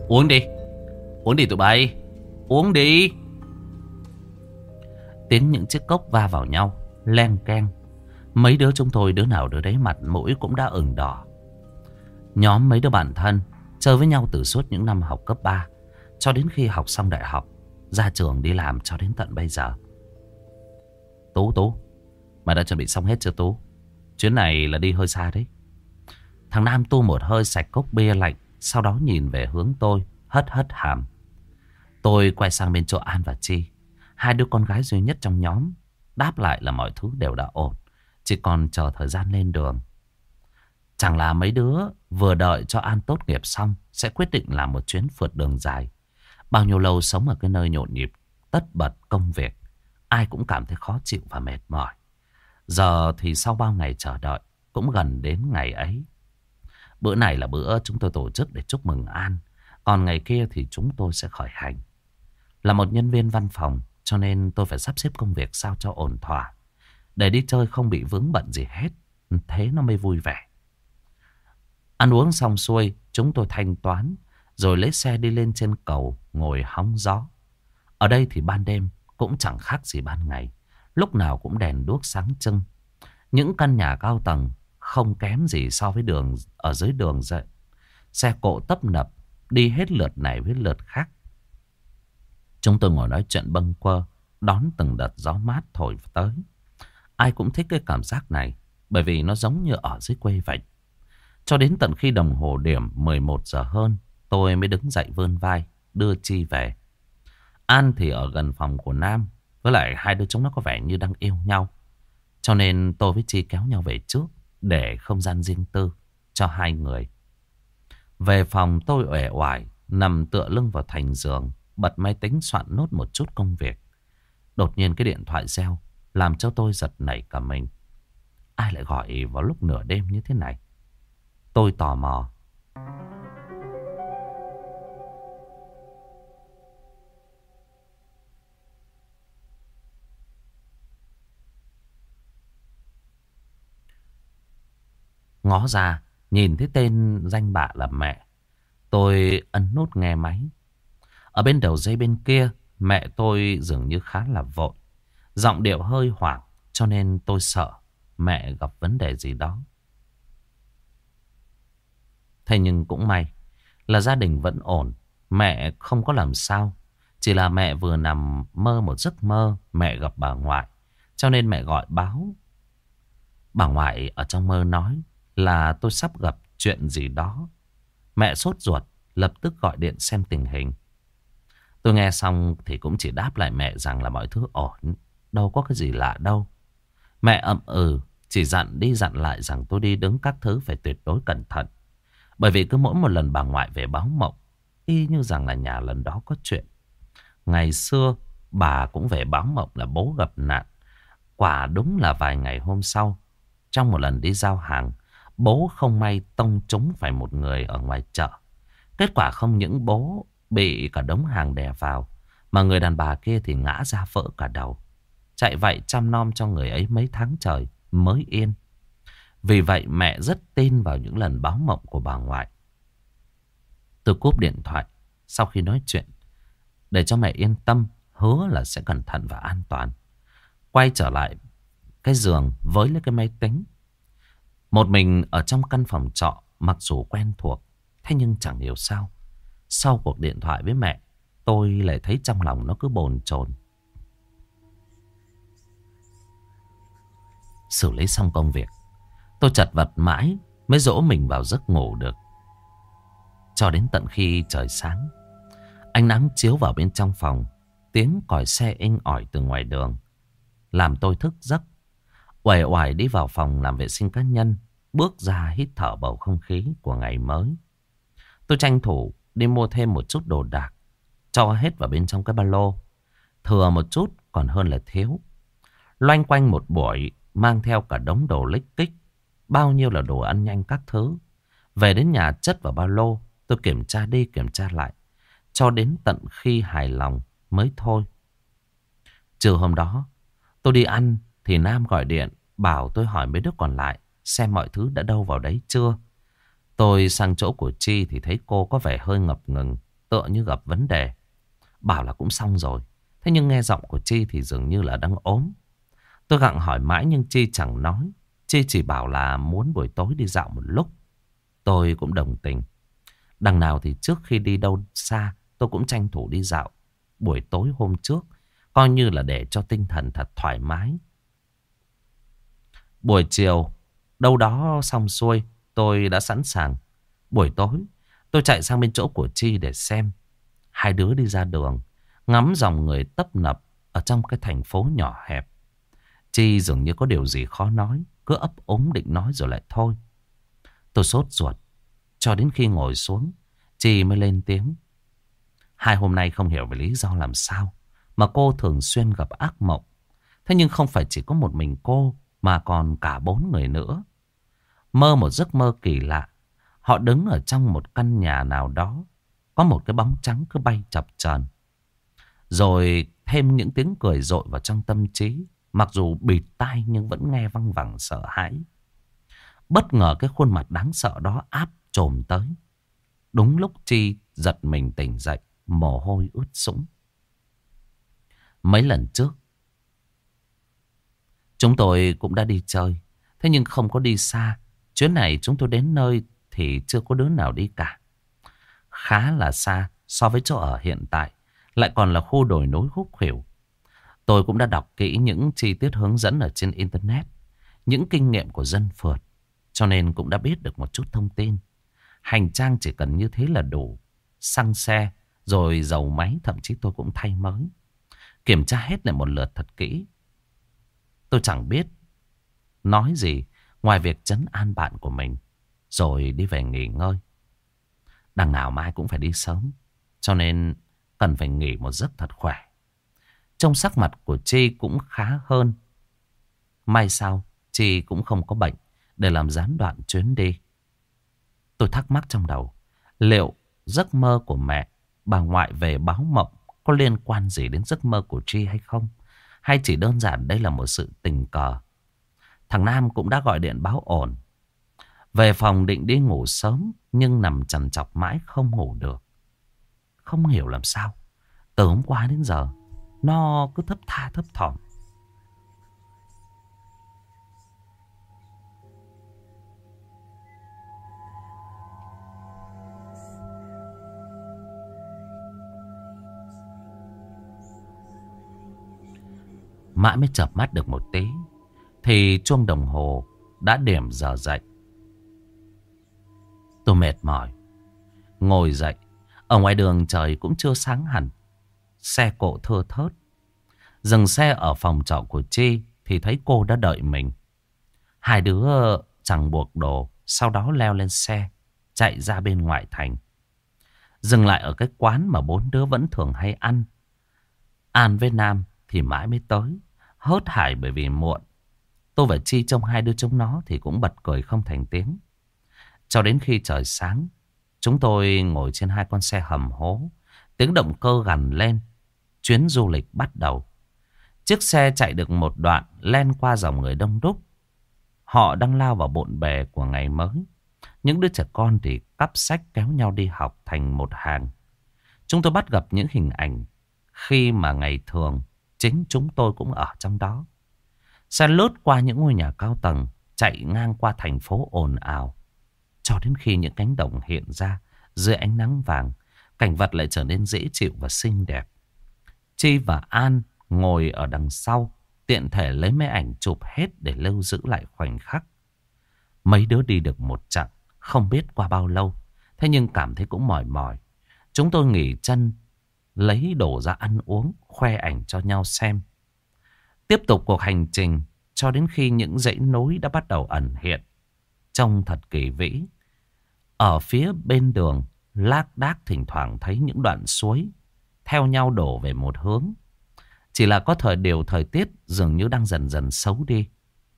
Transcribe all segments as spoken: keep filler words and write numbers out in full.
Uống đi. Uống đi tụi bay. Uống đi. Tiếng những chiếc cốc va vào nhau, len keng. Mấy đứa chúng tôi đứa nào đứa đấy mặt mũi cũng đã ửng đỏ. Nhóm mấy đứa bạn thân chơi với nhau từ suốt những năm học cấp ba cho đến khi học xong đại học, ra trường đi làm cho đến tận bây giờ. Tú Tú, mày đã chuẩn bị xong hết chưa Tú? Chuyến này là đi hơi xa đấy. Thằng Nam tu một hơi sạch cốc bia lạnh, sau đó nhìn về hướng tôi, hất hất hàm. Tôi quay sang bên chỗ An và Chi, hai đứa con gái duy nhất trong nhóm. Đáp lại là mọi thứ đều đã ổn, chỉ còn chờ thời gian lên đường. Chẳng là mấy đứa vừa đợi cho An tốt nghiệp xong sẽ quyết định làm một chuyến phượt đường dài. Bao nhiêu lâu sống ở cái nơi nhộn nhịp, tất bật công việc, ai cũng cảm thấy khó chịu và mệt mỏi. Giờ thì sau bao ngày chờ đợi, cũng gần đến ngày ấy. Bữa này là bữa chúng tôi tổ chức để chúc mừng An, còn ngày kia thì chúng tôi sẽ khởi hành. Là một nhân viên văn phòng, cho nên tôi phải sắp xếp công việc sao cho ổn thỏa, để đi chơi không bị vướng bận gì hết, thế nó mới vui vẻ. Ăn uống xong xuôi, chúng tôi thanh toán, rồi lấy xe đi lên trên cầu, ngồi hóng gió. Ở đây thì ban đêm cũng chẳng khác gì ban ngày, lúc nào cũng đèn đuốc sáng trưng. Những căn nhà cao tầng không kém gì so với đường ở dưới đường dậy. Xe cộ tấp nập, đi hết lượt này với lượt khác. Chúng tôi ngồi nói chuyện bâng quơ, đón từng đợt gió mát thổi tới. Ai cũng thích cái cảm giác này, bởi vì nó giống như ở dưới quê vậy. Cho đến tận khi đồng hồ điểm mười một giờ hơn, tôi mới đứng dậy vươn vai, đưa Chi về. An thì ở gần phòng của Nam, với lại hai đứa chúng nó có vẻ như đang yêu nhau. Cho nên tôi với Chi kéo nhau về trước, để không gian riêng tư cho hai người. Về phòng tôi uể oải, nằm tựa lưng vào thành giường, bật máy tính soạn nốt một chút công việc. Đột nhiên cái điện thoại reo, làm cho tôi giật nảy cả mình. Ai lại gọi vào lúc nửa đêm như thế này? Tôi tò mò. Ngó ra, nhìn thấy tên danh bạ là mẹ. Tôi ấn nút nghe máy. Ở bên đầu dây bên kia, mẹ tôi dường như khá là vội, giọng điệu hơi hoảng, cho nên tôi sợ mẹ gặp vấn đề gì đó. Thế nhưng cũng may là gia đình vẫn ổn, mẹ không có làm sao. Chỉ là mẹ vừa nằm mơ một giấc mơ mẹ gặp bà ngoại, cho nên mẹ gọi báo. Bà ngoại ở trong mơ nói là tôi sắp gặp chuyện gì đó. Mẹ sốt ruột, lập tức gọi điện xem tình hình. Tôi nghe xong thì cũng chỉ đáp lại mẹ rằng là mọi thứ ổn, đâu có cái gì lạ đâu. Mẹ ậm ừ, chỉ dặn đi dặn lại rằng tôi đi đứng các thứ phải tuyệt đối cẩn thận. Bởi vì cứ mỗi một lần bà ngoại về báo mộng, y như rằng là nhà lần đó có chuyện. Ngày xưa bà cũng về báo mộng là bố gặp nạn. Quả đúng là vài ngày hôm sau, trong một lần đi giao hàng, bố không may tông trúng phải một người ở ngoài chợ. Kết quả không những bố bị cả đống hàng đè vào, mà người đàn bà kia thì ngã ra vỡ cả đầu. Chạy vậy chăm nom cho người ấy mấy tháng trời mới yên. Vì vậy mẹ rất tin vào những lần báo mộng của bà ngoại. Tôi cúp điện thoại sau khi nói chuyện, để cho mẹ yên tâm, hứa là sẽ cẩn thận và an toàn. Quay trở lại cái giường với lấy cái máy tính. Một mình ở trong căn phòng trọ, mặc dù quen thuộc, thế nhưng chẳng hiểu sao, sau cuộc điện thoại với mẹ, tôi lại thấy trong lòng nó cứ bồn chồn. Xử lý xong công việc, tôi chật vật mãi mới dỗ mình vào giấc ngủ được. Cho đến tận khi trời sáng, ánh nắng chiếu vào bên trong phòng, tiếng còi xe inh ỏi từ ngoài đường làm tôi thức giấc. Uể oải đi vào phòng làm vệ sinh cá nhân, bước ra hít thở bầu không khí của ngày mới. Tôi tranh thủ đi mua thêm một chút đồ đạc, cho hết vào bên trong cái ba lô. Thừa một chút còn hơn là thiếu. Loanh quanh một buổi, mang theo cả đống đồ lích kích, bao nhiêu là đồ ăn nhanh các thứ. Về đến nhà chất vào ba lô, tôi kiểm tra đi kiểm tra lại, cho đến tận khi hài lòng mới thôi. Trưa hôm đó, tôi đi ăn thì Nam gọi điện bảo tôi hỏi mấy đứa còn lại xem mọi thứ đã đâu vào đấy chưa. Tôi sang chỗ của Chi thì thấy cô có vẻ hơi ngập ngừng. tựa như gặp vấn đề. Bảo là cũng xong rồi. Thế nhưng nghe giọng của Chi thì dường như là đang ốm. Tôi gặng hỏi mãi nhưng Chi chẳng nói. Chi chỉ bảo là muốn buổi tối đi dạo một lúc. Tôi cũng đồng tình. Đằng nào thì trước khi đi đâu xa, tôi cũng tranh thủ đi dạo buổi tối hôm trước, coi như là để cho tinh thần thật thoải mái. Buổi chiều, đâu đó xong xuôi, tôi đã sẵn sàng. Buổi tối, tôi chạy sang bên chỗ của Chi để xem. Hai đứa đi ra đường, ngắm dòng người tấp nập ở trong cái thành phố nhỏ hẹp. Chi dường như có điều gì khó nói, cứ ấp úng định nói rồi lại thôi. Tôi sốt ruột, cho đến khi ngồi xuống, Chi mới lên tiếng. Hai hôm nay không hiểu về lý do làm sao mà cô thường xuyên gặp ác mộng. Thế nhưng không phải chỉ có một mình cô, mà còn cả bốn người nữa. Mơ một giấc mơ kỳ lạ. Họ đứng ở trong một căn nhà nào đó, có một cái bóng trắng cứ bay chập chờn. Rồi thêm những tiếng cười dội vào trong tâm trí. Mặc dù bịt tai nhưng vẫn nghe văng vẳng sợ hãi. Bất ngờ cái khuôn mặt đáng sợ đó áp trồm tới. Đúng lúc Chi giật mình tỉnh dậy, mồ hôi ướt sũng. Mấy lần trước chúng tôi cũng đã đi chơi, thế nhưng không có đi xa. Chuyến này chúng tôi đến nơi thì chưa có đứa nào đi cả. Khá là xa so với chỗ ở hiện tại, lại còn là khu đồi núi khúc khuỷu. Tôi cũng đã đọc kỹ những chi tiết hướng dẫn ở trên Internet, những kinh nghiệm của dân phượt, cho nên cũng đã biết được một chút thông tin. Hành trang chỉ cần như thế là đủ. Xăng xe, rồi dầu máy, thậm chí tôi cũng thay mới. Kiểm tra hết lại một lượt thật kỹ. Tôi chẳng biết nói gì ngoài việc trấn an bạn của mình, rồi đi về nghỉ ngơi. Đằng nào mai cũng phải đi sớm, cho nên cần phải nghỉ một giấc thật khỏe. Trông sắc mặt của Chi cũng khá hơn. May sao Chi cũng không có bệnh để làm gián đoạn chuyến đi. Tôi thắc mắc trong đầu, liệu giấc mơ của mẹ bà ngoại về báo mộng có liên quan gì đến giấc mơ của Chi hay không? Hay chỉ đơn giản đây là một sự tình cờ? Thằng Nam cũng đã gọi điện báo ổn. Về phòng định đi ngủ sớm, nhưng nằm trằn trọc mãi không ngủ được. Không hiểu làm sao, từ hôm qua đến giờ nó cứ thấp tha thấp thỏm. Mãi mới chợp mắt được một tí thì chuông đồng hồ đã điểm giờ dậy. Tôi mệt mỏi ngồi dậy. Ở ngoài đường trời cũng chưa sáng hẳn, xe cộ thưa thớt. Dừng xe ở phòng trọ của Chi thì thấy cô đã đợi mình. Hai đứa chẳng buộc đồ, sau đó leo lên xe chạy ra bên ngoại thành. Dừng lại ở cái quán mà bốn đứa vẫn thường hay ăn. An với Nam thì mãi mới tới, hớt hải bởi vì muộn. Tôi và Chi trông hai đứa chúng nó thì cũng bật cười không thành tiếng. Cho đến khi trời sáng, chúng tôi ngồi trên hai con xe hầm hố. Tiếng động cơ gằn lên. Chuyến du lịch bắt đầu. Chiếc xe chạy được một đoạn len qua dòng người đông đúc. Họ đang lao vào bộn bề của ngày mới. Những đứa trẻ con thì cắp sách kéo nhau đi học thành một hàng. Chúng tôi bắt gặp những hình ảnh khi mà ngày thường chính chúng tôi cũng ở trong đó. Xe lướt qua những ngôi nhà cao tầng, chạy ngang qua thành phố ồn ào. Cho đến khi những cánh đồng hiện ra dưới ánh nắng vàng, cảnh vật lại trở nên dễ chịu và xinh đẹp. Chi và An ngồi ở đằng sau, tiện thể lấy máy ảnh chụp hết để lưu giữ lại khoảnh khắc. Mấy đứa đi được một chặng, không biết qua bao lâu, thế nhưng cảm thấy cũng mỏi mỏi. Chúng tôi nghỉ chân, lấy đồ ra ăn uống, khoe ảnh cho nhau xem. Tiếp tục cuộc hành trình cho đến khi những dãy núi đã bắt đầu ẩn hiện, trông thật kỳ vĩ. Ở phía bên đường, lác đác thỉnh thoảng thấy những đoạn suối theo nhau đổ về một hướng. Chỉ là có thời điều thời tiết dường như đang dần dần xấu đi.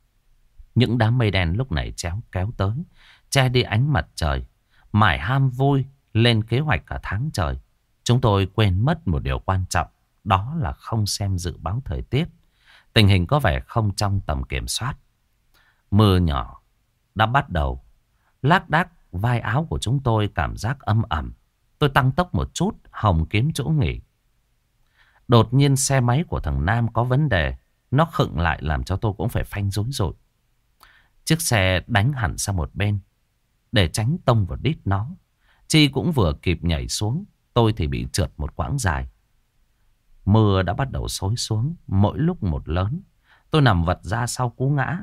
Những đám mây đen lúc này chéo kéo tới, che đi ánh mặt trời. Mải ham vui lên kế hoạch cả tháng trời, chúng tôi quên mất một điều quan trọng, đó là không xem dự báo thời tiết. Tình hình có vẻ không trong tầm kiểm soát. Mưa nhỏ đã bắt đầu. Lác đác vai áo của chúng tôi cảm giác âm ẩm. Tôi tăng tốc một chút, hòng kiếm chỗ nghỉ. Đột nhiên xe máy của thằng Nam có vấn đề. Nó khựng lại làm cho tôi cũng phải phanh rối rồi. Chiếc xe đánh hẳn sang một bên để tránh tông vào đít nó. Chi cũng vừa kịp nhảy xuống. Tôi thì bị trượt một quãng dài. Mưa đã bắt đầu xối xuống, mỗi lúc một lớn. Tôi nằm vật ra sau cú ngã.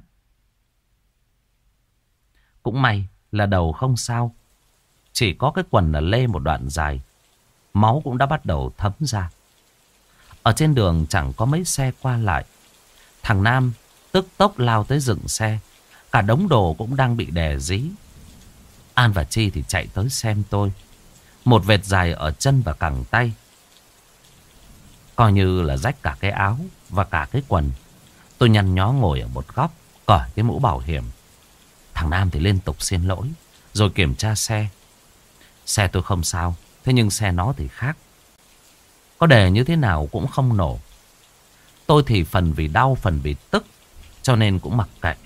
Cũng may là đầu không sao. Chỉ có cái quần là lê một đoạn dài. Máu cũng đã bắt đầu thấm ra. Ở trên đường chẳng có mấy xe qua lại. Thằng Nam tức tốc lao tới dựng xe. Cả đống đồ cũng đang bị đè dí. An và Chi thì chạy tới xem tôi. Một vệt dài ở chân và cẳng tay. Coi như là rách cả cái áo và cả cái quần. Tôi nhăn nhó ngồi ở một góc, cởi cái mũ bảo hiểm. Thằng Nam thì liên tục xin lỗi, rồi kiểm tra xe. Xe tôi không sao, thế nhưng xe nó thì khác. Có để như thế nào cũng không nổ. Tôi thì phần vì đau, phần vì tức, cho nên cũng mặc kệ.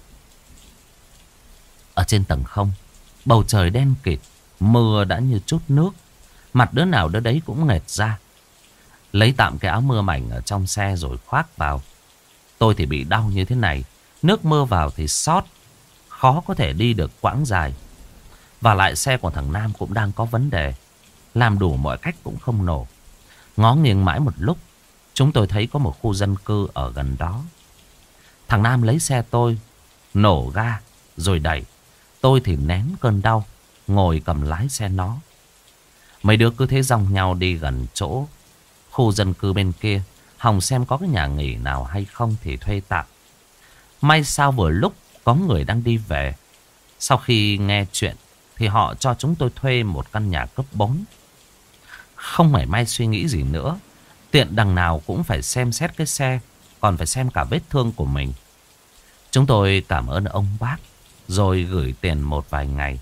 Ở trên tầng không, bầu trời đen kịt, mưa đã như chút nước. Mặt đứa nào đứa đấy cũng nghệt ra. Lấy tạm cái áo mưa mảnh ở trong xe rồi khoác vào. Tôi thì bị đau như thế này. Nước mưa vào thì sót. Khó có thể đi được quãng dài. Và lại xe của thằng Nam cũng đang có vấn đề. Làm đủ mọi cách cũng không nổ. Ngó nghiêng mãi một lúc, chúng tôi thấy có một khu dân cư ở gần đó. Thằng Nam lấy xe tôi, nổ ga, rồi đẩy. Tôi thì nén cơn đau, ngồi cầm lái xe nó. Mấy đứa cứ thế dòng nhau đi gần chỗ khu dân cư bên kia, hòng xem có cái nhà nghỉ nào hay không thì thuê tạm. May sao vừa lúc có người đang đi về. Sau khi nghe chuyện thì họ cho chúng tôi thuê một căn nhà cấp bốn. Không mảy may suy nghĩ gì nữa. Tiện đằng nào cũng phải xem xét cái xe, còn phải xem cả vết thương của mình. Chúng tôi cảm ơn ông bác, rồi gửi tiền một vài ngày.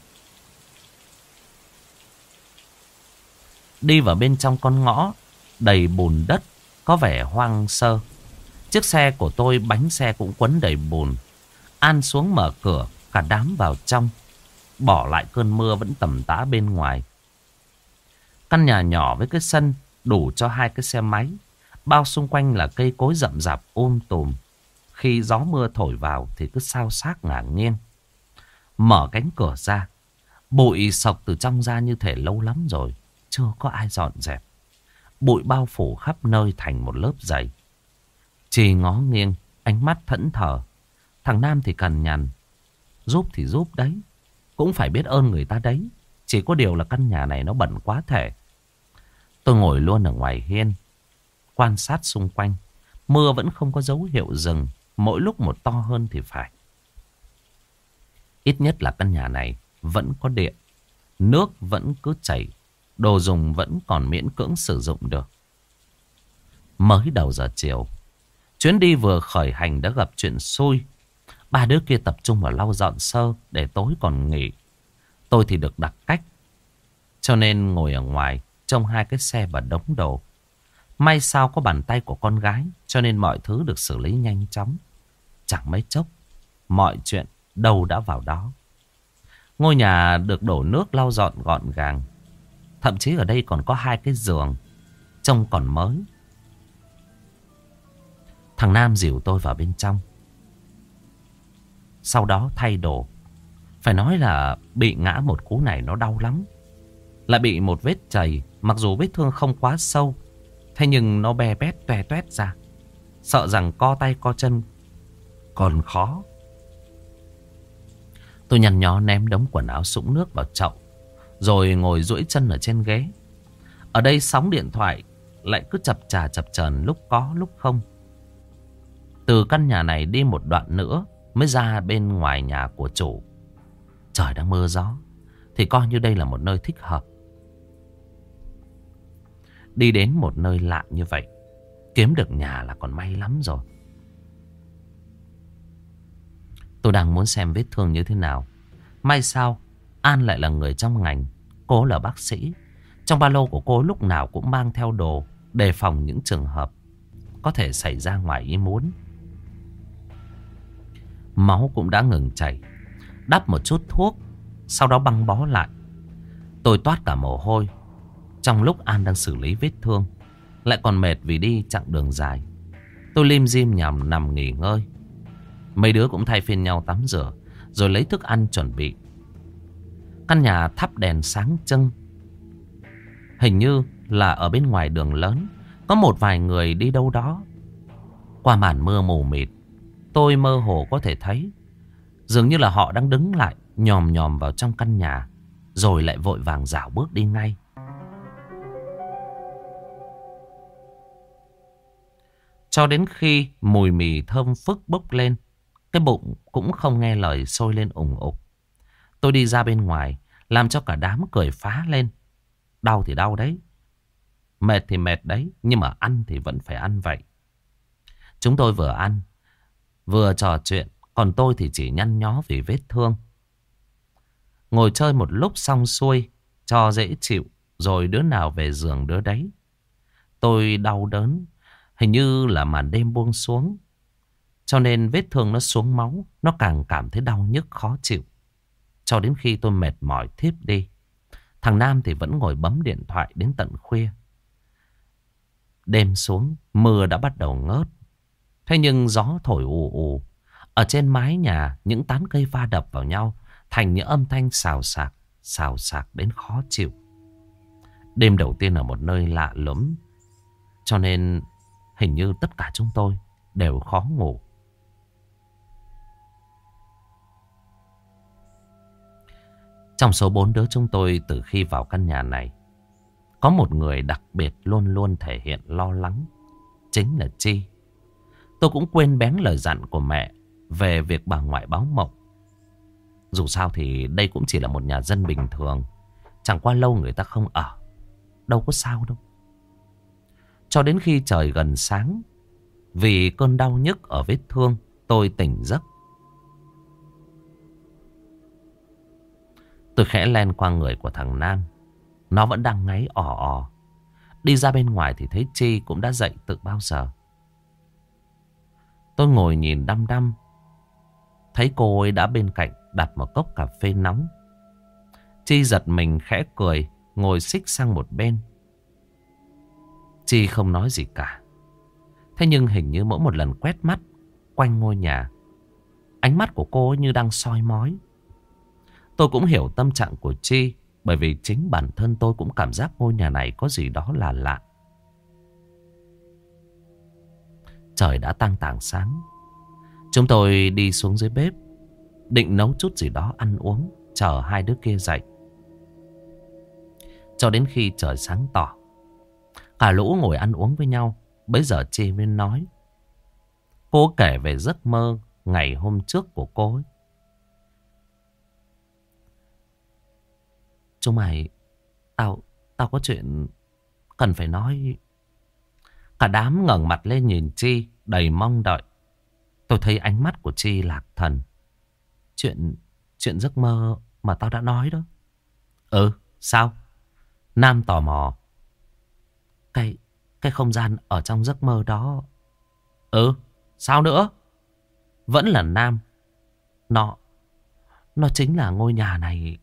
Đi vào bên trong con ngõ đầy bùn đất, có vẻ hoang sơ. Chiếc xe của tôi bánh xe cũng quấn đầy bùn. An xuống mở cửa, cả đám vào trong. Bỏ lại cơn mưa vẫn tầm tã bên ngoài. Căn nhà nhỏ với cái sân đủ cho hai cái xe máy. Bao xung quanh là cây cối rậm rạp um tùm. Khi gió mưa thổi vào thì cứ xao xác ngả nghiêng. Mở cánh cửa ra, bụi sộc từ trong ra như thể lâu lắm rồi chưa có ai dọn dẹp. Bụi bao phủ khắp nơi thành một lớp dày. Chỉ ngó nghiêng, ánh mắt thẫn thờ. Thằng Nam thì cằn nhằn. Giúp thì giúp đấy, cũng phải biết ơn người ta đấy. Chỉ có điều là căn nhà này nó bẩn quá thể. Tôi ngồi luôn ở ngoài hiên, quan sát xung quanh. Mưa vẫn không có dấu hiệu dừng, mỗi lúc một to hơn thì phải. Ít nhất là căn nhà này vẫn có điện. Nước vẫn cứ chảy. Đồ dùng vẫn còn miễn cưỡng sử dụng được. Mới đầu giờ chiều, chuyến đi vừa khởi hành đã gặp chuyện xui. Ba đứa kia tập trung vào lau dọn sơ để tối còn nghỉ. Tôi thì được đặt cách, cho nên ngồi ở ngoài trông hai cái xe và đống đồ. May sao có bàn tay của con gái, cho nên mọi thứ được xử lý nhanh chóng. Chẳng mấy chốc, mọi chuyện đâu đã vào đó. Ngôi nhà được đổ nước lau dọn gọn gàng. Thậm chí ở đây còn có hai cái giường, trông còn mới. Thằng Nam dìu tôi vào bên trong. Sau đó thay đồ. Phải nói là bị ngã một cú này nó đau lắm. Lại bị một vết chày. Mặc dù vết thương không quá sâu, thế nhưng nó be bét toe toét ra. Sợ rằng co tay co chân còn khó. Tôi nhăn nhó ném đống quần áo sũng nước vào chậu, rồi ngồi duỗi chân ở trên ghế. Ở đây sóng điện thoại lại cứ chập chà chập chờn, lúc có lúc không. Từ căn nhà này đi một đoạn nữa mới ra bên ngoài nhà của chủ. Trời đang mưa gió, thì coi như đây là một nơi thích hợp. Đi đến một nơi lạ như vậy, kiếm được nhà là còn may lắm rồi. Tôi đang muốn xem vết thương như thế nào. May sao An lại là người trong ngành. Cô là bác sĩ. Trong ba lô của cô lúc nào cũng mang theo đồ, đề phòng những trường hợp có thể xảy ra ngoài ý muốn. Máu cũng đã ngừng chảy. Đắp một chút thuốc, sau đó băng bó lại. Tôi toát cả mồ hôi. Trong lúc An đang xử lý vết thương, lại còn mệt vì đi chặng đường dài, tôi lim dim nhằm nằm nghỉ ngơi. Mấy đứa cũng thay phiên nhau tắm rửa, rồi lấy thức ăn chuẩn bị. Căn nhà thắp đèn sáng trưng. Hình như là ở bên ngoài đường lớn có một vài người đi đâu đó. Qua màn mưa mù mịt, tôi mơ hồ có thể thấy dường như là họ đang đứng lại, nhòm nhòm vào trong căn nhà, rồi lại vội vàng rảo bước đi ngay. Cho đến khi mùi mì thơm phức bốc lên, cái bụng cũng không nghe lời sôi lên ủng ục. Tôi đi ra bên ngoài, làm cho cả đám cười phá lên. Đau thì đau đấy, mệt thì mệt đấy, nhưng mà ăn thì vẫn phải ăn vậy. Chúng tôi vừa ăn, vừa trò chuyện, còn tôi thì chỉ nhăn nhó vì vết thương. Ngồi chơi một lúc xong xuôi, cho dễ chịu, rồi đứa nào về giường đứa đấy. Tôi đau đớn, hình như là màn đêm buông xuống, cho nên vết thương nó xuống máu, nó càng cảm thấy đau nhức khó chịu. Cho đến khi tôi mệt mỏi thiếp đi, thằng Nam thì vẫn ngồi bấm điện thoại đến tận khuya. Đêm xuống, mưa đã bắt đầu ngớt. Thế nhưng gió thổi ù ù. Ở trên mái nhà, những tán cây va đập vào nhau thành những âm thanh xào xạc, xào xạc đến khó chịu. Đêm đầu tiên ở một nơi lạ lẫm, cho nên hình như tất cả chúng tôi đều khó ngủ. Trong số bốn đứa chúng tôi từ khi vào căn nhà này, có một người đặc biệt luôn luôn thể hiện lo lắng, chính là Chi. Tôi cũng quên bén lời dặn của mẹ về việc bà ngoại báo mộng. Dù sao thì đây cũng chỉ là một nhà dân bình thường, chẳng qua lâu người ta không ở, đâu có sao đâu. Cho đến khi trời gần sáng, vì cơn đau nhức ở vết thương, tôi tỉnh giấc. Tôi khẽ len qua người của thằng Nam. Nó vẫn đang ngáy ò ò. Đi ra bên ngoài thì thấy Chi cũng đã dậy từ bao giờ. Tôi ngồi nhìn đăm đăm, thấy cô ấy đã bên cạnh đặt một cốc cà phê nóng. Chi giật mình khẽ cười, ngồi xích sang một bên. Chi không nói gì cả. Thế nhưng hình như mỗi một lần quét mắt quanh ngôi nhà, ánh mắt của cô ấy như đang soi mói. Tôi cũng hiểu tâm trạng của Chi, bởi vì chính bản thân tôi cũng cảm giác ngôi nhà này có gì đó là lạ. Trời đã tang tảng sáng. Chúng tôi đi xuống dưới bếp, định nấu chút gì đó ăn uống, chờ hai đứa kia dậy. Cho đến khi trời sáng tỏ, cả lũ ngồi ăn uống với nhau. Bấy giờ Chi mới nói. Cô kể về giấc mơ ngày hôm trước của cô ấy. Chúng mày, Tao Tao có chuyện cần phải nói. Cả đám ngẩng mặt lên nhìn Chi đầy mong đợi. Tôi thấy ánh mắt của Chi lạc thần. Chuyện Chuyện giấc mơ mà tao đã nói đó. Ừ, sao? Nam tò mò. Cái Cái không gian ở trong giấc mơ đó. Ừ, sao nữa? Vẫn là Nam. Nó Nó chính là ngôi nhà này.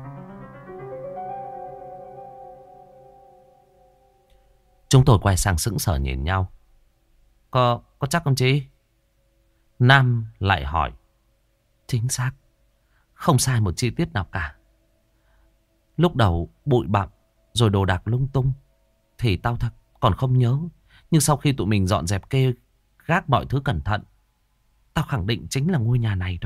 Chúng tôi quay sang sững sờ nhìn nhau. Có, có chắc không Chi? Nam lại hỏi. Chính xác, không sai một chi tiết nào cả. Lúc đầu bụi bặm, rồi đồ đạc lung tung, thì tao thật còn không nhớ. Nhưng sau khi tụi mình dọn dẹp kê gác mọi thứ cẩn thận, tao khẳng định chính là ngôi nhà này đó.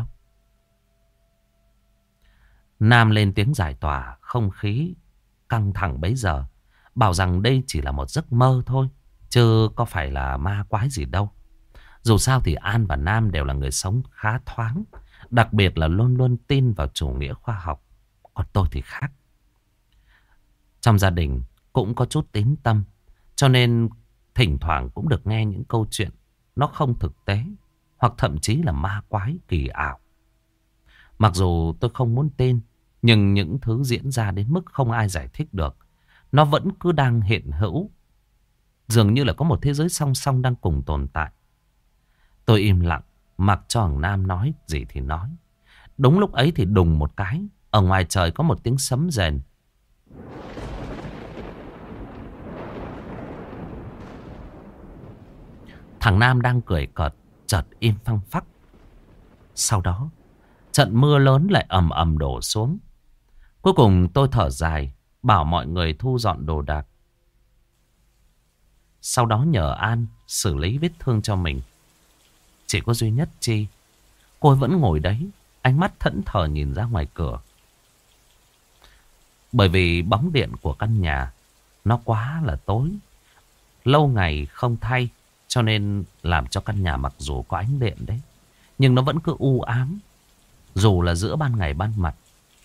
Nam lên tiếng giải tỏa không khí căng thẳng bấy giờ, bảo rằng đây chỉ là một giấc mơ thôi, chứ có phải là ma quái gì đâu. Dù sao thì An và Nam đều là người sống khá thoáng, đặc biệt là luôn luôn tin vào chủ nghĩa khoa học. Còn tôi thì khác. Trong gia đình cũng có chút tín tâm, cho nên thỉnh thoảng cũng được nghe những câu chuyện nó không thực tế, hoặc thậm chí là ma quái kỳ ảo. Mặc dù tôi không muốn tin, nhưng những thứ diễn ra đến mức không ai giải thích được, nó vẫn cứ đang hiện hữu. Dường như là có một thế giới song song đang cùng tồn tại. Tôi im lặng, mặc cho thằng Nam nói gì thì nói. Đúng lúc ấy thì đùng một cái, ở ngoài trời có một tiếng sấm rền. Thằng Nam đang cười cợt, chợt im phăng phắc. Sau đó, trận mưa lớn lại ầm ầm đổ xuống. Cuối cùng tôi thở dài, bảo mọi người thu dọn đồ đạc. Sau đó nhờ An xử lý vết thương cho mình. Chỉ có duy nhất Chi, cô ấy vẫn ngồi đấy, ánh mắt thẫn thờ nhìn ra ngoài cửa. Bởi vì bóng điện của căn nhà nó quá là tối, lâu ngày không thay, cho nên làm cho căn nhà mặc dù có ánh điện đấy, nhưng nó vẫn cứ u ám, dù là giữa ban ngày ban mặt.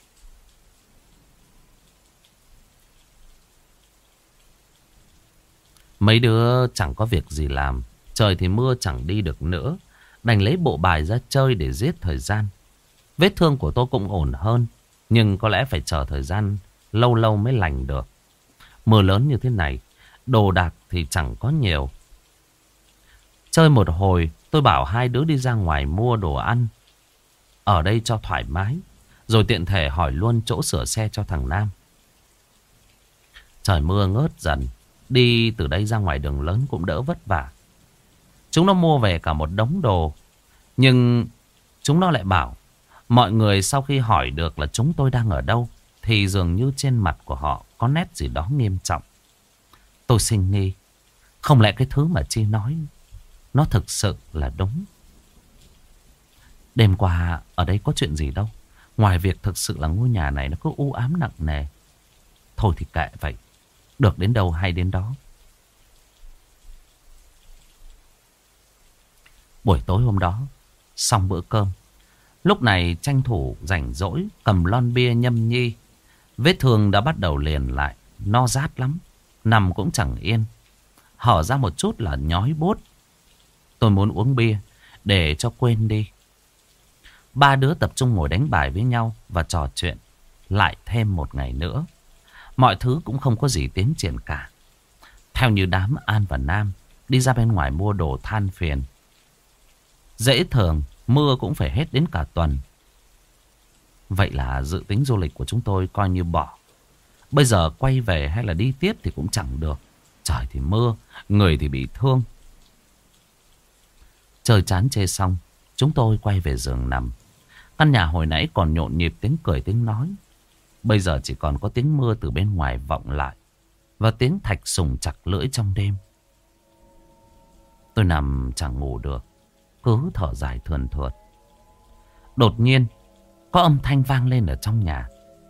Mấy đứa chẳng có việc gì làm, trời thì mưa chẳng đi được nữa, đành lấy bộ bài ra chơi để giết thời gian. Vết thương của tôi cũng ổn hơn, nhưng có lẽ phải chờ thời gian lâu lâu mới lành được. Mưa lớn như thế này, đồ đạc thì chẳng có nhiều. Chơi một hồi, tôi bảo hai đứa đi ra ngoài mua đồ ăn ở đây cho thoải mái, rồi tiện thể hỏi luôn chỗ sửa xe cho thằng Nam. Trời mưa ngớt dần, đi từ đây ra ngoài đường lớn cũng đỡ vất vả. Chúng nó mua về cả một đống đồ, nhưng chúng nó lại bảo mọi người sau khi hỏi được là chúng tôi đang ở đâu thì dường như trên mặt của họ có nét gì đó nghiêm trọng. Tôi sinh nghi, không lẽ cái thứ mà Chi nói nó thực sự là đúng. Đêm qua ở đây có chuyện gì đâu, ngoài việc thực sự là ngôi nhà này nó cứ u ám nặng nề. Thôi thì kệ vậy, được đến đâu hay đến đó. Buổi tối hôm đó, xong bữa cơm, lúc này tranh thủ rảnh rỗi cầm lon bia nhâm nhi. Vết thương đã bắt đầu liền lại, no rát lắm, nằm cũng chẳng yên, hở ra một chút là nhói bốt. Tôi muốn uống bia để cho quên đi. Ba đứa tập trung ngồi đánh bài với nhau và trò chuyện lại thêm một ngày nữa. Mọi thứ cũng không có gì tiến triển cả. Theo như đám An và Nam đi ra bên ngoài mua đồ than phiền. Dễ thường mưa cũng phải hết đến cả tuần. Vậy là dự tính du lịch của chúng tôi coi như bỏ. Bây giờ quay về hay là đi tiếp thì cũng chẳng được. Trời thì mưa, người thì bị thương. Chơi chán chê xong, chúng tôi quay về giường nằm. Căn nhà hồi nãy còn nhộn nhịp tiếng cười tiếng nói, bây giờ chỉ còn có tiếng mưa từ bên ngoài vọng lại và tiếng thạch sùng chặt lưỡi trong đêm. Tôi nằm chẳng ngủ được, cứ thở dài thườn thượt. Đột nhiên có âm thanh vang lên ở trong nhà.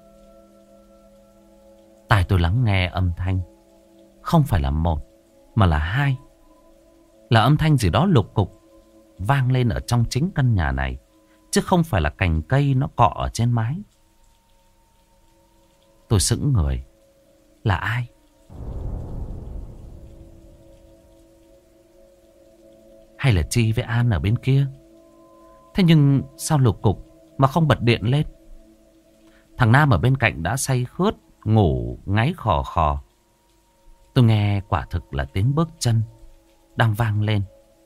Tai tôi lắng nghe âm thanh, không phải là một mà là hai. Là âm thanh gì đó lục cục vang lên ở trong chính căn nhà này, chứ không phải là cành cây nó cọ ở trên mái. Tôi sững người. Là ai? Hay là Chi với An ở bên kia? Thế nhưng sao lục cục mà không bật điện lên? Thằng Nam ở bên cạnh đã say khướt, ngủ ngáy khò khò. Tôi nghe quả thực là tiếng bước chân đang vang lên.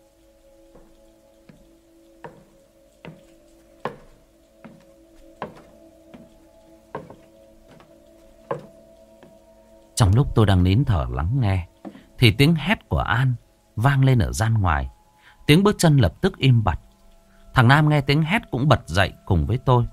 Trong lúc tôi đang nín thở lắng nghe thì tiếng hét của An vang lên ở gian ngoài. Tiếng bước chân lập tức im bặt. Thằng Nam nghe tiếng hét cũng bật dậy cùng với tôi.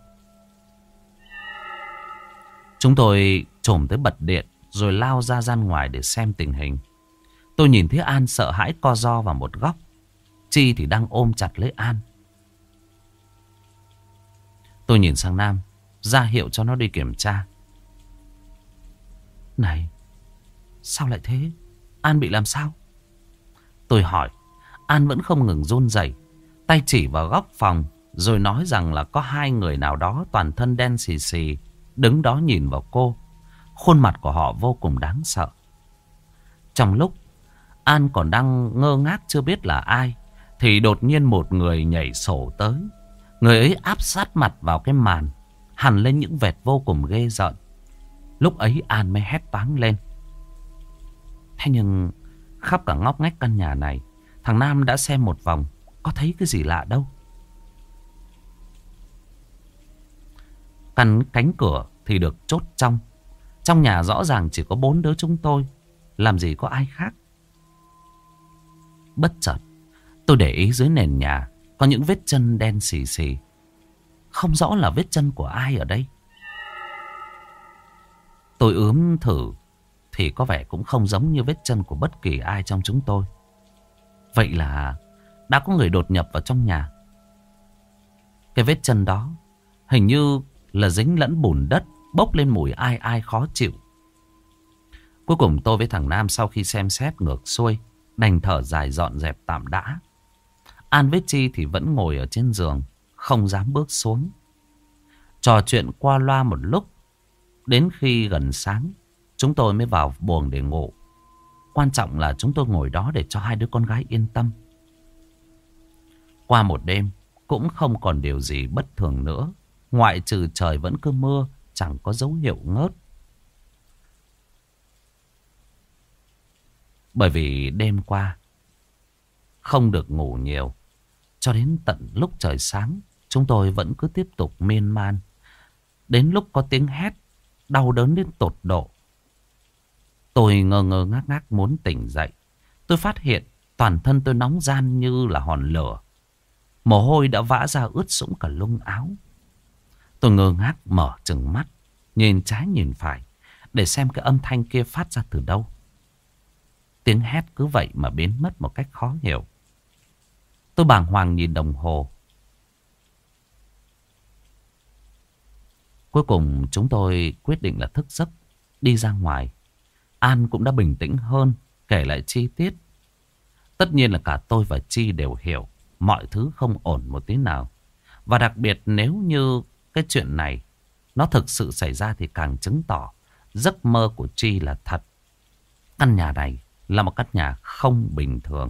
Chúng tôi chồm tới bật điện rồi lao ra gian ngoài để xem tình hình. Tôi nhìn thấy An sợ hãi co ro vào một góc. Chi thì đang ôm chặt lấy An. Tôi nhìn sang Nam, ra hiệu cho nó đi kiểm tra. Này, sao lại thế? An bị làm sao? Tôi hỏi. An vẫn không ngừng run rẩy, tay chỉ vào góc phòng, rồi nói rằng là có hai người nào đó toàn thân đen xì xì đứng đó nhìn vào cô. Khuôn mặt của họ vô cùng đáng sợ. Trong lúc An còn đang ngơ ngác chưa biết là ai, thì đột nhiên một người nhảy sổ tới. Người ấy áp sát mặt vào cái màn, hằn lên những vệt vô cùng ghê rợn. Lúc ấy An mới hét toáng lên. Thế nhưng khắp cả ngóc ngách căn nhà này, thằng Nam đã xem một vòng, có thấy cái gì lạ đâu. Căn cánh cửa thì được chốt trong. Trong nhà rõ ràng chỉ có bốn đứa chúng tôi, làm gì có ai khác. Bất chợt Tôi để ý dưới nền nhà có những vết chân đen xì xì. Không rõ là vết chân của ai ở đây. Tôi ướm thử thì có vẻ cũng không giống như vết chân của bất kỳ ai trong chúng tôi. Vậy là đã có người đột nhập vào trong nhà. Cái vết chân đó hình như là dính lẫn bùn đất, bốc lên mùi ai ai khó chịu. Cuối cùng tôi với thằng Nam sau khi xem xét ngược xuôi, đành thở dài dọn dẹp tạm đã. An với Chi thì vẫn ngồi ở trên giường, không dám bước xuống. Trò chuyện qua loa một lúc, đến khi gần sáng, chúng tôi mới vào buồng để ngủ. Quan trọng là chúng tôi ngồi đó để cho hai đứa con gái yên tâm. Qua một đêm, cũng không còn điều gì bất thường nữa. Ngoại trừ trời vẫn cứ mưa, chẳng có dấu hiệu ngớt. Bởi vì đêm qua không được ngủ nhiều, cho đến tận lúc trời sáng, chúng tôi vẫn cứ tiếp tục miên man. Đến lúc có tiếng hét, đau đớn đến tột độ. Tôi ngơ ngơ ngác ngác muốn tỉnh dậy. Tôi phát hiện toàn thân tôi nóng ran như là hòn lửa. Mồ hôi đã vã ra ướt sũng cả lưng áo. Tôi ngơ ngác mở trừng mắt, nhìn trái nhìn phải, để xem cái âm thanh kia phát ra từ đâu. Tiếng hét cứ vậy mà biến mất một cách khó hiểu. Tôi bàng hoàng nhìn đồng hồ. Cuối cùng chúng tôi quyết định là thức giấc, đi ra ngoài. An cũng đã bình tĩnh hơn, kể lại chi tiết. Tất nhiên là cả tôi và Chi đều hiểu mọi thứ không ổn một tí nào. Và đặc biệt nếu như cái chuyện này nó thực sự xảy ra thì càng chứng tỏ giấc mơ của Chi là thật. Căn nhà này là một căn nhà không bình thường.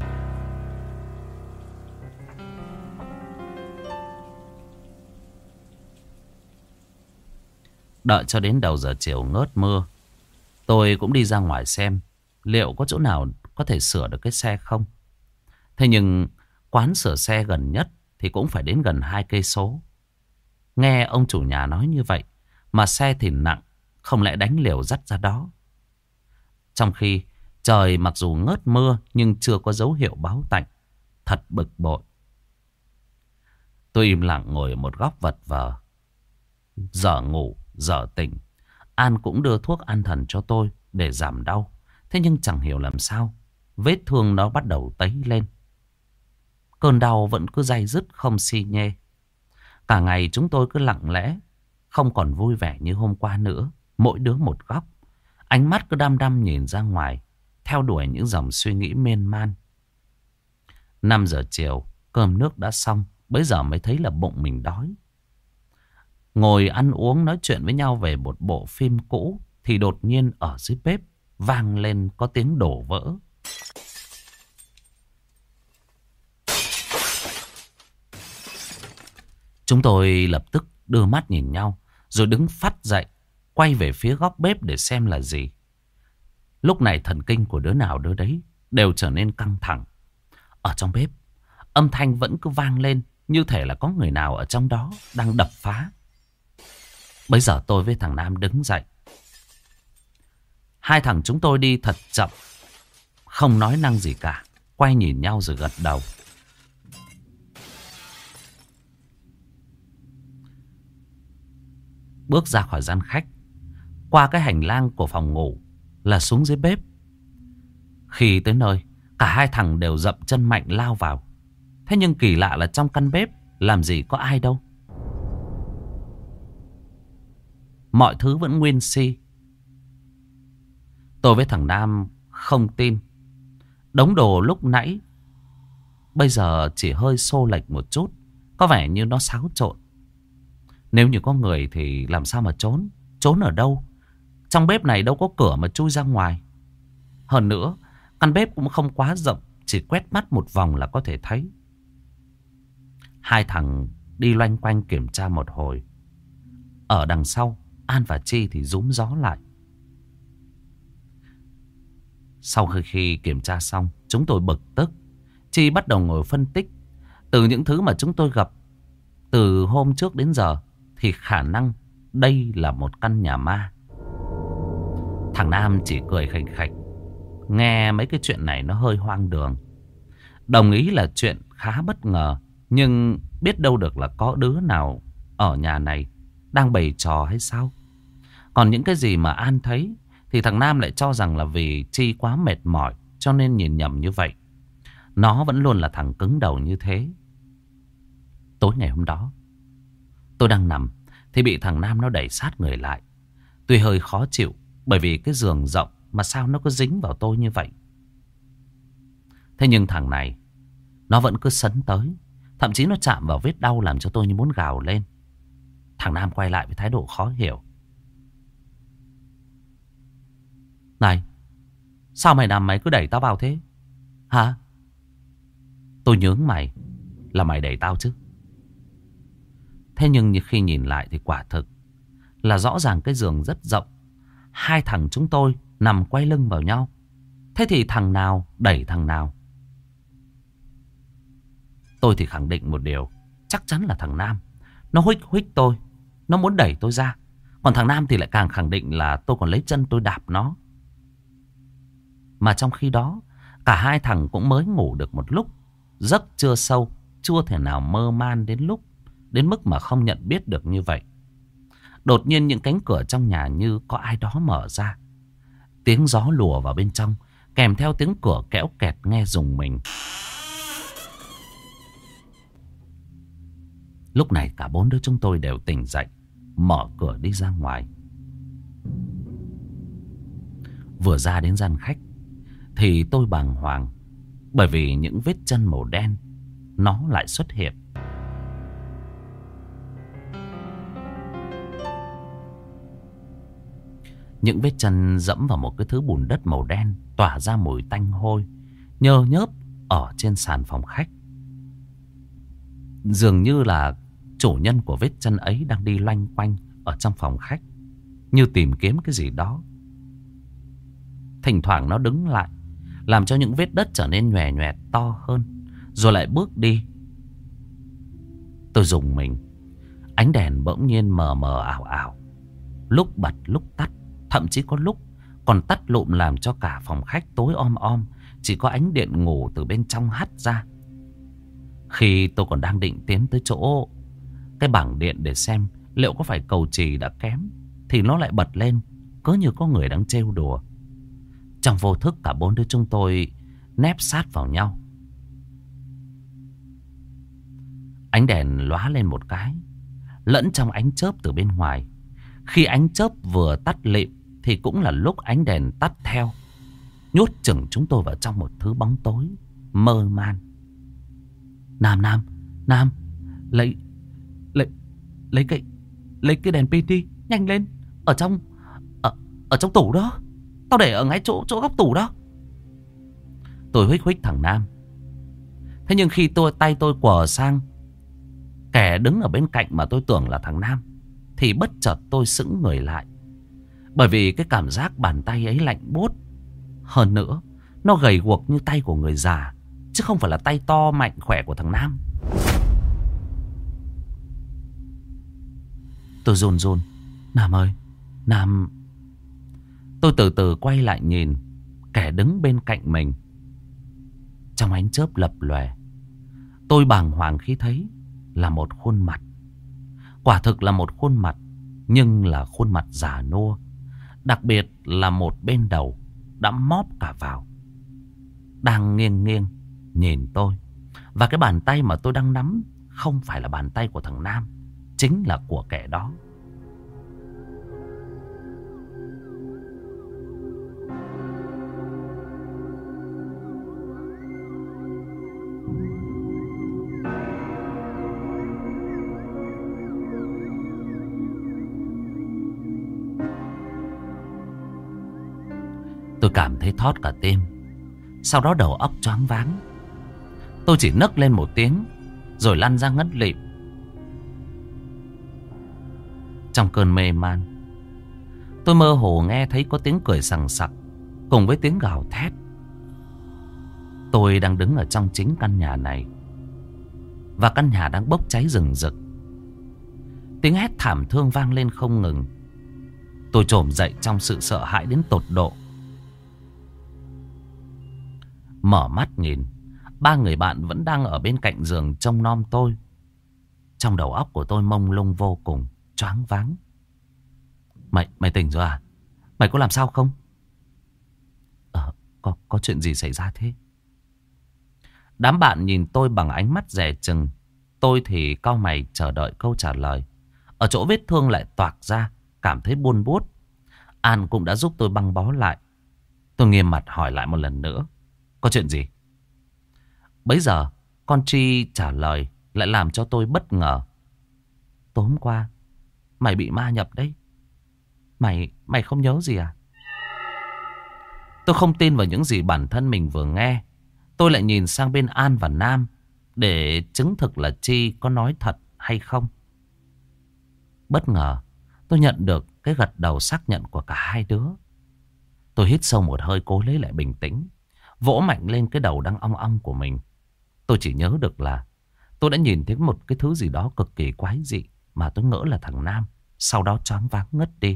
Đợi cho đến đầu giờ chiều ngớt mưa, tôi cũng đi ra ngoài xem liệu có chỗ nào có thể sửa được cái xe không. Thế nhưng quán sửa xe gần nhất thì cũng phải đến gần hai cây số. Nghe ông chủ nhà nói như vậy mà xe thì nặng, không lẽ đánh liều dắt ra đó. Trong khi trời mặc dù ngớt mưa nhưng chưa có dấu hiệu báo tạnh. Thật bực bội. Tôi im lặng ngồi ở một góc vật vờ, giờ ngủ giờ tỉnh. An cũng đưa thuốc an thần cho tôi để giảm đau. Thế nhưng chẳng hiểu làm sao vết thương nó bắt đầu tấy lên. Cơn đau vẫn cứ day dứt không si nhê. Cả ngày chúng tôi cứ lặng lẽ, không còn vui vẻ như hôm qua nữa. Mỗi đứa một góc, ánh mắt cứ đăm đăm nhìn ra ngoài, theo đuổi những dòng suy nghĩ miên man. Năm giờ chiều, cơm nước đã xong, bây giờ mới thấy là bụng mình đói. Ngồi ăn uống nói chuyện với nhau về một bộ phim cũ, thì đột nhiên ở dưới bếp vang lên có tiếng đổ vỡ. Chúng tôi lập tức đưa mắt nhìn nhau, rồi đứng phắt dậy, quay về phía góc bếp để xem là gì. Lúc này thần kinh của đứa nào đứa đấy đều trở nên căng thẳng. Ở trong bếp, âm thanh vẫn cứ vang lên, như thể là có người nào ở trong đó đang đập phá. Bây giờ tôi với thằng Nam đứng dậy. Hai thằng chúng tôi đi thật chậm, không nói năng gì cả, quay nhìn nhau rồi gật đầu. Bước ra khỏi gian khách, qua cái hành lang của phòng ngủ là xuống dưới bếp. Khi tới nơi, cả hai thằng đều dậm chân mạnh lao vào. Thế nhưng kỳ lạ là trong căn bếp làm gì có ai đâu. Mọi thứ vẫn nguyên si. Tôi với thằng Nam không tin. Đống đồ lúc nãy bây giờ chỉ hơi xô lệch một chút, có vẻ như nó xáo trộn. Nếu như có người thì làm sao mà trốn? Trốn ở đâu? Trong bếp này đâu có cửa mà chui ra ngoài. Hơn nữa, căn bếp cũng không quá rộng, chỉ quét mắt một vòng là có thể thấy. Hai thằng đi loanh quanh kiểm tra một hồi. Ở đằng sau, An và Chi thì rúm gió lại. Sau khi, khi kiểm tra xong, chúng tôi bực tức. Chi bắt đầu ngồi phân tích. Từ những thứ mà chúng tôi gặp từ hôm trước đến giờ, thì khả năng đây là một căn nhà ma. Thằng Nam chỉ cười khành khạch. Nghe mấy cái chuyện này nó hơi hoang đường. Đồng ý là chuyện khá bất ngờ, nhưng biết đâu được là có đứa nào ở nhà này đang bày trò hay sao. Còn những cái gì mà An thấy thì thằng Nam lại cho rằng là vì Chi quá mệt mỏi cho nên nhìn nhầm như vậy. Nó vẫn luôn là thằng cứng đầu như thế. Tối ngày hôm đó, tôi đang nằm thì bị thằng Nam nó đẩy sát người lại. Tuy hơi khó chịu bởi vì cái giường rộng mà sao nó cứ dính vào tôi như vậy. Thế nhưng thằng này nó vẫn cứ sấn tới. Thậm chí nó chạm vào vết đau làm cho tôi như muốn gào lên. Thằng Nam quay lại với thái độ khó hiểu. Này, sao mày nằm mày cứ đẩy tao vào thế? Hả? Tôi nhướng mày. Là mày đẩy tao chứ? Thế nhưng khi nhìn lại thì quả thực là rõ ràng cái giường rất rộng. Hai thằng chúng tôi nằm quay lưng vào nhau. Thế thì thằng nào đẩy thằng nào? Tôi thì khẳng định một điều. Chắc chắn là thằng Nam. Nó huých huých tôi. Nó muốn đẩy tôi ra. Còn thằng Nam thì lại càng khẳng định là tôi còn lấy chân tôi đạp nó. Mà trong khi đó, cả hai thằng cũng mới ngủ được một lúc. Giấc chưa sâu, chưa thể nào mơ man đến lúc đến mức mà không nhận biết được như vậy. Đột nhiên những cánh cửa trong nhà như có ai đó mở ra. Tiếng gió lùa vào bên trong, kèm theo tiếng cửa kéo kẹt nghe rùng mình. Lúc này cả bốn đứa chúng tôi đều tỉnh dậy, mở cửa đi ra ngoài. Vừa ra đến gian khách thì tôi bàng hoàng, bởi vì những vết chân màu đen nó lại xuất hiện. Những vết chân dẫm vào một cái thứ bùn đất màu đen tỏa ra mùi tanh hôi nhơ nhớp ở trên sàn phòng khách. Dường như là chủ nhân của vết chân ấy đang đi loanh quanh ở trong phòng khách, như tìm kiếm cái gì đó. Thỉnh thoảng nó đứng lại, làm cho những vết đất trở nên nhòe nhòe to hơn, rồi lại bước đi. Tôi rùng mình. Ánh đèn bỗng nhiên mờ mờ ảo ảo, lúc bật lúc tắt. Thậm chí có lúc còn tắt lụm làm cho cả phòng khách tối om om. Chỉ có ánh điện ngủ từ bên trong hắt ra. Khi tôi còn đang định tiến tới chỗ cái bảng điện để xem liệu có phải cầu chì đã kém, thì nó lại bật lên, cứ như có người đang trêu đùa. Trong vô thức cả bốn đứa chúng tôi nép sát vào nhau. Ánh đèn lóa lên một cái, lẫn trong ánh chớp từ bên ngoài. Khi ánh chớp vừa tắt lịm thì cũng là lúc ánh đèn tắt theo, nhốt chừng chúng tôi vào trong một thứ bóng tối mơ man. Nam, Nam, Nam, lấy, lấy, lấy cái, lấy cái đèn pin đi, nhanh lên, ở trong, ở, ở trong tủ đó, tao để ở ngay chỗ, chỗ góc tủ đó. Tôi huých huých thằng Nam. Thế nhưng khi tôi tay tôi quờ sang kẻ đứng ở bên cạnh mà tôi tưởng là thằng Nam, thì bất chợt tôi sững người lại. Bởi vì cái cảm giác bàn tay ấy lạnh buốt. Hơn nữa, nó gầy guộc như tay của người già, chứ không phải là tay to mạnh khỏe của thằng Nam. Tôi run run. Nam ơi, Nam. Tôi từ từ quay lại nhìn kẻ đứng bên cạnh mình. Trong ánh chớp lập lòe, tôi bàng hoàng khi thấy là một khuôn mặt. Quả thực là một khuôn mặt, nhưng là khuôn mặt già nua. Đặc biệt là một bên đầu đã móp cả vào, đang nghiêng nghiêng nhìn tôi. Và cái bàn tay mà tôi đang nắm không phải là bàn tay của thằng Nam, chính là của kẻ đó. Tôi cảm thấy thót cả tim. Sau đó đầu óc choáng váng. Tôi chỉ nấc lên một tiếng rồi lăn ra ngất lịm. Trong cơn mê man, tôi mơ hồ nghe thấy có tiếng cười sằng sặc cùng với tiếng gào thét. Tôi đang đứng ở trong chính căn nhà này, và căn nhà đang bốc cháy rừng rực. Tiếng hét thảm thương vang lên không ngừng. Tôi trồm dậy trong sự sợ hãi đến tột độ. Mở mắt nhìn, Ba người bạn vẫn đang ở bên cạnh giường trông nom tôi. Trong đầu óc của tôi mông lung vô cùng, choáng váng. Mày, mày tỉnh rồi à? Mày có làm sao không? Ờ, có, có chuyện gì xảy ra thế? Đám bạn nhìn tôi bằng ánh mắt dè chừng. Tôi thì cau mày chờ đợi câu trả lời. Ở chỗ vết thương lại toạc ra, cảm thấy buồn buốt. An cũng đã giúp tôi băng bó lại. Tôi nghiêm mặt hỏi lại một lần nữa. Có chuyện gì? Bấy giờ con Tri trả lời lại làm cho tôi bất ngờ. Tối hôm qua mày bị ma nhập đấy. Mày, mày không nhớ gì à? Tôi không tin vào những gì bản thân mình vừa nghe. Tôi lại nhìn sang bên An và Nam để chứng thực là Tri có nói thật hay không. Bất ngờ tôi nhận được cái gật đầu xác nhận của cả hai đứa. Tôi hít sâu một hơi cố lấy lại bình tĩnh, vỗ mạnh lên cái đầu đang ong ong của mình. Tôi chỉ nhớ được là tôi đã nhìn thấy một cái thứ gì đó cực kỳ quái dị mà tôi ngỡ là thằng Nam. Sau đó choáng váng ngất đi.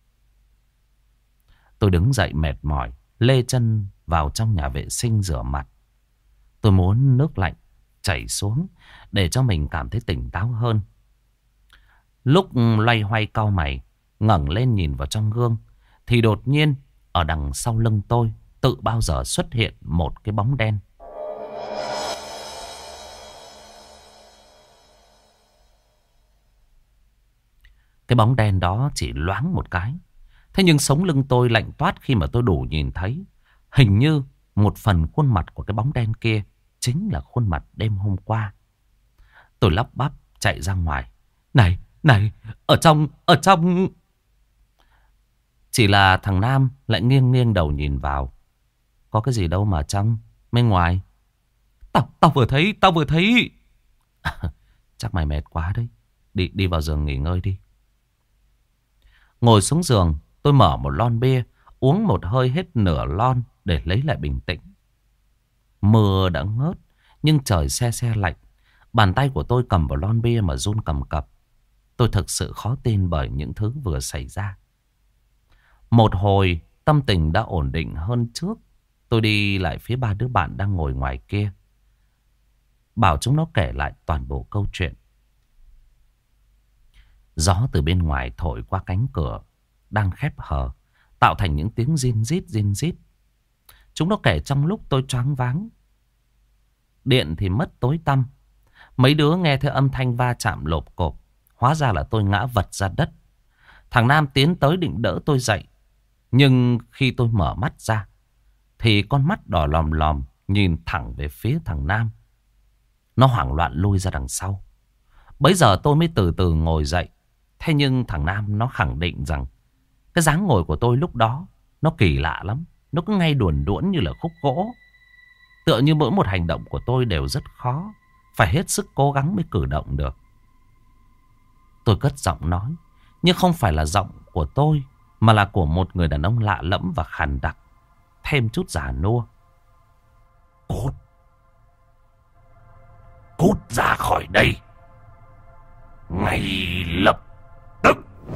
Tôi đứng dậy mệt mỏi, lê chân vào trong nhà vệ sinh rửa mặt. Tôi muốn nước lạnh chảy xuống để cho mình cảm thấy tỉnh táo hơn. Lúc loay hoay cau mày, ngẩng lên nhìn vào trong gương, thì đột nhiên ở đằng sau lưng tôi tự bao giờ xuất hiện một cái bóng đen. Cái bóng đen đó chỉ loáng một cái. Thế nhưng sống lưng tôi lạnh toát khi mà tôi đủ nhìn thấy. Hình như một phần khuôn mặt của cái bóng đen kia chính là khuôn mặt đêm hôm qua. Tôi lắp bắp chạy ra ngoài. Này, này, ở trong, ở trong... Chỉ là thằng Nam lại nghiêng nghiêng đầu nhìn vào. Có cái gì đâu mà trong, bên ngoài. Tao, tao vừa thấy, tao vừa thấy. Chắc mày mệt quá đấy. Đi, đi vào giường nghỉ ngơi đi. Ngồi xuống giường, tôi mở một lon bia, uống một hơi hết nửa lon để lấy lại bình tĩnh. Mưa đã ngớt, nhưng trời se se lạnh. Bàn tay của tôi cầm vào lon bia mà run cầm cập. Tôi thực sự khó tin bởi những thứ vừa xảy ra. Một hồi, tâm tình đã ổn định hơn trước. Tôi đi lại phía ba đứa bạn đang ngồi ngoài kia, bảo chúng nó kể lại toàn bộ câu chuyện. Gió từ bên ngoài thổi qua cánh cửa đang khép hờ, tạo thành những tiếng rin rít rin rít. Chúng nó kể trong lúc tôi choáng váng. Điện thì mất tối tăm. Mấy đứa nghe thấy âm thanh va chạm lộp cộp. Hóa ra là tôi ngã vật ra đất. Thằng Nam tiến tới định đỡ tôi dậy. Nhưng khi tôi mở mắt ra thì con mắt đỏ lòm lòm nhìn thẳng về phía thằng Nam. Nó hoảng loạn lui ra đằng sau. Bấy giờ tôi mới từ từ ngồi dậy. Thế nhưng thằng Nam nó khẳng định rằng cái dáng ngồi của tôi lúc đó nó kỳ lạ lắm. Nó cứ ngay đuồn đuỗn như là khúc gỗ. Tựa như mỗi một hành động của tôi đều rất khó, phải hết sức cố gắng mới cử động được. Tôi cất giọng nói, nhưng không phải là giọng của tôi, mà là của một người đàn ông lạ lẫm và khàn đặc, thêm chút già nua. Cút! Cút ra khỏi đây! Ngay lập tức!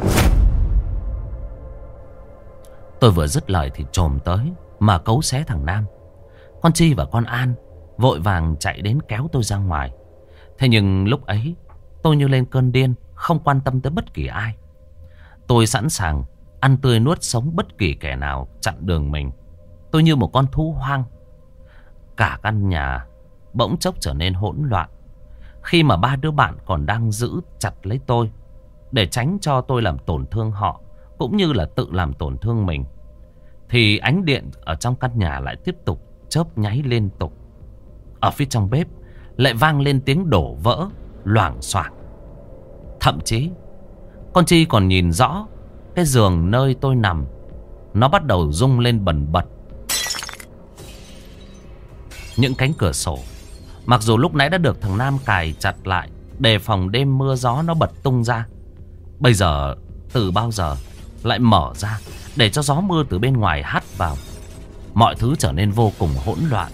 Tôi vừa dứt lời thì trồm tới mà cấu xé thằng Nam. Con Chi và con An vội vàng chạy đến kéo tôi ra ngoài. Thế nhưng lúc ấy tôi như lên cơn điên, không quan tâm tới bất kỳ ai. Tôi sẵn sàng ăn tươi nuốt sống bất kỳ kẻ nào chặn đường mình. Tôi như một con thú hoang. Cả căn nhà bỗng chốc trở nên hỗn loạn. Khi mà ba đứa bạn còn đang giữ chặt lấy tôi để tránh cho tôi làm tổn thương họ, cũng như là tự làm tổn thương mình, thì ánh điện ở trong căn nhà lại tiếp tục chớp nháy liên tục. Ở phía trong bếp lại vang lên tiếng đổ vỡ loảng xoảng. Thậm chí con Chi còn nhìn rõ cái giường nơi tôi nằm, nó bắt đầu rung lên bần bật. Những cánh cửa sổ, mặc dù lúc nãy đã được thằng Nam cài chặt lại đề phòng đêm mưa gió nó bật tung ra, bây giờ từ bao giờ lại mở ra để cho gió mưa từ bên ngoài hắt vào. Mọi thứ trở nên vô cùng hỗn loạn.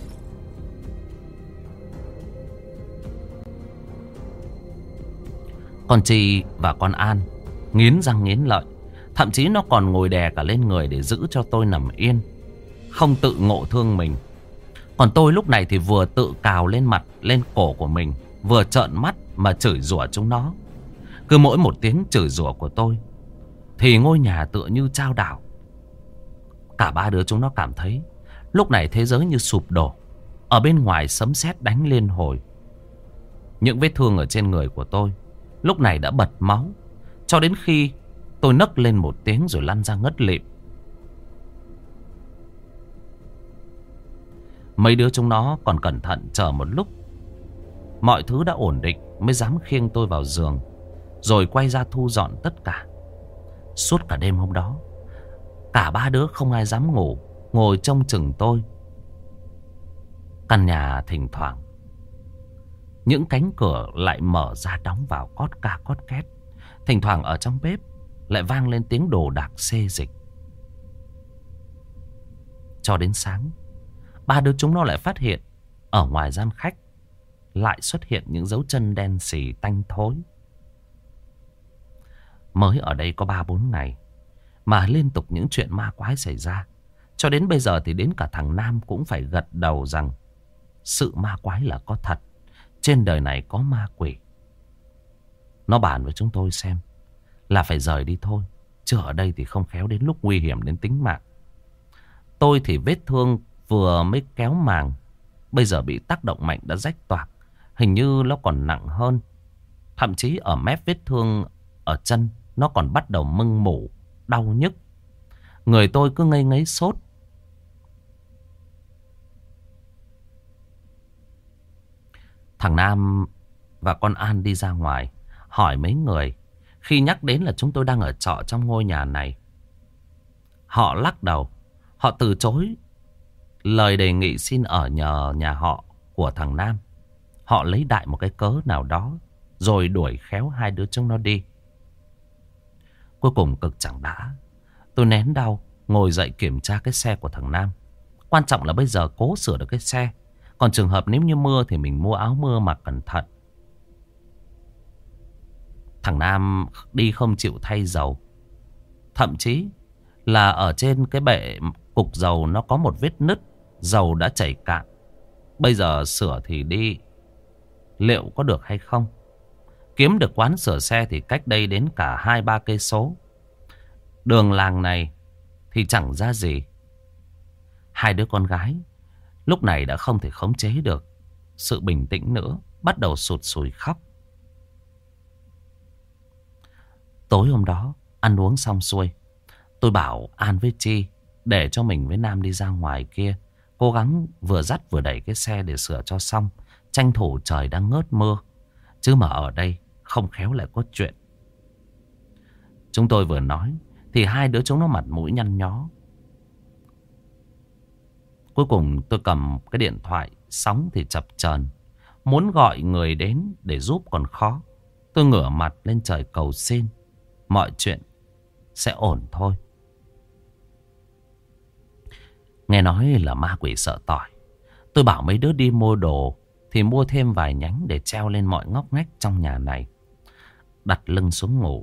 Con Chi và con An nghiến răng nghiến lợi. Thậm chí nó còn ngồi đè cả lên người để giữ cho tôi nằm yên, không tự ngộ thương mình. Còn tôi lúc này thì vừa tự cào lên mặt, lên cổ của mình, vừa trợn mắt mà chửi rủa chúng nó. Cứ mỗi một tiếng chửi rủa của tôi thì ngôi nhà tựa như chao đảo. Cả ba đứa chúng nó cảm thấy lúc này thế giới như sụp đổ. Ở bên ngoài sấm sét đánh liên hồi. Những vết thương ở trên người của tôi lúc này đã bật máu, cho đến khi tôi nấc lên một tiếng rồi lăn ra ngất lịm. Mấy đứa chúng nó còn cẩn thận chờ một lúc mọi thứ đã ổn định mới dám khiêng tôi vào giường, rồi quay ra thu dọn tất cả. Suốt cả đêm hôm đó, cả ba đứa không ai dám ngủ, ngồi trông chừng tôi. Căn nhà thỉnh thoảng những cánh cửa lại mở ra đóng vào cót ca cót két. Thỉnh thoảng ở trong bếp lại vang lên tiếng đồ đạc xê dịch. Cho đến sáng, ba đứa chúng nó lại phát hiện ở ngoài gian khách lại xuất hiện những dấu chân đen xì tanh thối. Mới ở đây có ba bốn ngày mà liên tục những chuyện ma quái xảy ra. Cho đến bây giờ thì đến cả thằng Nam cũng phải gật đầu rằng sự ma quái là có thật. Trên đời này có ma quỷ. Nó bàn với chúng tôi xem là phải rời đi thôi, chứ ở đây thì không khéo đến lúc nguy hiểm đến tính mạng. Tôi thì vết thương vừa mới kéo màng, bây giờ bị tác động mạnh đã rách toạc. Hình như nó còn nặng hơn. Thậm chí ở mép vết thương ở chân nó còn bắt đầu mưng mủ, đau nhức. Người tôi cứ ngây ngấy sốt. Thằng Nam và con An đi ra ngoài hỏi mấy người. Khi nhắc đến là chúng tôi đang ở trọ trong ngôi nhà này, họ lắc đầu. Họ từ chối lời đề nghị xin ở nhờ nhà họ của thằng Nam. Họ lấy đại một cái cớ nào đó rồi đuổi khéo hai đứa chúng nó đi. Cuối cùng cực chẳng đã, tôi nén đau ngồi dậy kiểm tra cái xe của thằng Nam. Quan trọng là bây giờ cố sửa được cái xe. Còn trường hợp nếu như mưa thì mình mua áo mưa mặc cẩn thận. Thằng Nam đi không chịu thay dầu. Thậm chí là ở trên cái bệ cục dầu nó có một vết nứt, dầu đã chảy cạn. Bây giờ sửa thì đi, liệu có được hay không? Kiếm được quán sửa xe thì cách đây đến cả hai ba cây số. Đường làng này thì chẳng ra gì. Hai đứa con gái lúc này đã không thể khống chế được sự bình tĩnh nữa, bắt đầu sụt sùi khóc. Tối hôm đó ăn uống xong xuôi, tôi bảo An với Chi để cho mình với Nam đi ra ngoài kia, cố gắng vừa dắt vừa đẩy cái xe để sửa cho xong, tranh thủ trời đang ngớt mưa. Chứ mà ở đây không khéo lại có chuyện. Chúng tôi vừa nói thì hai đứa chúng nó mặt mũi nhăn nhó. Cuối cùng tôi cầm cái điện thoại, sóng thì chập chờn, muốn gọi người đến để giúp còn khó. Tôi ngửa mặt lên trời cầu xin mọi chuyện sẽ ổn thôi. Nghe nói là ma quỷ sợ tỏi, tôi bảo mấy đứa đi mua đồ thì mua thêm vài nhánh để treo lên mọi ngóc ngách trong nhà này. Đặt lưng xuống ngủ.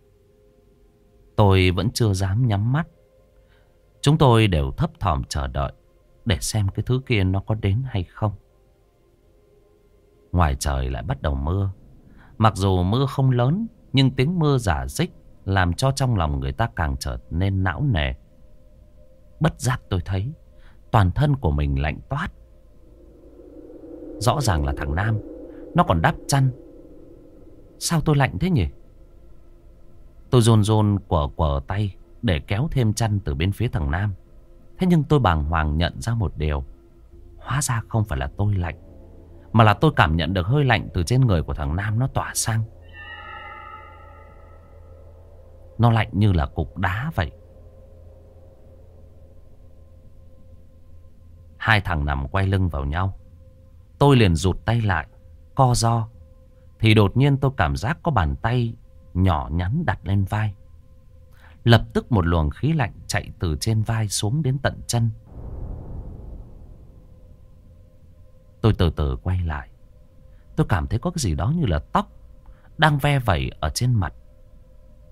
Tôi vẫn chưa dám nhắm mắt. Chúng tôi đều thấp thỏm chờ đợi để xem cái thứ kia nó có đến hay không. Ngoài trời lại bắt đầu mưa. Mặc dù mưa không lớn, nhưng tiếng mưa rả rích làm cho trong lòng người ta càng trở nên não nề. Bất giác tôi thấy toàn thân của mình lạnh toát. Rõ ràng là thằng Nam nó còn đắp chăn. Sao tôi lạnh thế nhỉ? Tôi run run quờ quờ tay để kéo thêm chăn từ bên phía thằng Nam. Thế nhưng tôi bàng hoàng nhận ra một điều. Hóa ra không phải là tôi lạnh, mà là tôi cảm nhận được hơi lạnh từ trên người của thằng Nam nó tỏa sang. Nó lạnh như là cục đá vậy. Hai thằng nằm quay lưng vào nhau. Tôi liền rụt tay lại, co ro. Thì đột nhiên tôi cảm giác có bàn tay nhỏ nhắn đặt lên vai. Lập tức một luồng khí lạnh chạy từ trên vai xuống đến tận chân. Tôi từ từ quay lại. Tôi cảm thấy có cái gì đó như là tóc đang ve vẩy ở trên mặt.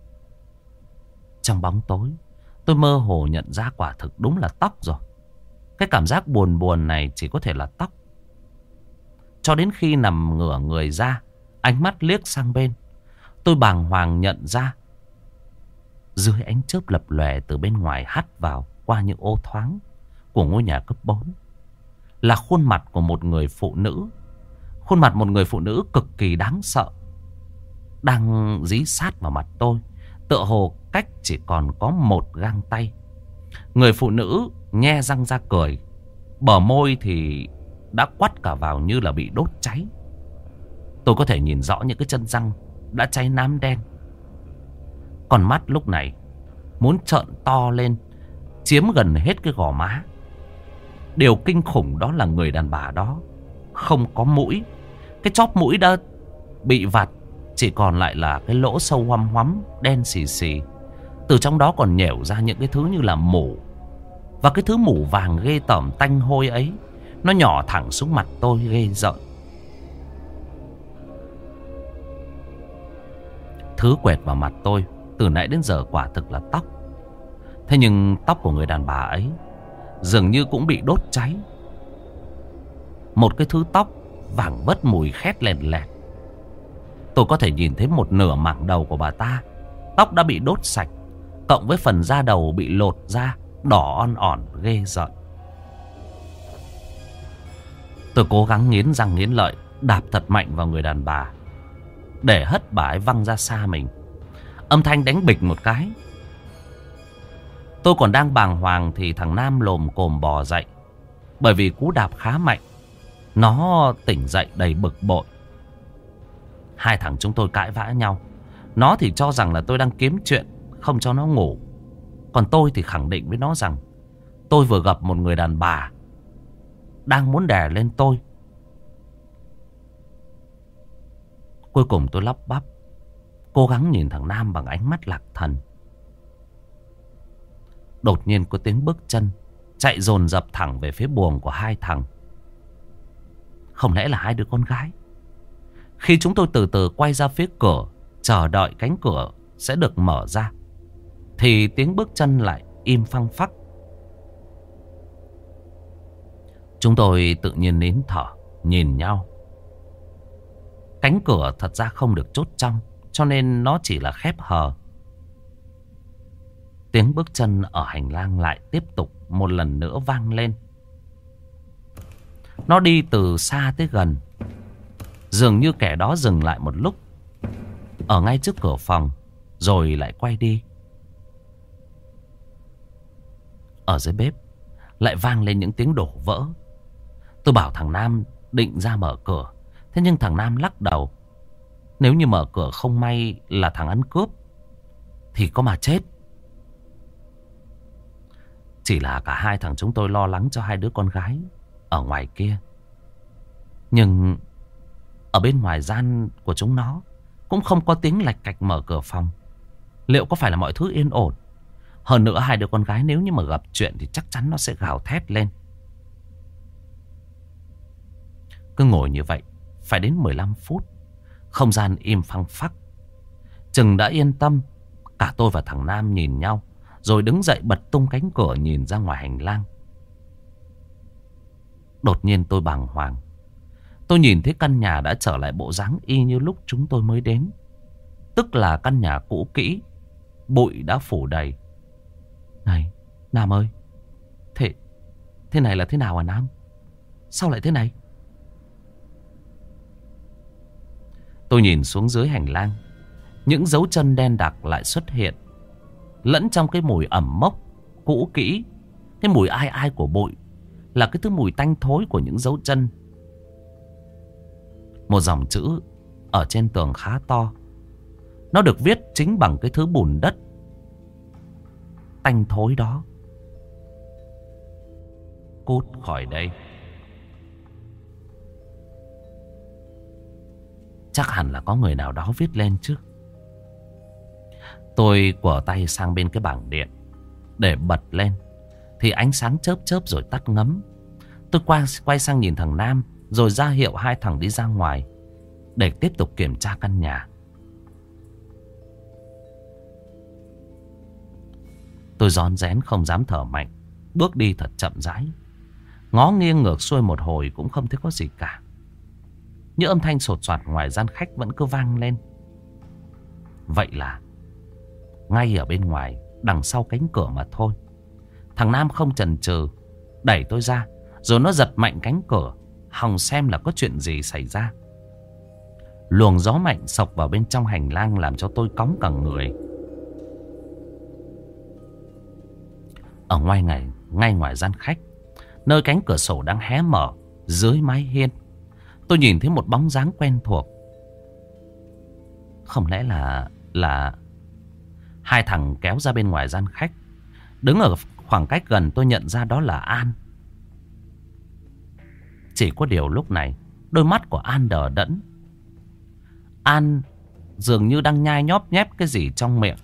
Trong bóng tối, tôi mơ hồ nhận ra quả thực đúng là tóc rồi. Cái cảm giác buồn buồn này chỉ có thể là tóc. Cho đến khi nằm ngửa người ra, ánh mắt liếc sang bên, tôi bàng hoàng nhận ra dưới ánh chớp lập lòe từ bên ngoài hắt vào qua những ô thoáng của ngôi nhà cấp bốn là khuôn mặt của một người phụ nữ. Khuôn mặt một người phụ nữ cực kỳ đáng sợ, đang dí sát vào mặt tôi, tựa hồ cách chỉ còn có một gang tay. Người phụ nữ nhe răng ra cười, bờ môi thì đã quắt cả vào như là bị đốt cháy. Tôi có thể nhìn rõ những cái chân răng đã cháy nám đen. Còn mắt lúc này muốn trợn to lên, chiếm gần hết cái gò má. Điều kinh khủng đó là người đàn bà đó không có mũi. Cái chóp mũi đã bị vặt, chỉ còn lại là cái lỗ sâu hoăm hoắm đen xì xì. Từ trong đó còn nhẻo ra những cái thứ như là mủ. Và cái thứ mủ vàng ghê tởm tanh hôi ấy, nó nhỏ thẳng xuống mặt tôi ghê rợn. Thứ quẹt vào mặt tôi từ nãy đến giờ quả thực là tóc. Thế nhưng tóc của người đàn bà ấy dường như cũng bị đốt cháy. Một cái thứ tóc vàng vất mùi khét lèn lẹt. Tôi có thể nhìn thấy một nửa mảng đầu của bà ta. Tóc đã bị đốt sạch, cộng với phần da đầu bị lột ra, đỏ on ỏn ghê rợn. Tôi cố gắng nghiến răng nghiến lợi, đạp thật mạnh vào người đàn bà, để hất bà ấy văng ra xa mình. Âm thanh đánh bịch một cái. Tôi còn đang bàng hoàng thì thằng Nam lồm cồm bò dậy. Bởi vì cú đạp khá mạnh, nó tỉnh dậy đầy bực bội. Hai thằng chúng tôi cãi vã nhau. Nó thì cho rằng là tôi đang kiếm chuyện, không cho nó ngủ. Còn tôi thì khẳng định với nó rằng tôi vừa gặp một người đàn bà đang muốn đè lên tôi. Cuối cùng tôi lắp bắp, cố gắng nhìn thằng Nam bằng ánh mắt lạc thần. Đột nhiên có tiếng bước chân chạy dồn dập thẳng về phía buồng của hai thằng. Không lẽ là hai đứa con gái? Khi chúng tôi từ từ quay ra phía cửa, chờ đợi cánh cửa sẽ được mở ra, thì tiếng bước chân lại im phăng phắc. Chúng tôi tự nhiên nín thở, nhìn nhau. Cánh cửa thật ra không được chốt trong, cho nên nó chỉ là khép hờ. Tiếng bước chân ở hành lang lại tiếp tục một lần nữa vang lên. Nó đi từ xa tới gần. Dường như kẻ đó dừng lại một lúc ở ngay trước cửa phòng, rồi lại quay đi. Ở dưới bếp lại vang lên những tiếng đổ vỡ. Tôi bảo thằng Nam định ra mở cửa, thế nhưng thằng Nam lắc đầu. Nếu như mở cửa không may là thằng ăn cướp thì có mà chết. Chỉ là cả hai thằng chúng tôi lo lắng cho hai đứa con gái ở ngoài kia. Nhưng ở bên ngoài gian của chúng nó cũng không có tiếng lạch cạch mở cửa phòng. Liệu có phải là mọi thứ yên ổn? Hơn nữa hai đứa con gái nếu như mà gặp chuyện thì chắc chắn nó sẽ gào thét lên. Cứ ngồi như vậy phải đến mười lăm phút. Không gian im phăng phắc. Chừng đã yên tâm, cả tôi và thằng Nam nhìn nhau, rồi đứng dậy bật tung cánh cửa nhìn ra ngoài hành lang. Đột nhiên tôi bàng hoàng. Tôi nhìn thấy căn nhà đã trở lại bộ dáng y như lúc chúng tôi mới đến. Tức là căn nhà cũ kỹ, bụi đã phủ đầy. Này, Nam ơi, Thế, thế này là thế nào à Nam? Sao lại thế này? Tôi nhìn xuống dưới hành lang. Những dấu chân đen đặc lại xuất hiện, lẫn trong cái mùi ẩm mốc cũ kỹ. Cái mùi ai ai của bụi là cái thứ mùi tanh thối của những dấu chân. Một dòng chữ ở trên tường khá to. Nó được viết chính bằng cái thứ bùn đất tanh thối đó: cút khỏi đây. Chắc hẳn là có người nào đó viết lên chứ. Tôi quở tay sang bên cái bảng điện để bật lên, thì ánh sáng chớp chớp rồi tắt ngấm. Tôi quay, quay sang nhìn thằng Nam, rồi ra hiệu hai thằng đi ra ngoài để tiếp tục kiểm tra căn nhà. Tôi rón rén không dám thở mạnh, bước đi thật chậm rãi. Ngó nghiêng ngược xuôi một hồi cũng không thấy có gì cả. Những âm thanh sột soạt ngoài gian khách vẫn cứ vang lên. Vậy là ngay ở bên ngoài, đằng sau cánh cửa mà thôi. Thằng Nam không chần chừ đẩy tôi ra, rồi nó giật mạnh cánh cửa, hòng xem là có chuyện gì xảy ra. Luồng gió mạnh xộc vào bên trong hành lang làm cho tôi cóng cả người. Ở ngoài ngay, ngay ngoài gian khách, nơi cánh cửa sổ đang hé mở dưới mái hiên, tôi nhìn thấy một bóng dáng quen thuộc. Không lẽ là là hai thằng kéo ra bên ngoài gian khách. Đứng ở khoảng cách gần tôi nhận ra đó là An. Chỉ có điều lúc này đôi mắt của An đờ đẫn. An dường như đang nhai nhóp nhép cái gì trong miệng.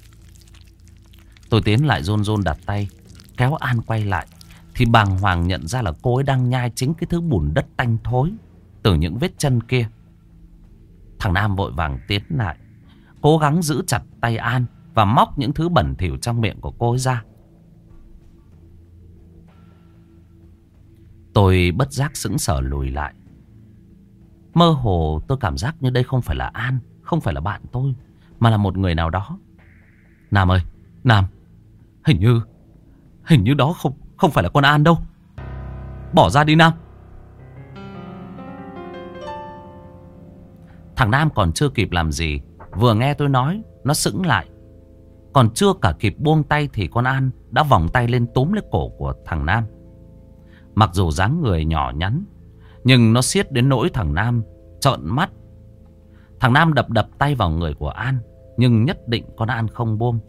Tôi tiến lại run run đặt tay kéo An quay lại, thì bàng hoàng nhận ra là cô ấy đang nhai chính cái thứ bùn đất tanh thối từ những vết chân kia. Thằng Nam vội vàng tiến lại, cố gắng giữ chặt tay An và móc những thứ bẩn thỉu trong miệng của cô ấy ra. Tôi bất giác sững sờ lùi lại. Mơ hồ tôi cảm giác như đây không phải là An, không phải là bạn tôi, mà là một người nào đó. Nam ơi, Nam, hình như Hình như đó không không phải là con An đâu. Bỏ ra đi Nam. Thằng Nam còn chưa kịp làm gì, vừa nghe tôi nói, nó sững lại. Còn chưa cả kịp buông tay thì con An đã vòng tay lên túm lấy cổ của thằng Nam. Mặc dù dáng người nhỏ nhắn, nhưng nó siết đến nỗi thằng Nam trợn mắt. Thằng Nam đập đập tay vào người của An, nhưng nhất định con An không buông.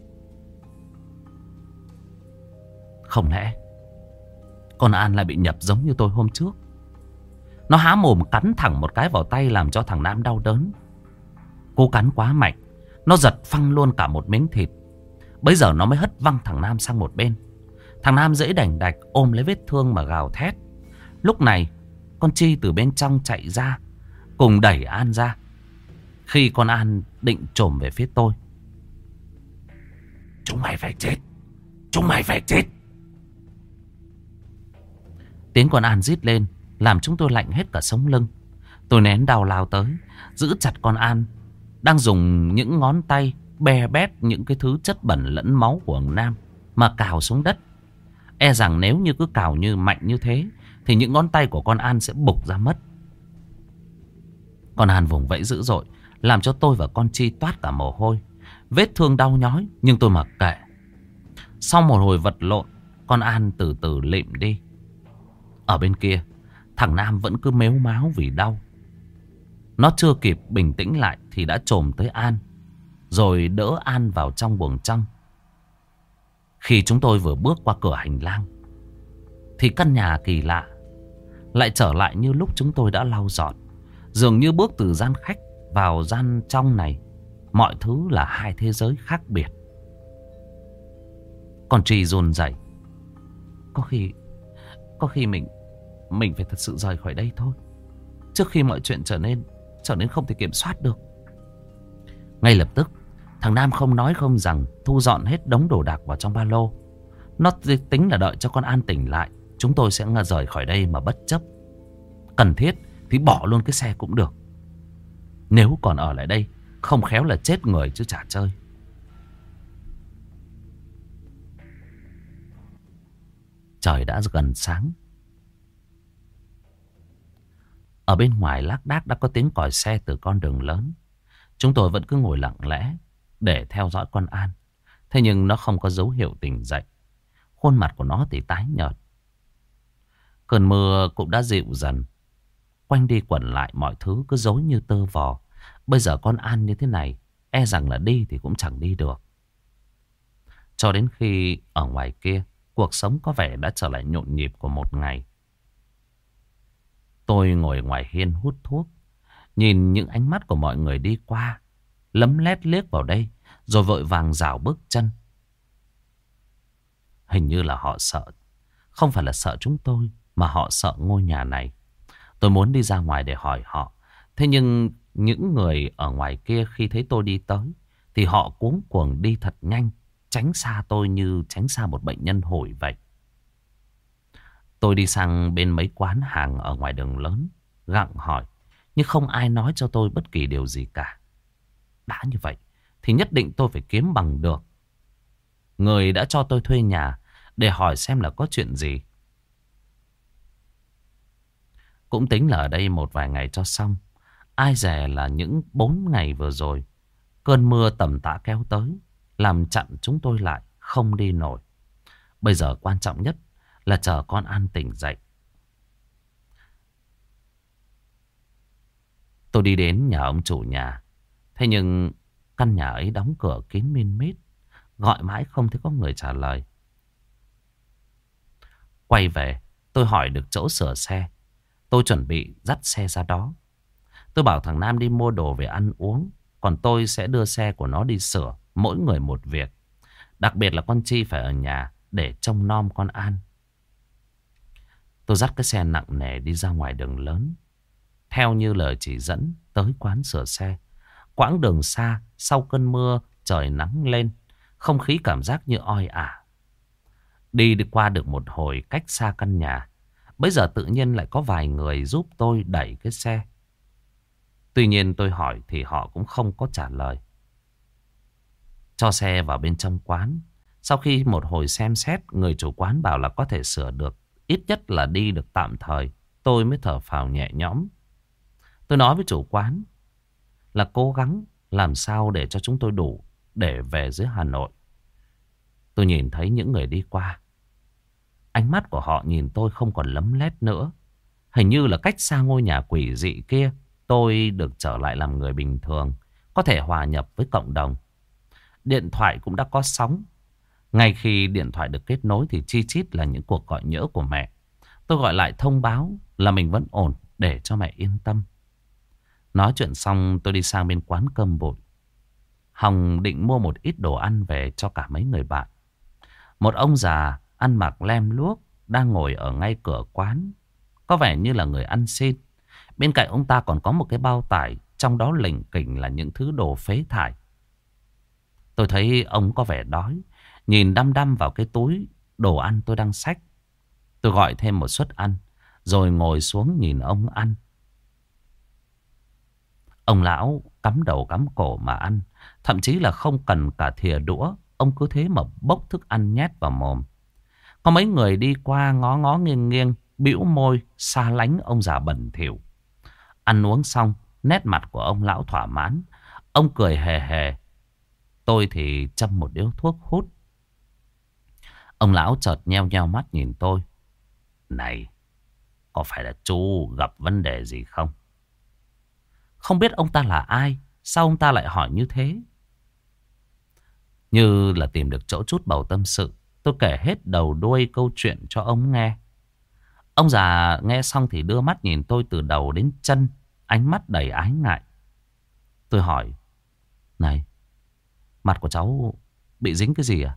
Không lẽ con An lại bị nhập giống như tôi hôm trước? Nó há mồm cắn thẳng một cái vào tay, làm cho thằng Nam đau đớn. Cô cắn quá mạnh, nó giật phăng luôn cả một miếng thịt. Bây giờ nó mới hất văng thằng Nam sang một bên. Thằng Nam dễ đành đạch ôm lấy vết thương mà gào thét. Lúc này con Chi từ bên trong chạy ra, cùng đẩy An ra. Khi con An định chồm về phía tôi. Chúng mày phải chết, chúng mày phải chết. Tiếng con An rít lên làm chúng tôi lạnh hết cả sống lưng. Tôi nén đau lao tới, giữ chặt con An đang dùng những ngón tay bè bét những cái thứ chất bẩn lẫn máu của ông Nam mà cào xuống đất. E rằng nếu như cứ cào như mạnh như thế thì những ngón tay của con An sẽ bục ra mất. Con An vùng vẫy dữ dội, làm cho tôi và con Chi toát cả mồ hôi. Vết thương đau nhói nhưng tôi mặc kệ. Sau một hồi vật lộn, con An từ từ lịm đi. Ở bên kia, thằng Nam vẫn cứ mếu máo vì đau. Nó chưa kịp bình tĩnh lại thì đã chồm tới An, rồi đỡ An vào trong buồng trong. Khi chúng tôi vừa bước qua cửa hành lang, thì căn nhà kỳ lạ lại trở lại như lúc chúng tôi đã lau dọn. Dường như bước từ gian khách vào gian trong này, mọi thứ là hai thế giới khác biệt. Con Trì run rẩy. Có khi Có khi mình Mình phải thật sự rời khỏi đây thôi, trước khi mọi chuyện trở nên Trở nên không thể kiểm soát được. Ngay lập tức, thằng Nam không nói không rằng thu dọn hết đống đồ đạc vào trong ba lô. Nó tính là đợi cho con An tỉnh lại, chúng tôi sẽ rời khỏi đây mà bất chấp. Cần thiết thì bỏ luôn cái xe cũng được. Nếu còn ở lại đây, không khéo là chết người chứ chả chơi. Trời đã gần sáng. Ở bên ngoài lác đác đã có tiếng còi xe từ con đường lớn. Chúng tôi vẫn cứ ngồi lặng lẽ để theo dõi con An. Thế nhưng nó không có dấu hiệu tỉnh dậy. Khuôn mặt của nó thì tái nhợt. Cơn mưa cũng đã dịu dần. Quanh đi quẩn lại mọi thứ cứ rối như tơ vò. Bây giờ con An như thế này, e rằng là đi thì cũng chẳng đi được. Cho đến khi ở ngoài kia, cuộc sống có vẻ đã trở lại nhộn nhịp của một ngày. Tôi ngồi ngoài hiên hút thuốc, nhìn những ánh mắt của mọi người đi qua, lấm lét liếc vào đây, rồi vội vàng rảo bước chân. Hình như là họ sợ. Không phải là sợ chúng tôi, mà họ sợ ngôi nhà này. Tôi muốn đi ra ngoài để hỏi họ. Thế nhưng những người ở ngoài kia khi thấy tôi đi tới, thì họ cuống cuồng đi thật nhanh, tránh xa tôi như tránh xa một bệnh nhân hủi vậy. Tôi đi sang bên mấy quán hàng ở ngoài đường lớn, gặng hỏi, nhưng không ai nói cho tôi bất kỳ điều gì cả. Đã như vậy thì nhất định tôi phải kiếm bằng được người đã cho tôi thuê nhà để hỏi xem là có chuyện gì. Cũng tính là ở đây một vài ngày cho xong. Ai dè là những bốn ngày vừa rồi, cơn mưa tầm tã kéo tới, làm chặn chúng tôi lại, không đi nổi. Bây giờ quan trọng nhất là chờ con An tỉnh dậy. Tôi đi đến nhà ông chủ nhà. Thế nhưng căn nhà ấy đóng cửa kín min mít, gọi mãi không thấy có người trả lời. Quay về, tôi hỏi được chỗ sửa xe. Tôi chuẩn bị dắt xe ra đó. Tôi bảo thằng Nam đi mua đồ về ăn uống, còn tôi sẽ đưa xe của nó đi sửa, mỗi người một việc. Đặc biệt là con Chi phải ở nhà để trông nom con An. Tôi dắt cái xe nặng nề đi ra ngoài đường lớn, theo như lời chỉ dẫn tới quán sửa xe. Quãng đường xa, sau cơn mưa, trời nắng lên, không khí cảm giác như oi ả. Đi đi qua được một hồi cách xa căn nhà, bây giờ tự nhiên lại có vài người giúp tôi đẩy cái xe. Tuy nhiên tôi hỏi thì họ cũng không có trả lời. Cho xe vào bên trong quán. Sau khi một hồi xem xét, người chủ quán bảo là có thể sửa được, ít nhất là đi được tạm thời. Tôi mới thở phào nhẹ nhõm. Tôi nói với chủ quán là cố gắng làm sao để cho chúng tôi đủ để về dưới Hà Nội. Tôi nhìn thấy những người đi qua, ánh mắt của họ nhìn tôi không còn lấm lét nữa. Hình như là cách xa ngôi nhà quỷ dị kia, tôi được trở lại làm người bình thường, có thể hòa nhập với cộng đồng. Điện thoại cũng đã có sóng. Ngay khi điện thoại được kết nối thì chi chít là những cuộc gọi nhỡ của mẹ. Tôi gọi lại thông báo là mình vẫn ổn để cho mẹ yên tâm. Nói chuyện xong tôi đi sang bên quán cơm bụi. Hồng định mua một ít đồ ăn về cho cả mấy người bạn. Một ông già ăn mặc lem luốc đang ngồi ở ngay cửa quán, có vẻ như là người ăn xin. Bên cạnh ông ta còn có một cái bao tải, trong đó lỉnh kỉnh là những thứ đồ phế thải. Tôi thấy ông có vẻ đói, nhìn đăm đăm vào cái túi đồ ăn tôi đang xách. Tôi gọi thêm một suất ăn, rồi ngồi xuống nhìn ông ăn. Ông lão cắm đầu cắm cổ mà ăn, thậm chí là không cần cả thìa đũa, ông cứ thế mà bốc thức ăn nhét vào mồm. Có mấy người đi qua ngó ngó nghiêng nghiêng, bĩu môi xa lánh ông già bẩn thỉu. Ăn uống xong, nét mặt của ông lão thỏa mãn, ông cười hề hề. Tôi thì châm một điếu thuốc hút. Ông lão chợt nheo nheo mắt nhìn tôi. Này, có phải là chú gặp vấn đề gì không? Không biết ông ta là ai, sao ông ta lại hỏi như thế? Như là tìm được chỗ chút bầu tâm sự, tôi kể hết đầu đuôi câu chuyện cho ông nghe. Ông già nghe xong thì đưa mắt nhìn tôi từ đầu đến chân, ánh mắt đầy ái ngại. Tôi hỏi, này, mặt của cháu bị dính cái gì à?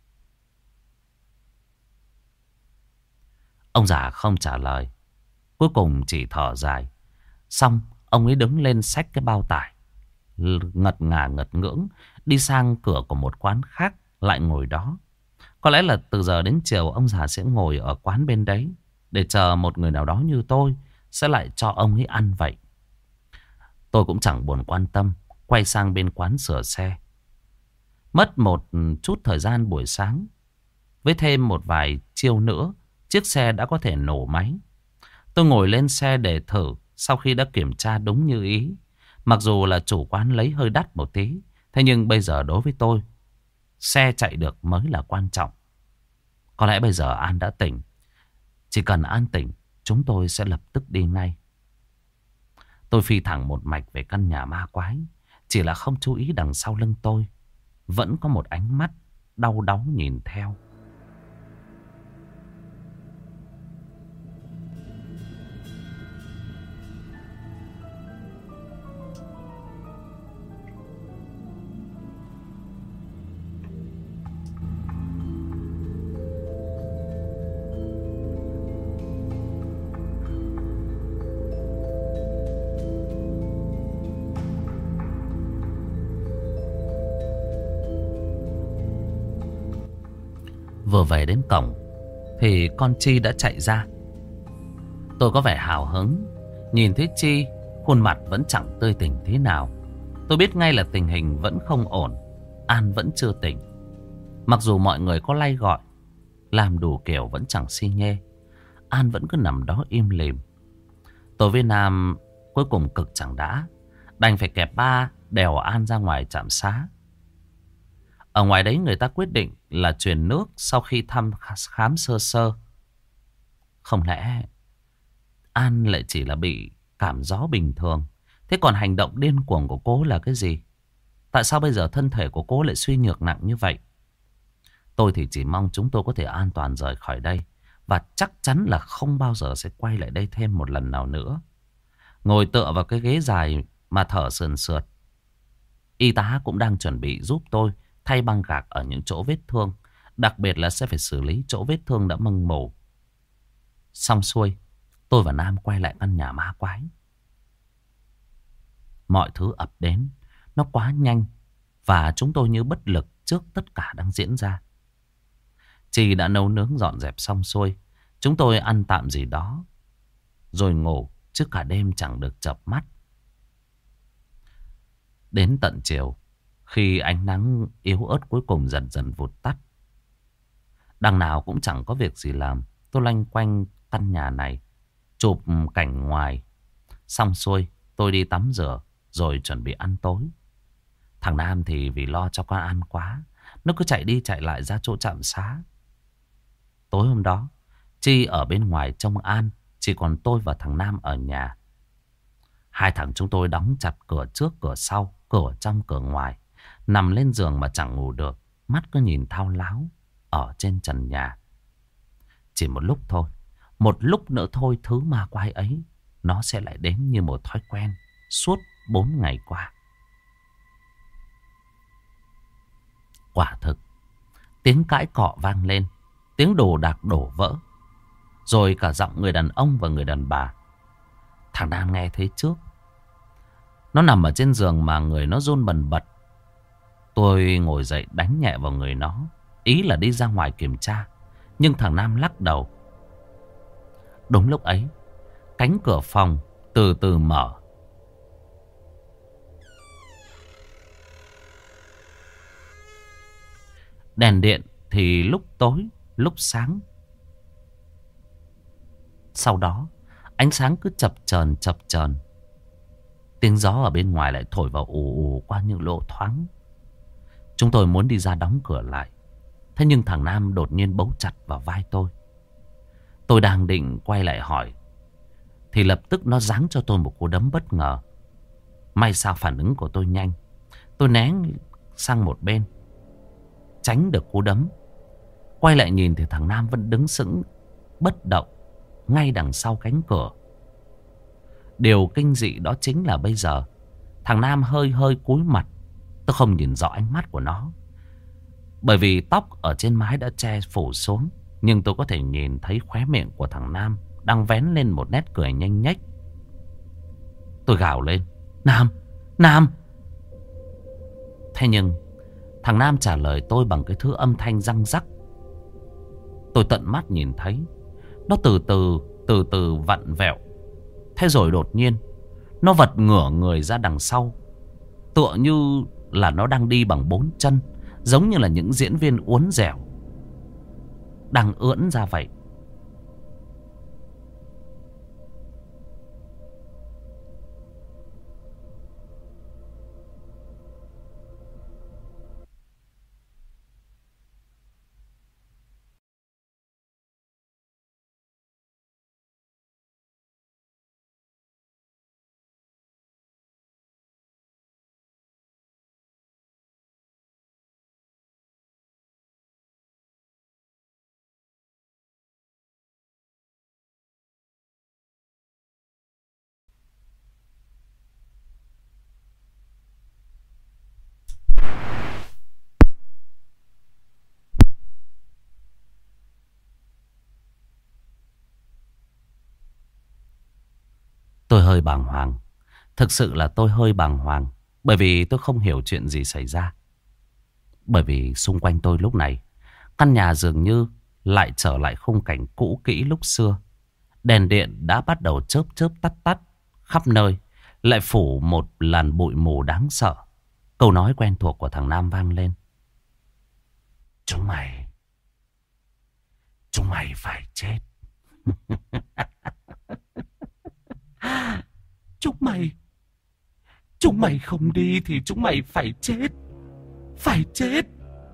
Ông già không trả lời, cuối cùng chỉ thở dài. Xong ông ấy đứng lên xách cái bao tải, ngật ngà ngật ngưỡng đi sang cửa của một quán khác, lại ngồi đó. Có lẽ là từ giờ đến chiều ông già sẽ ngồi ở quán bên đấy để chờ một người nào đó như tôi sẽ lại cho ông ấy ăn vậy. Tôi cũng chẳng buồn quan tâm, quay sang bên quán sửa xe. Mất một chút thời gian buổi sáng, với thêm một vài chiêu nữa, chiếc xe đã có thể nổ máy. Tôi ngồi lên xe để thử. Sau khi đã kiểm tra đúng như ý, mặc dù là chủ quán lấy hơi đắt một tí, thế nhưng bây giờ đối với tôi, xe chạy được mới là quan trọng. Có lẽ bây giờ An đã tỉnh. Chỉ cần An tỉnh, chúng tôi sẽ lập tức đi ngay. Tôi phi thẳng một mạch về căn nhà ma quái. Chỉ là không chú ý đằng sau lưng tôi vẫn có một ánh mắt đau đáu nhìn theo. Vừa về đến cổng thì con Chi đã chạy ra. Tôi có vẻ hào hứng. Nhìn thấy Chi, khuôn mặt vẫn chẳng tươi tỉnh thế nào. Tôi biết ngay là tình hình vẫn không ổn. An vẫn chưa tỉnh. Mặc dù mọi người có lay gọi, làm đủ kiểu vẫn chẳng xi nhê. An vẫn cứ nằm đó im lìm. Tôi với Nam cuối cùng cực chẳng đã, đành phải kẹp ba đèo An ra ngoài trạm xá. Ở ngoài đấy người ta quyết định là truyền nước sau khi thăm khám sơ sơ. Không lẽ An lại chỉ là bị cảm gió bình thường? Thế còn hành động điên cuồng của cô là cái gì? Tại sao bây giờ thân thể của cô lại suy nhược nặng như vậy? Tôi thì chỉ mong chúng tôi có thể an toàn rời khỏi đây. Và chắc chắn là không bao giờ sẽ quay lại đây thêm một lần nào nữa. Ngồi tựa vào cái ghế dài mà thở sườn sượt. Y tá cũng đang chuẩn bị giúp tôi thay băng gạc ở những chỗ vết thương. Đặc biệt là sẽ phải xử lý chỗ vết thương đã mưng mủ. Xong xuôi, tôi và Nam quay lại căn nhà ma quái. Mọi thứ ập đến, nó quá nhanh. Và chúng tôi như bất lực trước tất cả đang diễn ra. Chị đã nấu nướng dọn dẹp xong xuôi. Chúng tôi ăn tạm gì đó rồi ngủ, chứ cả đêm chẳng được chợp mắt. Đến tận chiều, khi ánh nắng yếu ớt cuối cùng dần dần vụt tắt, đằng nào cũng chẳng có việc gì làm, tôi loanh quanh căn nhà này, chụp cảnh ngoài. Xong xuôi, tôi đi tắm rửa rồi chuẩn bị ăn tối. Thằng Nam thì vì lo cho con ăn quá, nó cứ chạy đi chạy lại ra chỗ trạm xá. Tối hôm đó, Chi ở bên ngoài trông An, chỉ còn tôi và thằng Nam ở nhà. Hai thằng chúng tôi đóng chặt cửa trước cửa sau, cửa trong cửa ngoài. Nằm lên giường mà chẳng ngủ được, mắt cứ nhìn thao láo ở trên trần nhà. Chỉ một lúc thôi, một lúc nữa thôi, thứ ma quái ấy nó sẽ lại đến như một thói quen suốt bốn ngày qua. Quả thực, tiếng cãi cọ vang lên, tiếng đồ đạc đổ vỡ, rồi cả giọng người đàn ông và người đàn bà. Thằng Nam nghe thấy trước. Nó nằm ở trên giường mà người nó run bần bật. Tôi ngồi dậy đánh nhẹ vào người nó, ý là đi ra ngoài kiểm tra. Nhưng thằng Nam lắc đầu. Đúng lúc ấy, cánh cửa phòng từ từ mở. Đèn điện thì lúc tối, lúc sáng. Sau đó, ánh sáng cứ chập chờn chập chờn. Tiếng gió ở bên ngoài lại thổi vào ù ù qua những lỗ thoáng. Chúng tôi muốn đi ra đóng cửa lại. Thế nhưng thằng Nam đột nhiên bấu chặt vào vai tôi. Tôi đang định quay lại hỏi, thì lập tức nó giáng cho tôi một cú đấm bất ngờ. May sao phản ứng của tôi nhanh. Tôi né sang một bên, tránh được cú đấm. Quay lại nhìn thì thằng Nam vẫn đứng sững bất động ngay đằng sau cánh cửa. Điều kinh dị đó chính là bây giờ thằng Nam hơi hơi cúi mặt. Tôi không nhìn rõ ánh mắt của nó, bởi vì tóc ở trên mái đã che phủ xuống. Nhưng tôi có thể nhìn thấy khóe miệng của thằng Nam đang vén lên một nét cười nhanh nhếch. Tôi gào lên, Nam, Nam. Thế nhưng thằng Nam trả lời tôi bằng cái thứ âm thanh răng rắc. Tôi tận mắt nhìn thấy nó từ từ, từ từ vặn vẹo. Thế rồi đột nhiên nó vật ngửa người ra đằng sau, tựa như là nó đang đi bằng bốn chân, giống như là những diễn viên uốn dẻo đang ưỡn ra vậy. Tôi hơi bàng hoàng. Thực sự là tôi hơi bàng hoàng. Bởi vì tôi không hiểu chuyện gì xảy ra. Bởi vì xung quanh tôi lúc này, căn nhà dường như lại trở lại khung cảnh cũ kỹ lúc xưa. Đèn điện đã bắt đầu chớp chớp tắt tắt. Khắp nơi lại phủ một làn bụi mù đáng sợ. Câu nói quen thuộc của thằng Nam vang lên. Chúng mày, chúng mày phải chết. Chúng mày, chúng mày không đi thì chúng mày phải chết. Phải chết.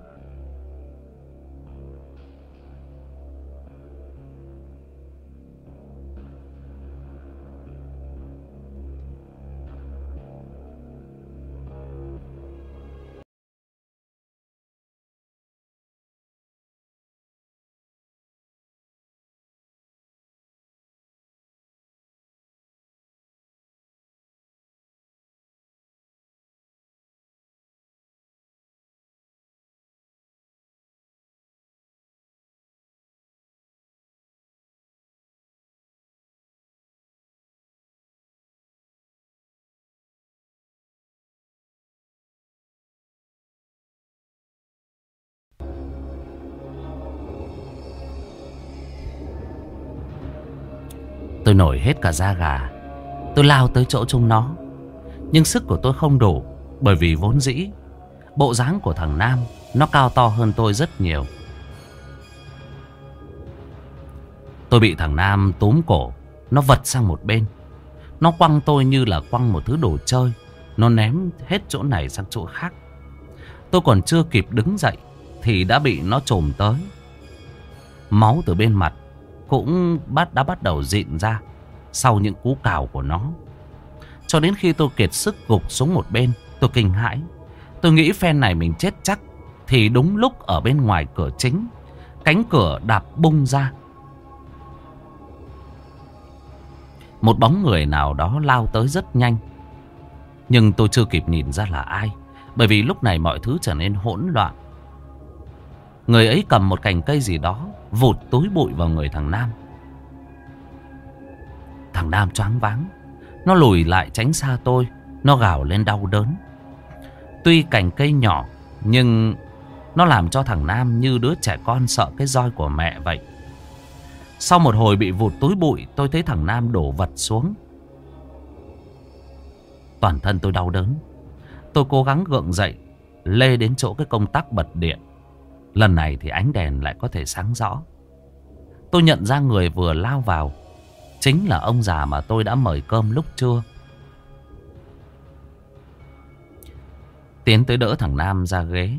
Tôi nổi hết cả da gà. Tôi lao tới chỗ chúng nó. Nhưng sức của tôi không đủ. Bởi vì vốn dĩ bộ dáng của thằng Nam nó cao to hơn tôi rất nhiều. Tôi bị thằng Nam túm cổ. Nó vật sang một bên. Nó quăng tôi như là quăng một thứ đồ chơi. Nó ném hết chỗ này sang chỗ khác. Tôi còn chưa kịp đứng dậy thì đã bị nó chồm tới. Máu từ bên mặt cũng bắt đã bắt đầu rịn ra sau những cú cào của nó. Cho đến khi tôi kiệt sức gục xuống một bên, tôi kinh hãi. Tôi nghĩ phen này mình chết chắc. Thì đúng lúc ở bên ngoài cửa chính, cánh cửa đạp bung ra. Một bóng người nào đó lao tới rất nhanh. Nhưng tôi chưa kịp nhìn ra là ai, bởi vì lúc này mọi thứ trở nên hỗn loạn. Người ấy cầm một cành cây gì đó, vụt túi bụi vào người thằng Nam. Thằng Nam choáng váng. Nó lùi lại tránh xa tôi. Nó gào lên đau đớn. Tuy cành cây nhỏ, nhưng nó làm cho thằng Nam như đứa trẻ con sợ cái roi của mẹ vậy. Sau một hồi bị vụt túi bụi, tôi thấy thằng Nam đổ vật xuống. Toàn thân tôi đau đớn. Tôi cố gắng gượng dậy, lê đến chỗ cái công tắc bật điện. Lần này thì ánh đèn lại có thể sáng rõ. Tôi nhận ra người vừa lao vào chính là ông già mà tôi đã mời cơm lúc trưa. Tiến tới đỡ thằng Nam ra ghế.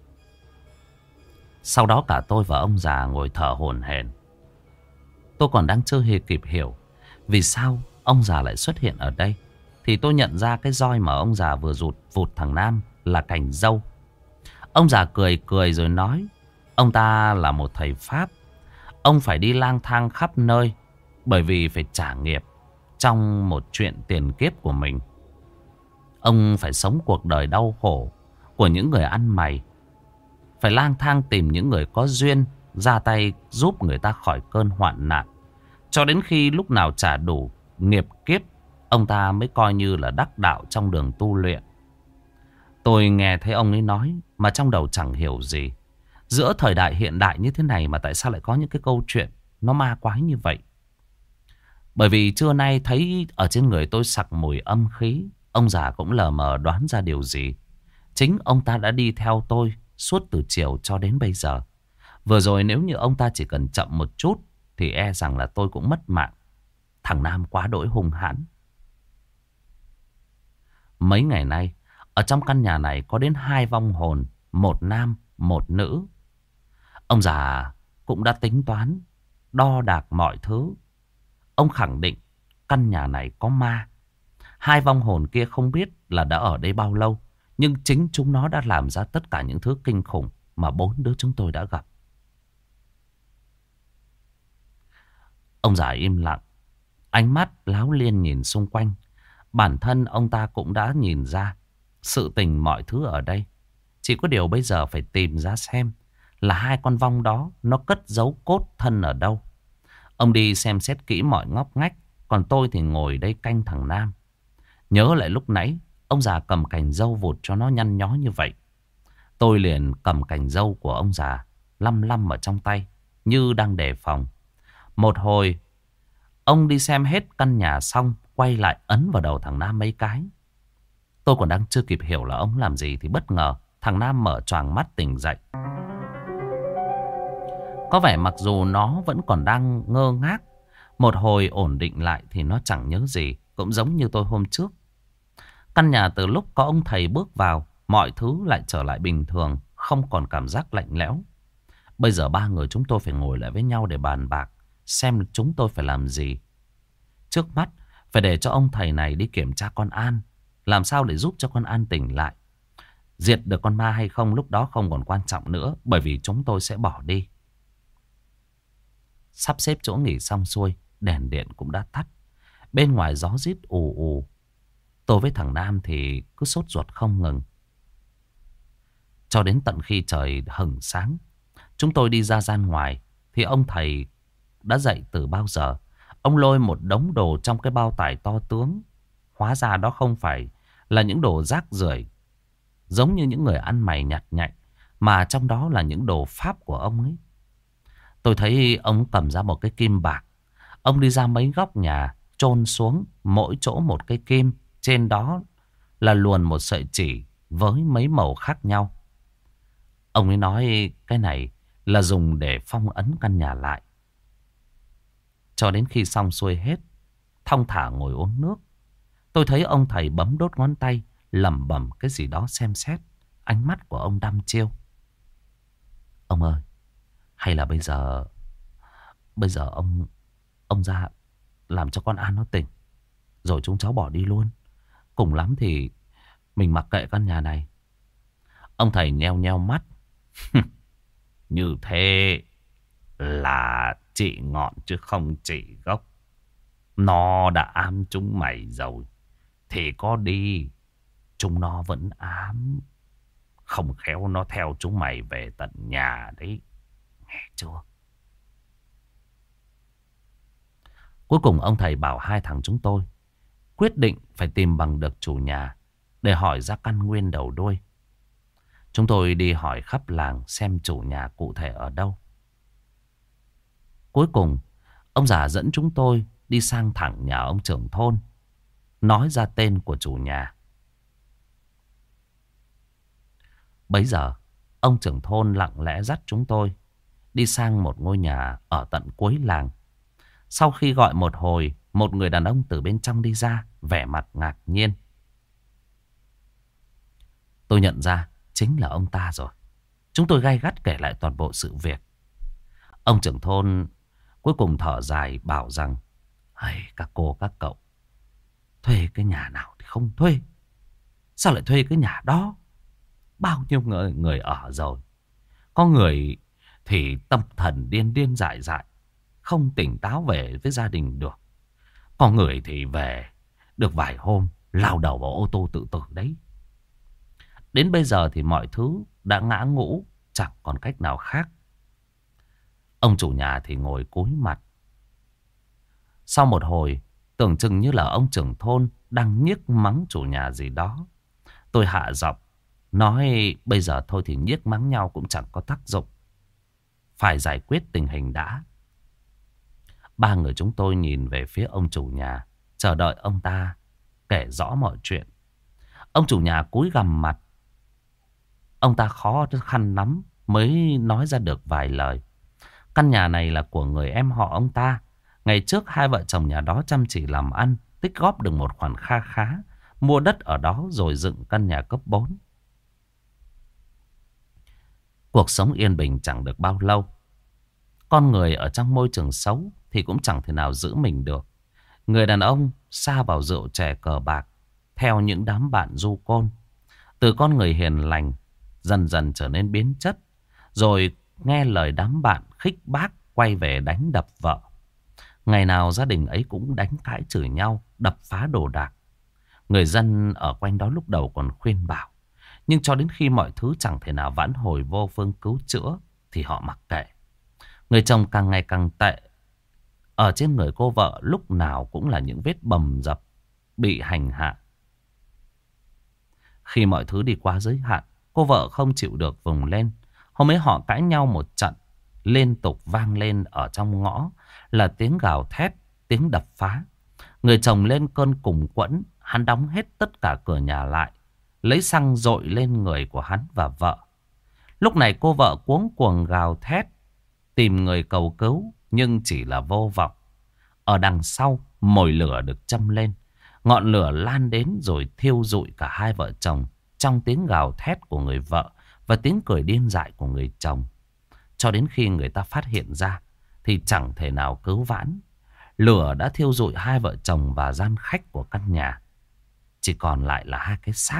Sau đó cả tôi và ông già ngồi thở hổn hển. Tôi còn đang chưa hề kịp hiểu vì sao ông già lại xuất hiện ở đây, thì tôi nhận ra cái roi mà ông già vừa rụt vụt thằng Nam là cành dâu. Ông già cười cười rồi nói, ông ta là một thầy Pháp. Ông phải đi lang thang khắp nơi bởi vì phải trả nghiệp trong một chuyện tiền kiếp của mình. Ông phải sống cuộc đời đau khổ của những người ăn mày, phải lang thang tìm những người có duyên ra tay giúp người ta khỏi cơn hoạn nạn. Cho đến khi lúc nào trả đủ nghiệp kiếp, ông ta mới coi như là đắc đạo trong đường tu luyện. Tôi nghe thấy ông ấy nói mà trong đầu chẳng hiểu gì. Giữa thời đại hiện đại như thế này mà tại sao lại có những cái câu chuyện nó ma quái như vậy? Bởi vì trưa nay thấy ở trên người tôi sặc mùi âm khí, ông già cũng lờ mờ đoán ra điều gì. Chính ông ta đã đi theo tôi suốt từ chiều cho đến bây giờ. Vừa rồi nếu như ông ta chỉ cần chậm một chút thì e rằng là tôi cũng mất mạng. Thằng Nam quá đỗi hung hãn. Mấy ngày nay, ở trong căn nhà này có đến hai vong hồn, một nam, một nữ. Ông già cũng đã tính toán, đo đạc mọi thứ. Ông khẳng định căn nhà này có ma. Hai vong hồn kia không biết là đã ở đây bao lâu, nhưng chính chúng nó đã làm ra tất cả những thứ kinh khủng mà bốn đứa chúng tôi đã gặp. Ông già im lặng, ánh mắt láo liên nhìn xung quanh. Bản thân ông ta cũng đã nhìn ra sự tình mọi thứ ở đây. Chỉ có điều bây giờ phải tìm ra xem là hai con vong đó nó cất giấu cốt thân ở đâu. Ông đi xem xét kỹ mọi ngóc ngách, còn tôi thì ngồi đây canh thằng Nam. Nhớ lại lúc nãy ông già cầm cành dâu vụt cho nó nhăn nhó như vậy. Tôi liền cầm cành dâu của ông già lăm lăm ở trong tay. như đang đề phòng. Một hồi, ông đi xem hết căn nhà xong, quay lại ấn vào đầu thằng Nam mấy cái. Tôi còn đang chưa kịp hiểu là ông làm gì thì bất ngờ thằng Nam mở choàng mắt tỉnh dậy. Có vẻ mặc dù nó vẫn còn đang ngơ ngác, một hồi ổn định lại thì nó chẳng nhớ gì, cũng giống như tôi hôm trước. Căn nhà từ lúc có ông thầy bước vào, mọi thứ lại trở lại bình thường, không còn cảm giác lạnh lẽo. Bây giờ ba người chúng tôi phải ngồi lại với nhau để bàn bạc, xem chúng tôi phải làm gì. Trước mắt, phải để cho ông thầy này đi kiểm tra con An, làm sao để giúp cho con An tỉnh lại. Diệt được con ma hay không lúc đó không còn quan trọng nữa, bởi vì chúng tôi sẽ bỏ đi. Sắp xếp chỗ nghỉ xong xuôi, đèn điện cũng đã tắt. Bên ngoài gió rít ù ù. Tôi với thằng Nam thì cứ sốt ruột không ngừng. Cho đến tận khi trời hửng sáng, chúng tôi đi ra gian ngoài thì ông thầy đã dậy từ bao giờ. Ông lôi một đống đồ trong cái bao tải to tướng. Hóa ra đó không phải là những đồ rác rưởi giống như những người ăn mày nhặt nhạnh, mà trong đó là những đồ pháp của ông ấy. Tôi thấy ông cầm ra một cái kim bạc. Ông đi ra mấy góc nhà, chôn xuống mỗi chỗ một cái kim. Trên đó là luồn một sợi chỉ với mấy màu khác nhau. Ông ấy nói cái này là dùng để phong ấn căn nhà lại. Cho đến khi xong xuôi hết, thong thả ngồi uống nước. Tôi thấy ông thầy bấm đốt ngón tay, lẩm bẩm cái gì đó xem xét. Ánh mắt của ông đăm chiêu. Ông ơi, hay là bây giờ Bây giờ ông Ông ra làm cho con An nó tỉnh, rồi chúng cháu bỏ đi luôn. Cùng lắm thì mình mặc kệ căn nhà này. Ông thầy nheo nheo mắt. Như thế là trị ngọn chứ không trị gốc. Nó đã ám chúng mày rồi thì có đi, chúng nó vẫn ám. Không khéo nó theo chúng mày về tận nhà đấy. Nghe chưa? Cuối cùng ông thầy bảo hai thằng chúng tôi quyết định phải tìm bằng được chủ nhà để hỏi ra căn nguyên đầu đuôi. Chúng tôi đi hỏi khắp làng xem chủ nhà cụ thể ở đâu. Cuối cùng, ông già dẫn chúng tôi đi sang thẳng nhà ông trưởng thôn, nói ra tên của chủ nhà. Bấy giờ, ông trưởng thôn lặng lẽ dắt chúng tôi đi sang một ngôi nhà ở tận cuối làng. Sau khi gọi một hồi, một người đàn ông từ bên trong đi ra, vẻ mặt ngạc nhiên. Tôi nhận ra chính là ông ta rồi. Chúng tôi gay gắt kể lại toàn bộ sự việc. Ông trưởng thôn cuối cùng thở dài bảo rằng: "Hay các cô các cậu, thuê cái nhà nào thì không thuê, sao lại thuê cái nhà đó? Bao nhiêu người, người ở rồi. Có người thì tâm thần điên điên dại dại, không tỉnh táo về với gia đình được. Có người thì về được vài hôm lao đầu vào ô tô tự tử đấy. Đến bây giờ thì mọi thứ đã ngã ngũ, chẳng còn cách nào khác." Ông chủ nhà thì ngồi cúi mặt. Sau một hồi, tưởng chừng như là ông trưởng thôn đang nhiếc mắng chủ nhà gì đó. Tôi hạ giọng nói bây giờ thôi thì nhiếc mắng nhau cũng chẳng có tác dụng, phải giải quyết tình hình đã. Ba người chúng tôi nhìn về phía ông chủ nhà, chờ đợi ông ta kể rõ mọi chuyện. Ông chủ nhà cúi gằm mặt. Ông ta khó khăn lắm mới nói ra được vài lời. Căn nhà này là của người em họ ông ta. Ngày trước hai vợ chồng nhà đó chăm chỉ làm ăn, tích góp được một khoản kha khá, mua đất ở đó rồi dựng căn nhà cấp bốn. Cuộc sống yên bình chẳng được bao lâu. Con người ở trong môi trường xấu thì cũng chẳng thể nào giữ mình được. Người đàn ông sa vào rượu chè cờ bạc, theo những đám bạn du côn. Từ con người hiền lành dần dần trở nên biến chất, rồi nghe lời đám bạn khích bác quay về đánh đập vợ. Ngày nào gia đình ấy cũng đánh cãi chửi nhau, đập phá đồ đạc. Người dân ở quanh đó lúc đầu còn khuyên bảo, nhưng cho đến khi mọi thứ chẳng thể nào vãn hồi vô phương cứu chữa thì họ mặc kệ. Người chồng càng ngày càng tệ. Ở trên người cô vợ lúc nào cũng là những vết bầm dập, bị hành hạ. Khi mọi thứ đi quá giới hạn, cô vợ không chịu được vùng lên. Hôm ấy họ cãi nhau một trận, liên tục vang lên ở trong ngõ là tiếng gào thét, tiếng đập phá. Người chồng lên cơn cùng quẫn, hắn đóng hết tất cả cửa nhà lại, lấy xăng dội lên người của hắn và vợ. Lúc này cô vợ cuống cuồng gào thét, tìm người cầu cứu, nhưng chỉ là vô vọng. Ở đằng sau, mồi lửa được châm lên. Ngọn lửa lan đến rồi thiêu rụi cả hai vợ chồng trong tiếng gào thét của người vợ và tiếng cười điên dại của người chồng. Cho đến khi người ta phát hiện ra thì chẳng thể nào cứu vãn. Lửa đã thiêu rụi hai vợ chồng và gian khách của căn nhà. Chỉ còn lại là hai cái xác.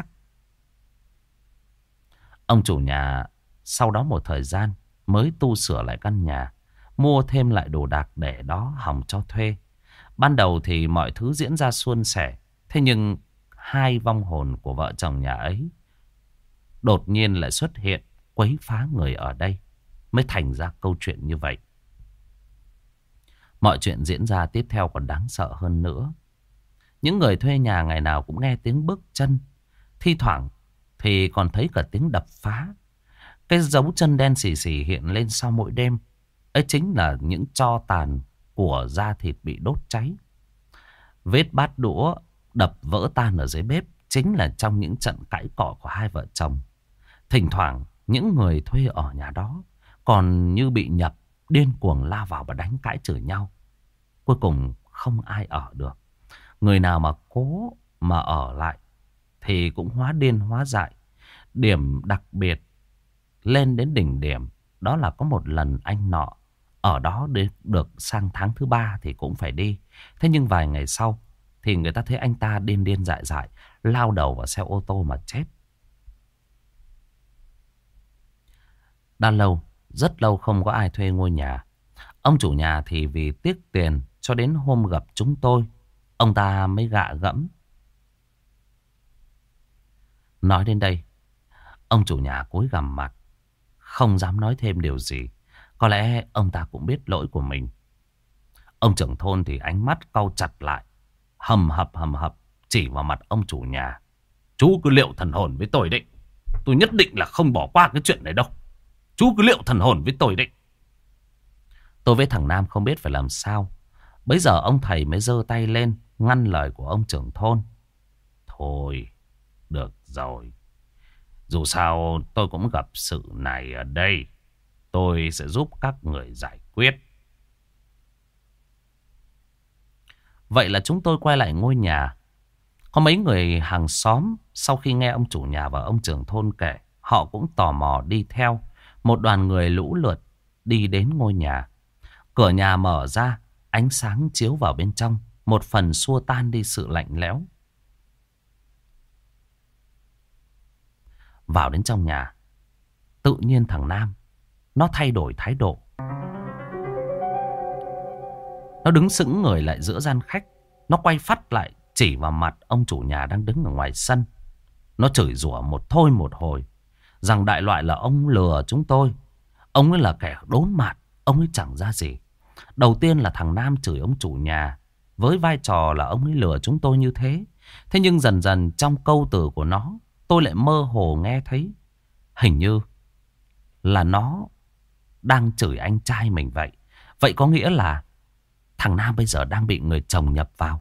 Ông chủ nhà sau đó một thời gian mới tu sửa lại căn nhà, mua thêm lại đồ đạc để đó hòng cho thuê. Ban đầu thì mọi thứ diễn ra suôn sẻ. Thế nhưng hai vong hồn của vợ chồng nhà ấy đột nhiên lại xuất hiện quấy phá người ở đây, mới thành ra câu chuyện như vậy. Mọi chuyện diễn ra tiếp theo còn đáng sợ hơn nữa. Những người thuê nhà ngày nào cũng nghe tiếng bước chân, thi thoảng thì còn thấy cả tiếng đập phá. Cái dấu chân đen xì xì hiện lên sau mỗi đêm ấy chính là những tro tàn của da thịt bị đốt cháy. Vết bát đũa đập vỡ tan ở dưới bếp chính là trong những trận cãi cọ của hai vợ chồng. Thỉnh thoảng những người thuê ở nhà đó còn như bị nhập, điên cuồng la vào và đánh cãi chửi nhau. Cuối cùng không ai ở được. Người nào mà cố mà ở lại thì cũng hóa điên hóa dại. Điểm đặc biệt lên đến đỉnh điểm đó là có một lần anh nọ ở đó được sang tháng thứ ba thì cũng phải đi. Thế nhưng vài ngày sau thì người ta thấy anh ta điên điên dại dại, lao đầu vào xe ô tô mà chết. Đã lâu, rất lâu không có ai thuê ngôi nhà. Ông chủ nhà thì vì tiếc tiền, cho đến hôm gặp chúng tôi, ông ta mới gạ gẫm. Nói đến đây, ông chủ nhà cúi gằm mặt, không dám nói thêm điều gì. Có lẽ ông ta cũng biết lỗi của mình. Ông trưởng thôn thì ánh mắt cau chặt lại, hầm hập hầm hập chỉ vào mặt ông chủ nhà. Chú cứ liệu thần hồn với tôi định. Tôi nhất định là không bỏ qua cái chuyện này đâu. Chú cứ liệu thần hồn với tôi định. Tôi với thằng Nam không biết phải làm sao. Bấy giờ ông thầy mới giơ tay lên ngăn lời của ông trưởng thôn. Thôi, được rồi. Dù sao tôi cũng gặp sự này ở đây. Tôi sẽ giúp các người giải quyết. Vậy là chúng tôi quay lại ngôi nhà. Có mấy người hàng xóm sau khi nghe ông chủ nhà và ông trưởng thôn kể, họ cũng tò mò đi theo. Một đoàn người lũ lượt đi đến ngôi nhà. Cửa nhà mở ra, ánh sáng chiếu vào bên trong, một phần xua tan đi sự lạnh lẽo. Vào đến trong nhà, tự nhiên thằng Nam nó thay đổi thái độ. Nó đứng sững người lại giữa gian khách. Nó quay phắt lại chỉ vào mặt ông chủ nhà đang đứng ở ngoài sân. Nó chửi rủa một thôi một hồi, rằng đại loại là ông lừa chúng tôi. Ông ấy là kẻ đốn mạt, ông ấy chẳng ra gì. Đầu tiên là thằng Nam chửi ông chủ nhà với vai trò là ông ấy lừa chúng tôi như thế. Thế nhưng dần dần trong câu từ của nó, tôi lại mơ hồ nghe thấy hình như là nó đang chửi anh trai mình vậy. Vậy có nghĩa là thằng Nam bây giờ đang bị người chồng nhập vào.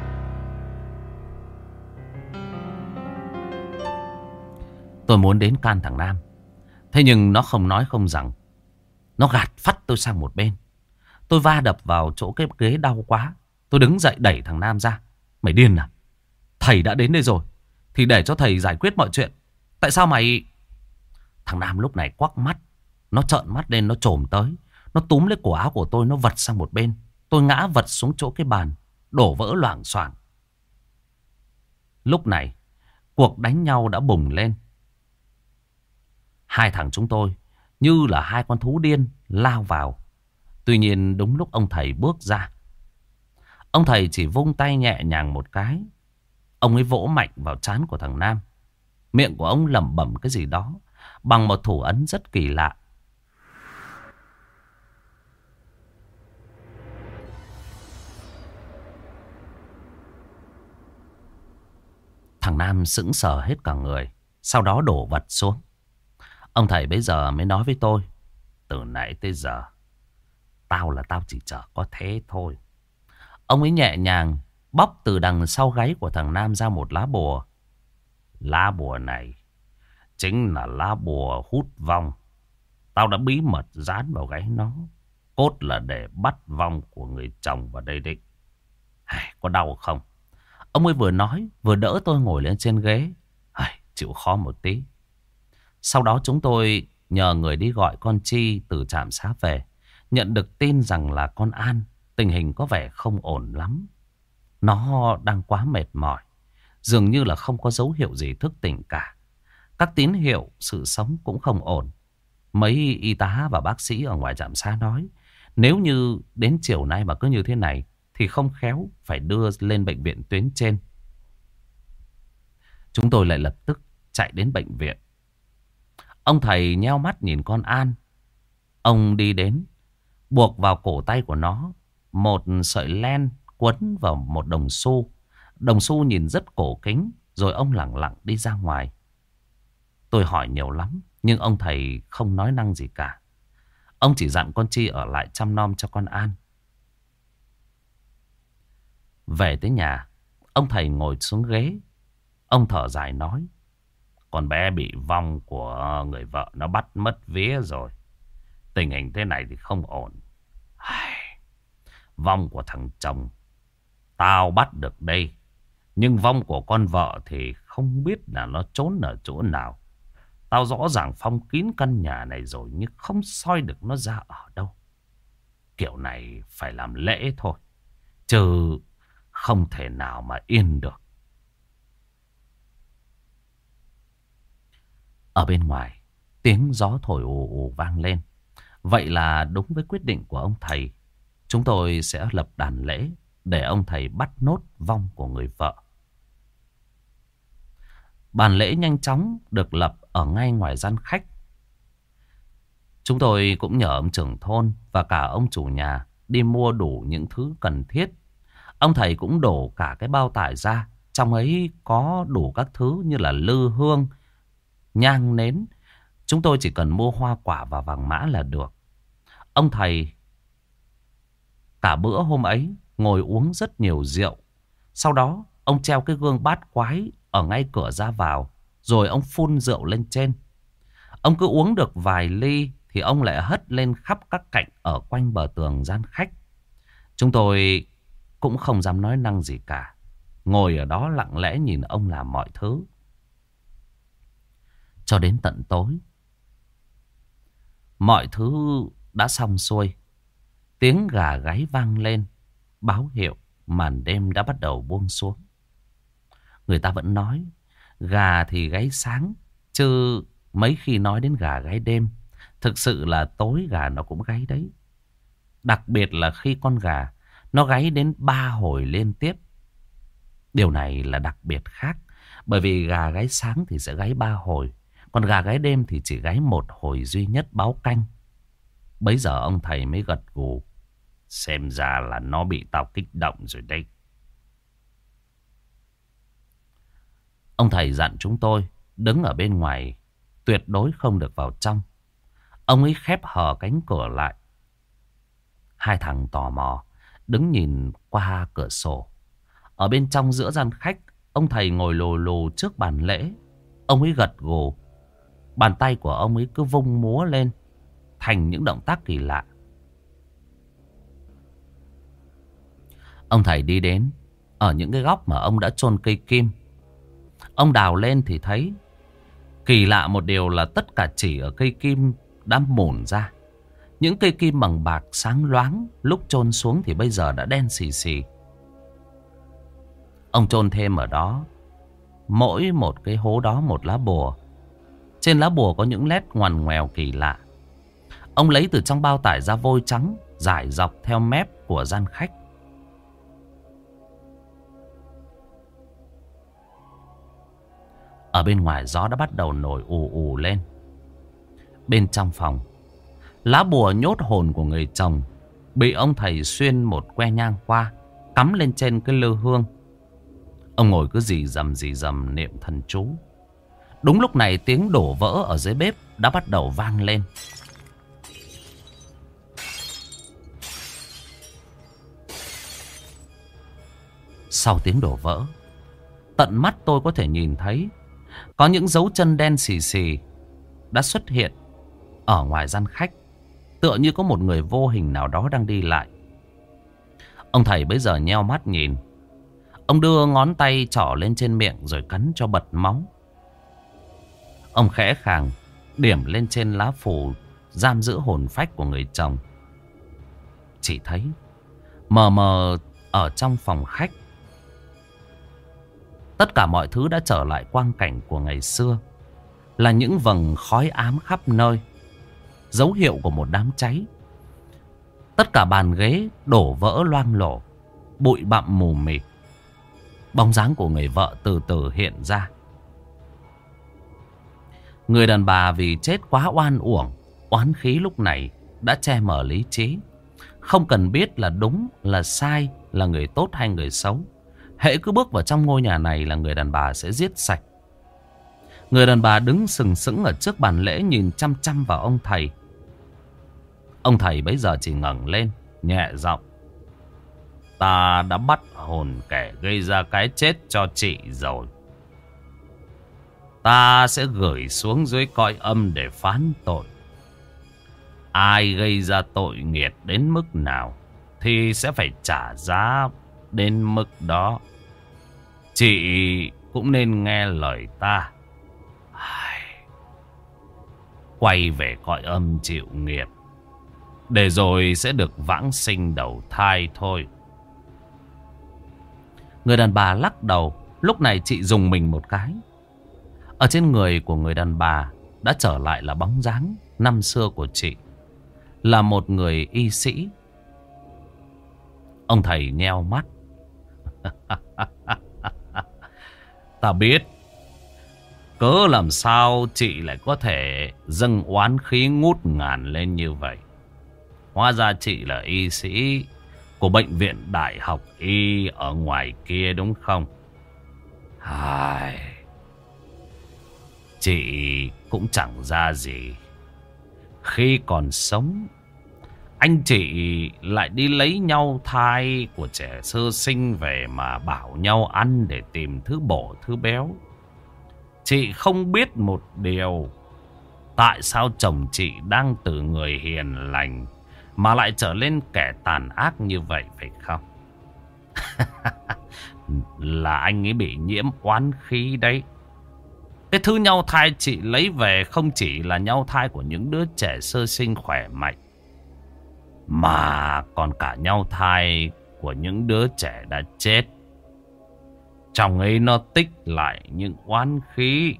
Tôi muốn đến can thằng Nam. Thế nhưng nó không nói không rằng. Nó gạt phắt tôi sang một bên. Tôi va đập vào chỗ cái ghế đau quá. Tôi đứng dậy đẩy thằng Nam ra. Mày điên à? Thầy đã đến đây rồi thì để cho thầy giải quyết mọi chuyện. Tại sao mày... Thằng Nam lúc này quắc mắt. Nó trợn mắt lên, nó trồm tới. Nó túm lấy cổ áo của tôi, nó vật sang một bên. Tôi ngã vật xuống chỗ cái bàn, đổ vỡ loảng xoảng. Lúc này cuộc đánh nhau đã bùng lên. Hai thằng chúng tôi như là hai con thú điên lao vào. Tuy nhiên đúng lúc ông thầy bước ra, ông thầy chỉ vung tay nhẹ nhàng một cái. Ông ấy vỗ mạnh vào trán của thằng Nam. Miệng của ông lẩm bẩm cái gì đó bằng một thủ ấn rất kỳ lạ. Thằng Nam sững sờ hết cả người, sau đó đổ vật xuống. Ông thầy bấy giờ mới nói với tôi. Từ nãy tới giờ Tao là tao chỉ chờ có thế thôi. Ông ấy nhẹ nhàng bóc từ đằng sau gáy của thằng Nam ra một lá bùa. Lá bùa này chính là lá bùa hút vong. Tao đã bí mật dán vào gáy nó. Cốt là để bắt vong của người chồng vào đây đấy. Có đau không? Ông ấy vừa nói vừa đỡ tôi ngồi lên trên ghế. Chịu khó một tí. Sau đó chúng tôi nhờ người đi gọi con Chi từ trạm xá về. Nhận được tin rằng là con An tình hình có vẻ không ổn lắm. Nó đang quá mệt mỏi. Dường như là không có dấu hiệu gì thức tỉnh cả. Các tín hiệu sự sống cũng không ổn. Mấy y tá và bác sĩ ở ngoài trạm xá nói, nếu như đến chiều nay mà cứ như thế này thì không khéo phải đưa lên bệnh viện tuyến trên. Chúng tôi lại lập tức chạy đến bệnh viện. Ông thầy nheo mắt nhìn con An. Ông đi đến, buộc vào cổ tay của nó một sợi len quấn vào một đồng xu. Đồng xu nhìn rất cổ kính. Rồi ông lẳng lặng đi ra ngoài. Tôi hỏi nhiều lắm, nhưng ông thầy không nói năng gì cả. Ông chỉ dặn con Chi ở lại chăm nom cho con An. Về tới nhà, ông thầy ngồi xuống ghế. Ông thở dài nói, con bé bị vong của người vợ nó bắt mất vía rồi. Tình hình thế này thì không ổn. Vong của thằng chồng tao bắt được đây, nhưng vong của con vợ thì không biết là nó trốn ở chỗ nào. Tao rõ ràng phong kín căn nhà này rồi, nhưng không soi được nó ra ở đâu. Kiểu này phải làm lễ thôi, chứ không thể nào mà yên được. Ở bên ngoài, tiếng gió thổi ù ù vang lên. Vậy là đúng với quyết định của ông thầy. Chúng tôi sẽ lập đàn lễ để ông thầy bắt nốt vong của người vợ. Bàn lễ nhanh chóng được lập ở ngay ngoài gian khách. Chúng tôi cũng nhờ ông trưởng thôn và cả ông chủ nhà đi mua đủ những thứ cần thiết. Ông thầy cũng đổ cả cái bao tải ra. Trong ấy có đủ các thứ như là lư hương, nhang nến. Chúng tôi chỉ cần mua hoa quả và vàng mã là được. Ông thầy cả bữa hôm ấy ngồi uống rất nhiều rượu. Sau đó ông treo cái gương bát quái ở ngay cửa ra vào, rồi ông phun rượu lên trên. Ông cứ uống được vài ly thì ông lại hất lên khắp các cạnh ở quanh bờ tường gian khách. Chúng tôi cũng không dám nói năng gì cả, ngồi ở đó lặng lẽ nhìn ông làm mọi thứ. Cho đến tận tối, mọi thứ đã xong xuôi. Tiếng gà gáy vang lên, báo hiệu màn đêm đã bắt đầu buông xuống. Người ta vẫn nói gà thì gáy sáng, chứ mấy khi nói đến gà gáy đêm. Thực sự là tối gà nó cũng gáy đấy. Đặc biệt là khi con gà nó gáy đến ba hồi liên tiếp. Điều này là đặc biệt khác. Bởi vì gà gáy sáng thì sẽ gáy ba hồi, còn gà gáy đêm thì chỉ gáy một hồi duy nhất báo canh. Bấy giờ ông thầy mới gật gù. Xem ra là nó bị tao kích động rồi đấy. Ông thầy dặn chúng tôi đứng ở bên ngoài, tuyệt đối không được vào trong. Ông ấy khép hờ cánh cửa lại. Hai thằng tò mò đứng nhìn qua cửa sổ. Ở bên trong giữa gian khách, ông thầy ngồi lù lù trước bàn lễ. Ông ấy gật gù. Bàn tay của ông ấy cứ vung múa lên thành những động tác kỳ lạ. Ông thầy đi đến ở những cái góc mà ông đã chôn cây kim. Ông đào lên thì thấy kỳ lạ một điều là tất cả chỉ ở cây kim đã mủn ra. Những cây kim bằng bạc sáng loáng lúc chôn xuống thì bây giờ đã đen xì xì. Ông chôn thêm ở đó, mỗi một cái hố đó một lá bùa. Trên lá bùa có những nét ngoằn ngoèo kỳ lạ. Ông lấy từ trong bao tải ra vôi trắng, rải dọc theo mép của gian khách. Ở bên ngoài gió đã bắt đầu nổi ù ù lên. Bên trong phòng, lá bùa nhốt hồn của người chồng bị ông thầy xuyên một que nhang qua, cắm lên trên cái lư hương. Ông ngồi cứ rì rầm rì rầm niệm thần chú. Đúng lúc này tiếng đổ vỡ ở dưới bếp đã bắt đầu vang lên. Sau tiếng đổ vỡ, tận mắt tôi có thể nhìn thấy có những dấu chân đen xì xì đã xuất hiện ở ngoài gian khách, tựa như có một người vô hình nào đó đang đi lại. Ông thầy bấy giờ nheo mắt nhìn. Ông đưa ngón tay trỏ lên trên miệng rồi cắn cho bật máu. Ông khẽ khàng điểm lên trên lá phù giam giữ hồn phách của người chồng. Chỉ thấy mờ mờ ở trong phòng khách, tất cả mọi thứ đã trở lại quang cảnh của ngày xưa, là những vầng khói ám khắp nơi, dấu hiệu của một đám cháy. Tất cả bàn ghế đổ vỡ loang lổ, bụi bặm mù mịt. Bóng dáng của người vợ từ từ hiện ra. Người đàn bà vì chết quá oan uổng, oán khí lúc này đã che mờ lý trí, không cần biết là đúng là sai, là người tốt hay người xấu. Hễ cứ bước vào trong ngôi nhà này là người đàn bà sẽ giết sạch. Người đàn bà đứng sừng sững ở trước bàn lễ, nhìn chăm chăm vào ông thầy. Ông thầy bấy giờ chỉ ngẩng lên, nhẹ giọng: "Ta đã bắt hồn kẻ gây ra cái chết cho chị rồi. Ta sẽ gửi xuống dưới cõi âm để phán tội. Ai gây ra tội nghiệt đến mức nào thì sẽ phải trả giá đến mức đó. Chị cũng nên nghe lời ta. Quay về cõi âm chịu nghiệp, để rồi sẽ được vãng sinh đầu thai thôi." Người đàn bà lắc đầu. Lúc này chị dùng mình một cái. Ở trên người của người đàn bà đã trở lại là bóng dáng năm xưa của chị, là một người y sĩ. Ông thầy nheo mắt. "Ta biết cớ làm sao chị lại có thể dâng oán khí ngút ngàn lên như vậy. Hóa ra chị là y sĩ của bệnh viện Đại học Y ở ngoài kia đúng không? Ai... Chị cũng chẳng ra gì. Khi còn sống, anh chị lại đi lấy nhau thai của trẻ sơ sinh về mà bảo nhau ăn để tìm thứ bổ thứ béo. Chị không biết một điều, tại sao chồng chị đang từ người hiền lành mà lại trở lên kẻ tàn ác như vậy, phải không?" "Là anh ấy bị nhiễm oán khí đấy. Cái thứ nhau thai chị lấy về không chỉ là nhau thai của những đứa trẻ sơ sinh khỏe mạnh, mà còn cả nhau thai của những đứa trẻ đã chết. Trong ấy nó tích lại những oán khí.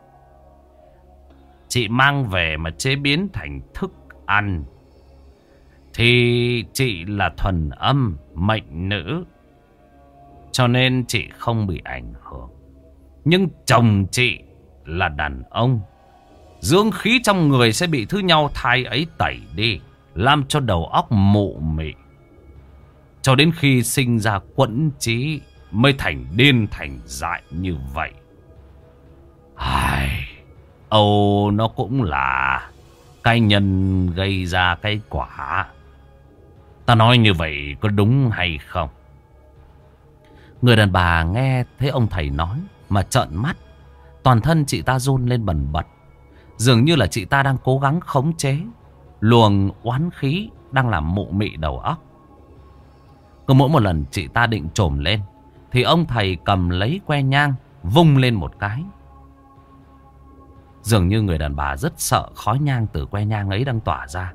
Chị mang về mà chế biến thành thức ăn thì chị là thuần âm mệnh nữ, cho nên chị không bị ảnh hưởng. Nhưng chồng chị là đàn ông, dưỡng khí trong người sẽ bị thứ nhau thai ấy tẩy đi, làm cho đầu óc mụ mị, cho đến khi sinh ra quẫn trí mới thành điên thành dại như vậy. Ai, Âu nó cũng là cái nhân gây ra cái quả. Ta nói như vậy có đúng hay không?" Người đàn bà nghe thấy ông thầy nói mà trợn mắt. Toàn thân chị ta run lên bần bật, dường như là chị ta đang cố gắng khống chế luồng oán khí đang làm mụ mị đầu óc. Cứ mỗi một lần chị ta định trồm lên thì ông thầy cầm lấy que nhang vung lên một cái. Dường như người đàn bà rất sợ khói nhang từ que nhang ấy đang tỏa ra.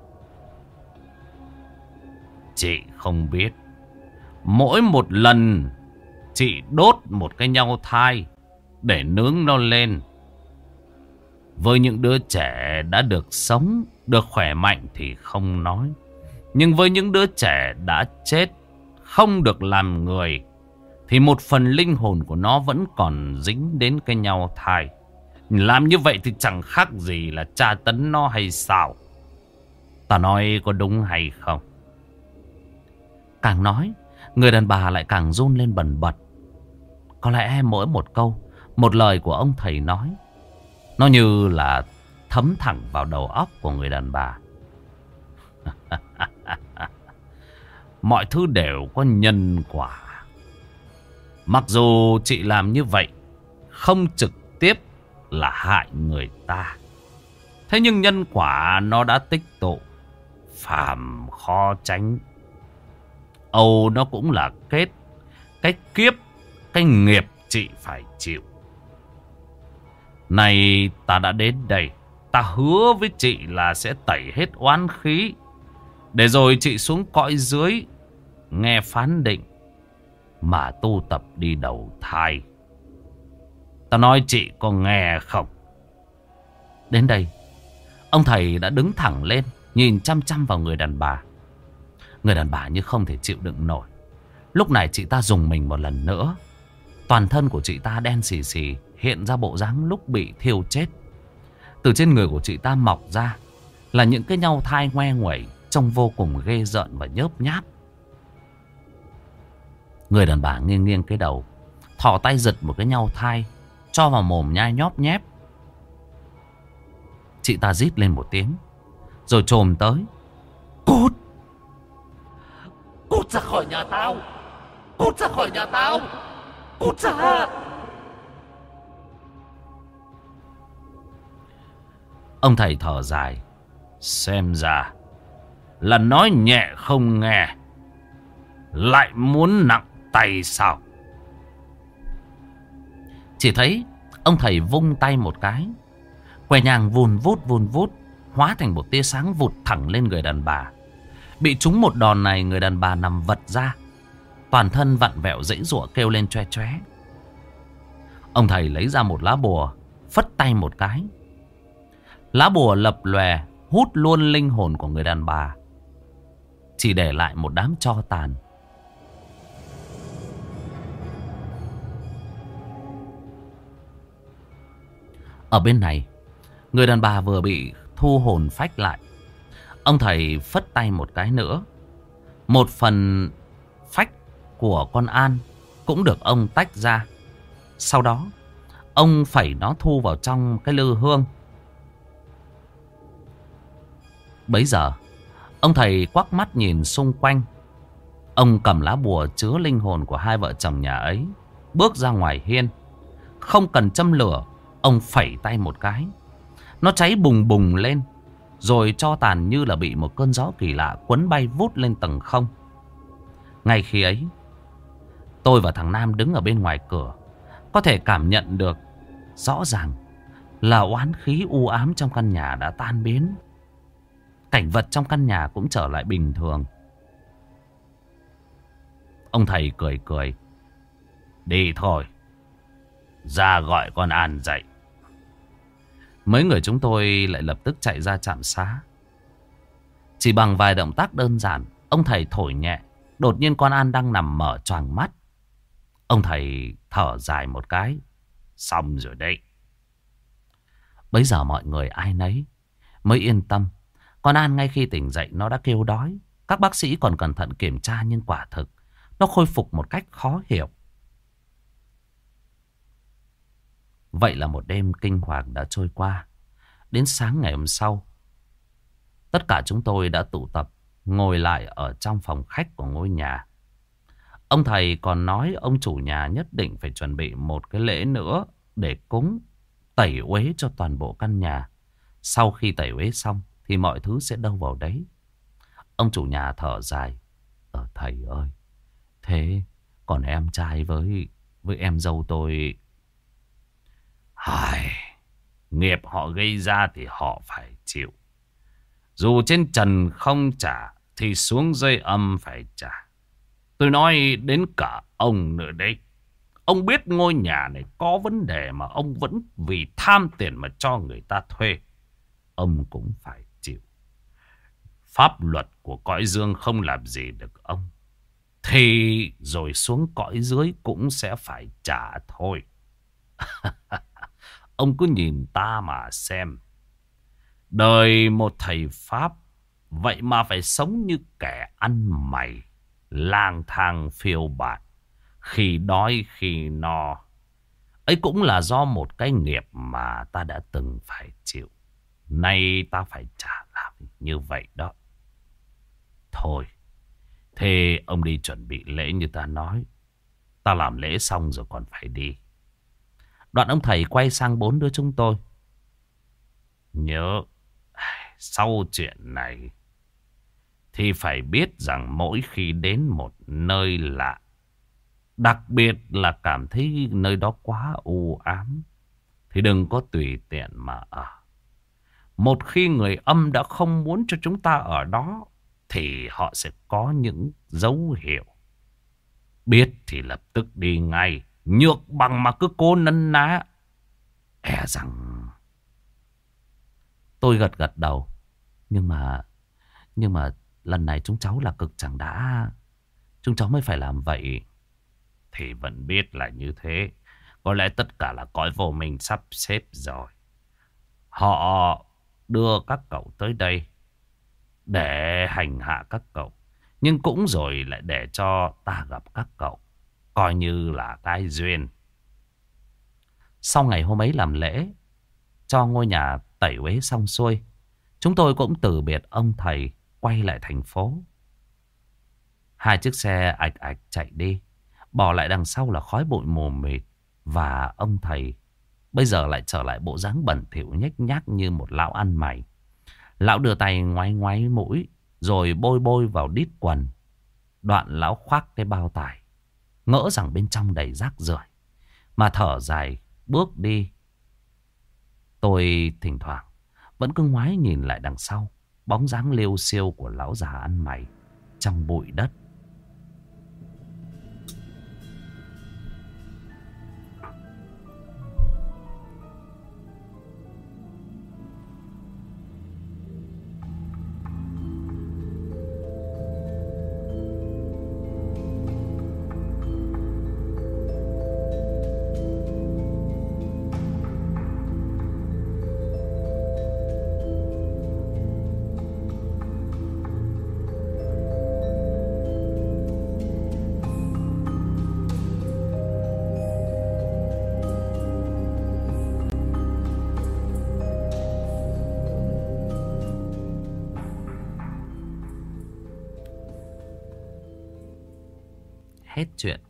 Chị không biết, mỗi một lần chị đốt một cái nhau thai để nướng nó lên, với những đứa trẻ đã được sống, được khỏe mạnh thì không nói. Nhưng với những đứa trẻ đã chết, không được làm người, thì một phần linh hồn của nó vẫn còn dính đến cái nhau thai. Làm như vậy thì chẳng khác gì là tra tấn nó hay sao? Ta nói có đúng hay không? Càng nói, người đàn bà lại càng run lên bần bật. Có lẽ mỗi một câu, một lời của ông thầy nói, nó như là thấm thẳng vào đầu óc của người đàn bà. Mọi thứ đều có nhân quả. Mặc dù chị làm như vậy không trực tiếp là hại người ta, thế nhưng nhân quả nó đã tích tụ, phàm khó tránh. Âu nó cũng là kết cái kiếp, cái nghiệp chị phải chịu. Này ta đã đến đây, ta hứa với chị là sẽ tẩy hết oán khí, để rồi chị xuống cõi dưới nghe phán định mà tu tập đi đầu thai. Ta nói chị có nghe không? Đến đây, ông thầy đã đứng thẳng lên, nhìn chăm chăm vào người đàn bà. Người đàn bà như không thể chịu đựng nổi. Lúc này chị ta dùng mình một lần nữa. Toàn thân của chị ta đen xì xì, hiện ra bộ dáng lúc bị thiêu chết. Từ trên người của chị ta mọc ra là những cái nhau thai ngoe nguẩy, trông vô cùng ghê rợn và nhớp nháp. Người đàn bà nghiêng nghiêng cái đầu, thò tay giật một cái nhau thai, cho vào mồm nhai nhóp nhép. Chị ta rít lên một tiếng, rồi chồm tới. Cút! Cút ra khỏi nhà tao! Cút ra khỏi nhà tao! Cút ra! Ông thầy thở dài. Xem ra là nói nhẹ không nghe, lại muốn nặng tay sao? Chỉ thấy ông thầy vung tay một cái, que nhang vùn vút vùn vút, hóa thành một tia sáng vụt thẳng lên người đàn bà. Bị trúng một đòn này, người đàn bà nằm vật ra, toàn thân vặn vẹo giãy giụa kêu lên choe choé. Ông thầy lấy ra một lá bùa, phất tay một cái, lá bùa lập lòe hút luôn linh hồn của người đàn bà, chỉ để lại một đám tro tàn. Ở bên này, người đàn bà vừa bị thu hồn phách lại. Ông thầy phất tay một cái nữa, một phần phách của con An cũng được ông tách ra. Sau đó ông phẩy nó thu vào trong cái lư hương. Bấy giờ ông thầy quắc mắt nhìn xung quanh. Ông cầm lá bùa chứa linh hồn của hai vợ chồng nhà ấy, bước ra ngoài hiên. Không cần châm lửa, ông phẩy tay một cái, nó cháy bùng bùng lên, rồi tro tàn như là bị một cơn gió kỳ lạ cuốn bay vút lên tầng không. Ngay khi ấy, tôi và thằng Nam đứng ở bên ngoài cửa, có thể cảm nhận được rõ ràng là oán khí u ám trong căn nhà đã tan biến. Cảnh vật trong căn nhà cũng trở lại bình thường. Ông thầy cười cười. Đi thôi, ra gọi con An dậy. Mấy người chúng tôi lại lập tức chạy ra trạm xá. Chỉ bằng vài động tác đơn giản, ông thầy thổi nhẹ, đột nhiên con An đang nằm mở choàng mắt. Ông thầy thở dài một cái. Xong rồi đấy. Bấy giờ mọi người ai nấy mới yên tâm. Con An ngay khi tỉnh dậy nó đã kêu đói. Các bác sĩ còn cẩn thận kiểm tra, nhưng quả thực nó khôi phục một cách khó hiểu. Vậy là một đêm kinh hoàng đã trôi qua. Đến sáng ngày hôm sau, tất cả chúng tôi đã tụ tập ngồi lại ở trong phòng khách của ngôi nhà. Ông thầy còn nói ông chủ nhà nhất định phải chuẩn bị một cái lễ nữa để cúng, tẩy uế cho toàn bộ căn nhà. Sau khi tẩy uế xong thì mọi thứ sẽ đâu vào đấy. Ông chủ nhà thở dài. Ờ thầy ơi, thế còn em trai với với em dâu tôi, Hài, nghiệp họ gây ra thì họ phải chịu. Dù trên trần không trả thì xuống dưới âm phải trả. Tôi nói đến cả ông nữa đấy. Ông biết ngôi nhà này có vấn đề mà ông vẫn vì tham tiền mà cho người ta thuê. Ông cũng phải chịu. Pháp luật của cõi dương không làm gì được ông, thì rồi xuống cõi dưới cũng sẽ phải trả thôi. Ông cứ nhìn ta mà xem. Đời một thầy Pháp, vậy mà phải sống như kẻ ăn mày, lang thang phiêu bạt, khi đói khi no. Ấy cũng là do một cái nghiệp mà ta đã từng phải chịu. Nay ta phải trả lại như vậy đó. Thôi, thế ông đi chuẩn bị lễ như ta nói. Ta làm lễ xong rồi còn phải đi. Đoạn ông thầy quay sang bốn đứa chúng tôi. Nhớ, sau chuyện này thì phải biết rằng mỗi khi đến một nơi lạ, đặc biệt là cảm thấy nơi đó quá u ám, thì đừng có tùy tiện mà ở. Một khi người âm đã không muốn cho chúng ta ở đó, thì họ sẽ có những dấu hiệu. Biết thì lập tức đi ngay. Nhược bằng mà cứ cố nấn ná, e rằng... Tôi gật gật đầu. Nhưng mà... Nhưng mà lần này chúng cháu là cực chẳng đã. Chúng cháu mới phải làm vậy. Thì vẫn biết là như thế. Có lẽ tất cả là cõi vô minh sắp xếp rồi. Họ đưa các cậu tới đây để hành hạ các cậu. Nhưng cũng rồi lại để cho ta gặp các cậu. Coi như là cái duyên. Sau ngày hôm ấy làm lễ, cho ngôi nhà tẩy uế xong xuôi, chúng tôi cũng từ biệt ông thầy, quay lại thành phố. Hai chiếc xe ạch ạch chạy đi, bỏ lại đằng sau là khói bụi mù mịt. Và ông thầy bây giờ lại trở lại bộ dáng bẩn thỉu nhếch nhác như một lão ăn mày. Lão đưa tay ngoáy ngoáy mũi, rồi bôi bôi vào đít quần. Đoạn lão khoác cái bao tải, ngỡ rằng bên trong đầy rác rưởi, mà thở dài bước đi. Tôi thỉnh thoảng vẫn cứ ngoái nhìn lại đằng sau, bóng dáng liêu xiêu của lão già ăn mày trong bụi đất. Hết chuyện.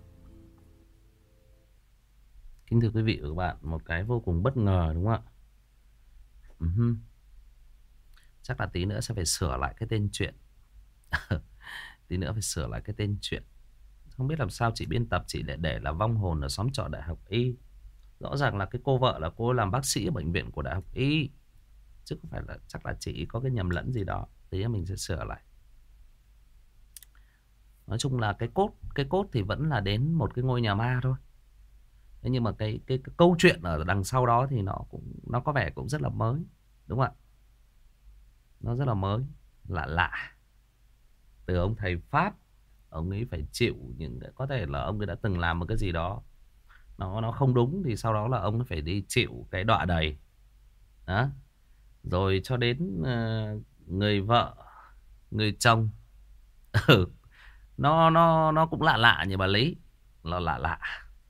Kính thưa quý vị và các bạn, một cái vô cùng bất ngờ đúng không ạ? Uh-huh. Chắc là tí nữa sẽ phải sửa lại cái tên chuyện. Tí nữa phải sửa lại cái tên chuyện. Không biết làm sao chị biên tập chị lại để là vong hồn ở xóm trọ Đại học Y. Rõ ràng là cái cô vợ là cô làm bác sĩ ở bệnh viện của Đại học Y, chứ không phải là, chắc là chị có cái nhầm lẫn gì đó. Tí nữa mình sẽ sửa lại. Nói chung là cái cốt Cái cốt thì vẫn là đến một cái ngôi nhà ma thôi. Thế nhưng mà cái, cái, cái câu chuyện ở đằng sau đó thì nó cũng nó có vẻ cũng rất là mới, đúng không ạ? Nó rất là mới, lạ lạ. Từ ông thầy Pháp, ông ấy phải chịu những cái, có thể là ông ấy đã từng làm một cái gì đó nó nó không đúng, thì sau đó là ông ấy phải đi chịu cái đọa đầy đó. Rồi cho đến uh, người vợ, người chồng. nó nó nó cũng lạ lạ như bà Lý, nó lạ lạ.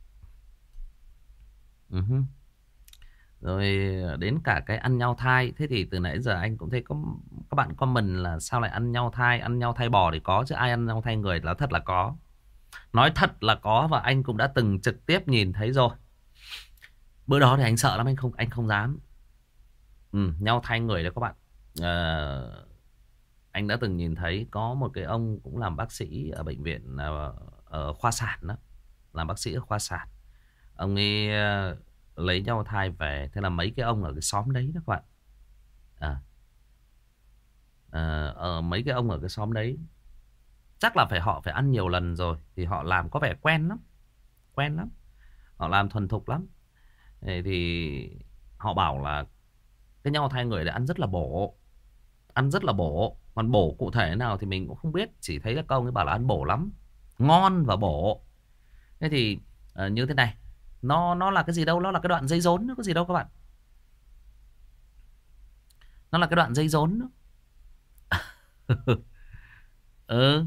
Uh-huh. Rồi đến cả cái ăn nhau thai. Thế thì từ nãy giờ anh cũng thấy có các bạn comment là sao lại ăn nhau thai. Ăn nhau thai bò thì có, chứ ai ăn nhau thai người là thật là có. Nói thật là có, và anh cũng đã từng trực tiếp nhìn thấy rồi. Bữa đó thì anh sợ lắm, anh không anh không dám. Ừ, nhau thai người đấy các bạn. à, Anh đã từng nhìn thấy có một cái ông cũng làm bác sĩ ở bệnh viện, ở, ở khoa sản đó, làm bác sĩ ở khoa sản. Ông ấy uh, lấy nhau thai về. Thế là mấy cái ông ở cái xóm đấy đó các bạn. À, à, ở mấy cái ông ở cái xóm đấy chắc là phải họ phải ăn nhiều lần rồi thì họ làm có vẻ quen lắm. Quen lắm. Họ làm thuần thục lắm. Thế thì họ bảo là cái nhau thai người để ăn rất là bổ. Ăn rất là bổ. Còn bổ cụ thể nào thì mình cũng không biết. Chỉ thấy các ông ấy bảo là ăn bổ lắm, ngon và bổ. Thế thì uh, như thế này, Nó nó là cái gì đâu. Nó là cái đoạn dây rốn. Nó có gì đâu các bạn. Nó là cái đoạn dây rốn đó. Ừ.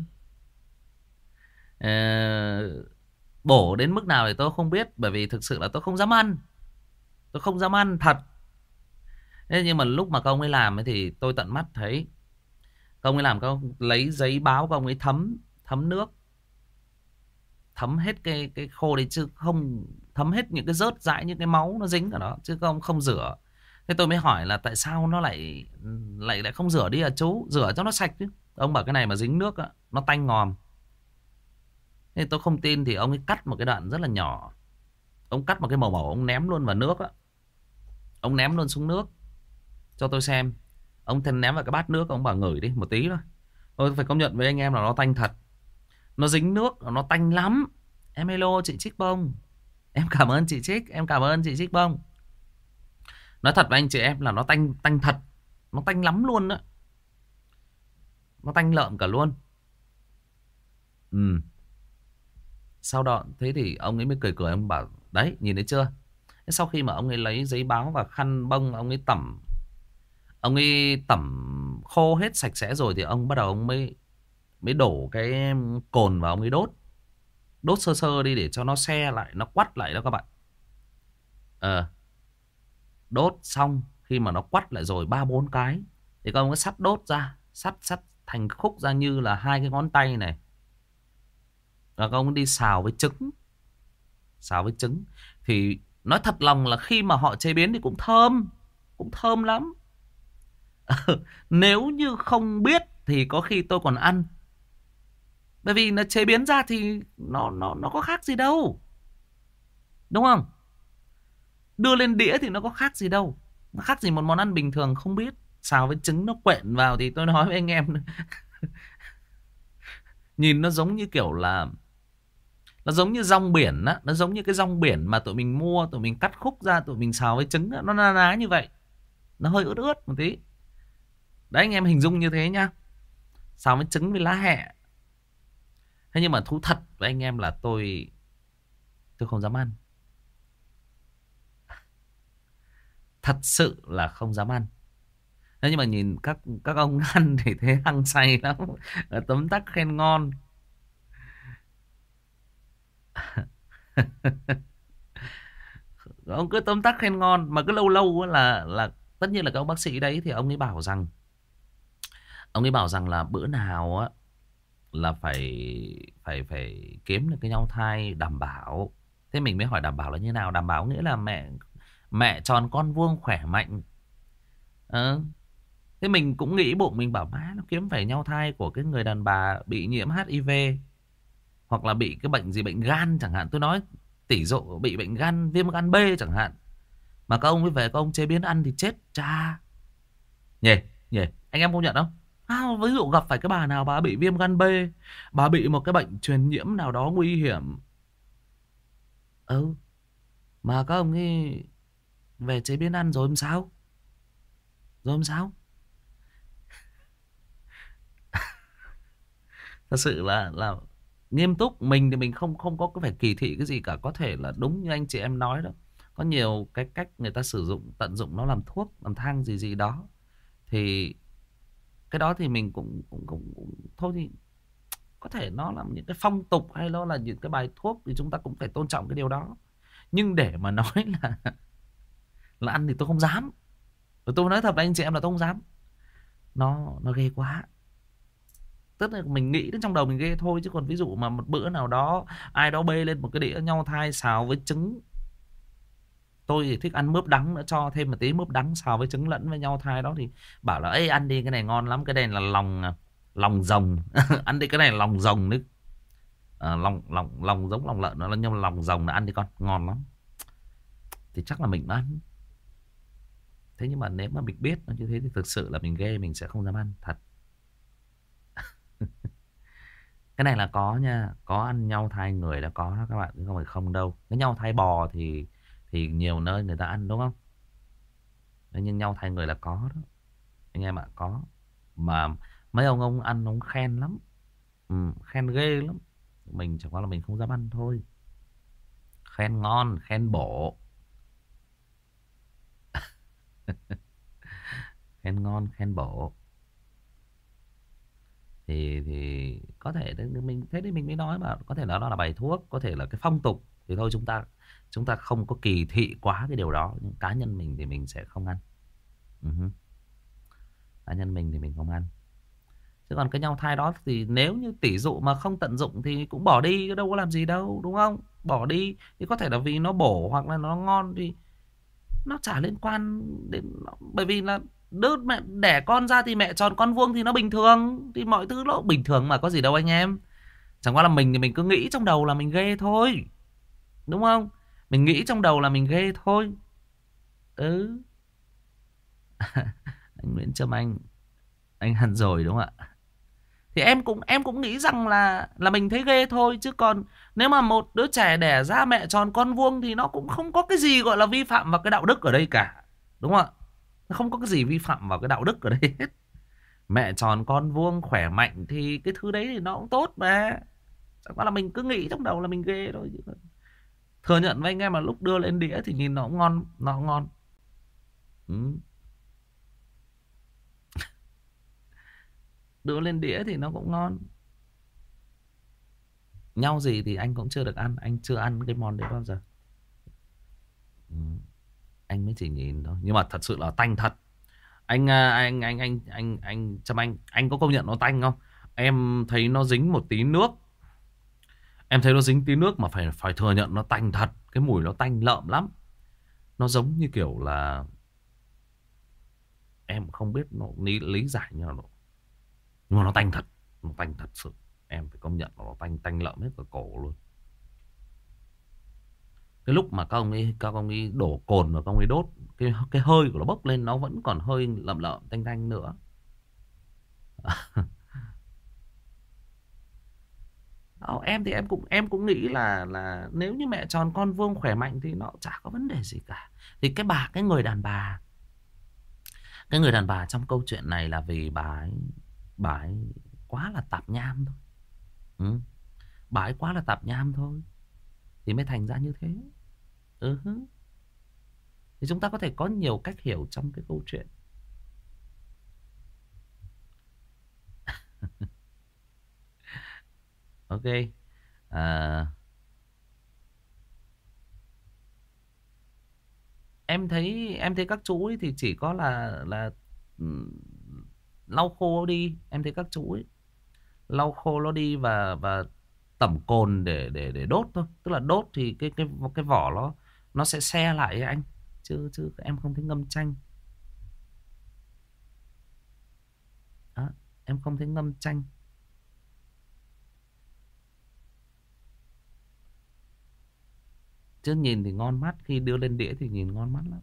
Ờ, bổ đến mức nào thì tôi không biết. Bởi vì thực sự là tôi không dám ăn. Tôi không dám ăn thật. Thế nhưng mà lúc mà các ông ấy làm ấy thì tôi tận mắt thấy. Các ông ấy làm, các ông lấy giấy báo, các ông ấy thấm Thấm nước. thấm hết cái cái khô đấy, chứ không thấm hết những cái rớt dãi, những cái máu nó dính ở đó, chứ không không rửa. Thế tôi mới hỏi là tại sao nó lại lại lại không rửa đi à chú, rửa cho nó sạch chứ. Ông bảo cái này mà dính nước á, nó tanh ngòm. Thế tôi không tin thì ông ấy cắt một cái đoạn rất là nhỏ, ông cắt một cái màu màu, ông ném luôn vào nước á, ông ném luôn xuống nước cho tôi xem. Ông thân ném vào cái bát nước, ông bảo ngửi đi một tí thôi. Tôi phải công nhận với anh em là nó tanh thật, nó dính nước, nó tanh lắm. Em hello chị Trích Bông, em cảm ơn chị Trích, em cảm ơn chị Trích Bông. Nói thật với anh chị em là nó tanh tanh thật, nó tanh lắm luôn đó, nó tanh lợm cả luôn. Ừ. Sau đó thế thì ông ấy mới cười cười, ông bảo đấy nhìn thấy chưa. Thế sau khi mà ông ấy lấy giấy báo và khăn bông, ông ấy tẩm, ông ấy tẩm khô hết sạch sẽ rồi thì ông bắt đầu ông mới mới đổ cái cồn vào, ông ấy đốt, đốt sơ sơ đi để cho nó se lại, nó quắt lại đó các bạn. Ờ, đốt xong khi mà nó quắt lại rồi ba bốn cái thì các ông ấy sắt đốt ra, sắt sắt thành khúc ra như là hai cái ngón tay này, và các ông đi xào với trứng. Xào với trứng thì nói thật lòng là khi mà họ chế biến thì cũng thơm, cũng thơm lắm. Nếu như không biết thì có khi tôi còn ăn, bởi vì nó chế biến ra thì nó nó nó có khác gì đâu, đúng không? Đưa lên đĩa thì nó có khác gì đâu, nó khác gì một món ăn bình thường không biết. Xào với trứng nó quện vào thì tôi nói với anh em nhìn nó giống như kiểu là nó giống như rong biển á, nó giống như cái rong biển mà tụi mình mua, tụi mình cắt khúc ra, tụi mình xào với trứng á, nó na ná như vậy, nó hơi ướt ướt một tí. Đấy anh em hình dung như thế nhá, xào với trứng với lá hẹ. Thế nhưng mà thú thật với anh em là tôi tôi không dám ăn, thật sự là không dám ăn. Thế nhưng mà nhìn các các ông ăn thì thấy hăng say lắm, tấm tắc khen ngon. Ông cứ tấm tắc khen ngon mà cứ lâu lâu á là là tất nhiên là các ông bác sĩ đấy thì ông ấy bảo rằng, ông ấy bảo rằng là bữa nào á là phải phải phải kiếm được cái nhau thai đảm bảo. Thế mình mới hỏi đảm bảo là như nào? Đảm bảo nghĩa là mẹ mẹ tròn con vuông khỏe mạnh. Ờ. Thế mình cũng nghĩ bụng mình bảo má, nó kiếm phải nhau thai của cái người đàn bà bị nhiễm hát i vê hoặc là bị cái bệnh gì, bệnh gan chẳng hạn. Tôi nói tỷ dụ bị bệnh gan, viêm gan B chẳng hạn, mà các ông mới về các ông chế biến ăn thì chết cha. Nhỉ, nhỉ, anh em công nhận không? À, ví dụ gặp phải cái bà nào bà bị viêm gan B, bà bị một cái bệnh truyền nhiễm nào đó nguy hiểm, ừ, mà các ông ấy về chế biến ăn rồi làm sao? Rồi làm sao? Thật sự là là nghiêm túc. Mình thì mình không không có cái phải kỳ thị cái gì cả, có thể là đúng như anh chị em nói đó, có nhiều cái cách người ta sử dụng, tận dụng nó làm thuốc, làm thang gì gì đó, thì cái đó thì mình cũng cũng, cũng, cũng thôi thì có thể nó là những cái phong tục hay nó là những cái bài thuốc thì chúng ta cũng phải tôn trọng cái điều đó. Nhưng để mà nói là là ăn thì tôi không dám. Tôi nói thật với anh chị em là tôi không dám, nó nó ghê quá. Tức là mình nghĩ đến trong đầu mình ghê thôi, chứ còn ví dụ mà một bữa nào đó ai đó bê lên một cái đĩa nhau thai xào với trứng, tôi thì thích ăn mướp đắng nữa, cho thêm một tí mướp đắng xào với trứng lẫn với nhau thai đó thì bảo là ê ăn đi cái này ngon lắm, cái này là lòng lòng rồng ăn đi cái này là lòng rồng đấy. À, lòng lòng lòng giống lòng lợn nó là, nhưng mà lòng rồng là ăn đi con ngon lắm, thì chắc là mình ăn. Thế nhưng mà nếu mà mình biết nó như thế thì thực sự là mình ghê, mình sẽ không dám ăn thật. Cái này là có nha, có ăn nhau thai người là có đó các bạn, chứ không phải không đâu. Cái nhau thai bò thì thì nhiều nơi người ta ăn đúng không? Nhưng nhau thai người là có đó anh em ạ, có. Mà mấy ông ông ăn ông khen lắm, ừ, khen ghê lắm. Mình chẳng qua là mình không dám ăn thôi. Khen ngon, khen bổ. Khen ngon, khen bổ. Thì thì có thể mình thế thì mình mới nói mà có thể nó là bài thuốc, có thể là cái phong tục, thì thôi chúng ta chúng ta không có kỳ thị quá cái điều đó. Nhưng cá nhân mình thì mình sẽ không ăn. Uh-huh. Cá nhân mình thì mình không ăn. Chứ còn cái nhau thai đó thì nếu như tỷ dụ mà không tận dụng thì cũng bỏ đi, đâu có làm gì đâu, đúng không? Bỏ đi thì có thể là vì nó bổ hoặc là nó ngon thì nó chả liên quan đến, bởi vì là đứa mẹ đẻ con ra thì mẹ tròn con vuông thì nó bình thường, thì mọi thứ nó bình thường mà, có gì đâu anh em. Chẳng qua là mình thì mình cứ nghĩ trong đầu là mình ghê thôi, đúng không? Mình nghĩ trong đầu là mình ghê thôi. Ừ. Anh Nguyễn Trâm Anh, anh ăn rồi đúng không ạ? Thì em cũng em cũng nghĩ rằng là là mình thấy ghê thôi, chứ còn nếu mà một đứa trẻ đẻ ra mẹ tròn con vuông thì nó cũng không có cái gì gọi là vi phạm vào cái đạo đức ở đây cả, đúng không ạ? Nó không có cái gì vi phạm vào cái đạo đức ở đây hết. Mẹ tròn con vuông khỏe mạnh thì cái thứ đấy thì nó cũng tốt mà. Chẳng qua là mình cứ nghĩ trong đầu là mình ghê thôi. Thừa nhận với anh em mà lúc đưa lên đĩa thì nhìn nó cũng ngon, nó cũng ngon. Ừ. Đưa lên đĩa thì nó cũng ngon. Nhau gì thì anh cũng chưa được ăn, anh chưa ăn cái món đấy bao giờ. Ừ. Anh mới chỉ nhìn thôi, nhưng mà thật sự là tanh thật. Anh à, anh anh anh anh anh Trâm Anh, anh có công nhận nó tanh không? Em thấy nó dính một tí nước. Em thấy nó dính tí nước mà phải phải thừa nhận nó tanh thật. Cái mùi nó tanh lợm lắm. Nó giống như kiểu là, em không biết nó lý, lý giải như nào. Nhưng mà nó tanh thật. Nó tanh thật sự. Em phải công nhận là nó tanh, tanh lợm hết cả cổ luôn. Cái lúc mà các ông ấy, các ông ấy đổ cồn và các ông ấy đốt, cái cái hơi của nó bốc lên, nó vẫn còn hơi lợm lợm tanh tanh nữa. Đó, em thì em cũng em cũng nghĩ là là nếu như mẹ tròn con vuông khỏe mạnh thì nó chả có vấn đề gì cả. Thì cái bà cái người đàn bà, cái người đàn bà trong câu chuyện này là vì bà ấy, bà ấy quá là tạp nham thôi. Ừ. Bà ấy quá là tạp nham thôi thì mới thành ra như thế. Ừ. Thì chúng ta có thể có nhiều cách hiểu trong cái câu chuyện. Ok. À, em thấy em thấy các chú ấy thì chỉ có là là ừm, lau khô đi. Em thấy các chú ấy lau khô nó đi và và tẩm cồn để để để đốt thôi. Tức là đốt thì cái cái cái vỏ nó nó sẽ se lại ấy anh. Chứ chứ em không thấy ngâm chanh. Đó, em không thấy ngâm chanh. Chứ nhìn thì ngon mắt, khi đưa lên đĩa thì nhìn ngon mắt lắm.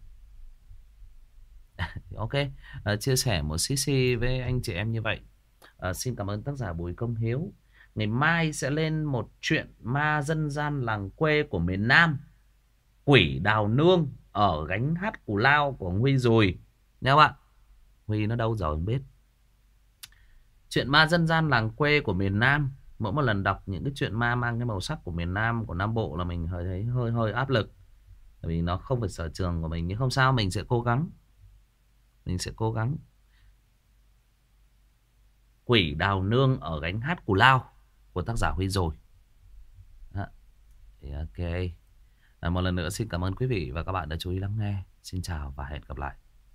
Ok, à, chia sẻ một xí xì với anh chị em như vậy. À, xin cảm ơn tác giả Bùi Công Hiếu. Ngày mai sẽ lên một chuyện ma dân gian làng quê của miền Nam, Quỷ Đào Nương ở gánh hát Cù Lao của Huy Dùi nha các bạn. Huy nó đâu rồi không biết. Chuyện ma dân gian làng quê của miền Nam. Mỗi một lần đọc những cái chuyện ma mang cái màu sắc của miền Nam, của Nam Bộ là mình hơi thấy hơi hơi áp lực. Bởi vì nó không phải sở trường của mình, nhưng không sao, mình sẽ cố gắng. Mình sẽ cố gắng. Quỷ Đào Nương ở gánh hát Cù Lao của tác giả Huy Dùi. Đó. Thì ok. À, một lần nữa xin cảm ơn quý vị và các bạn đã chú ý lắng nghe. Xin chào và hẹn gặp lại.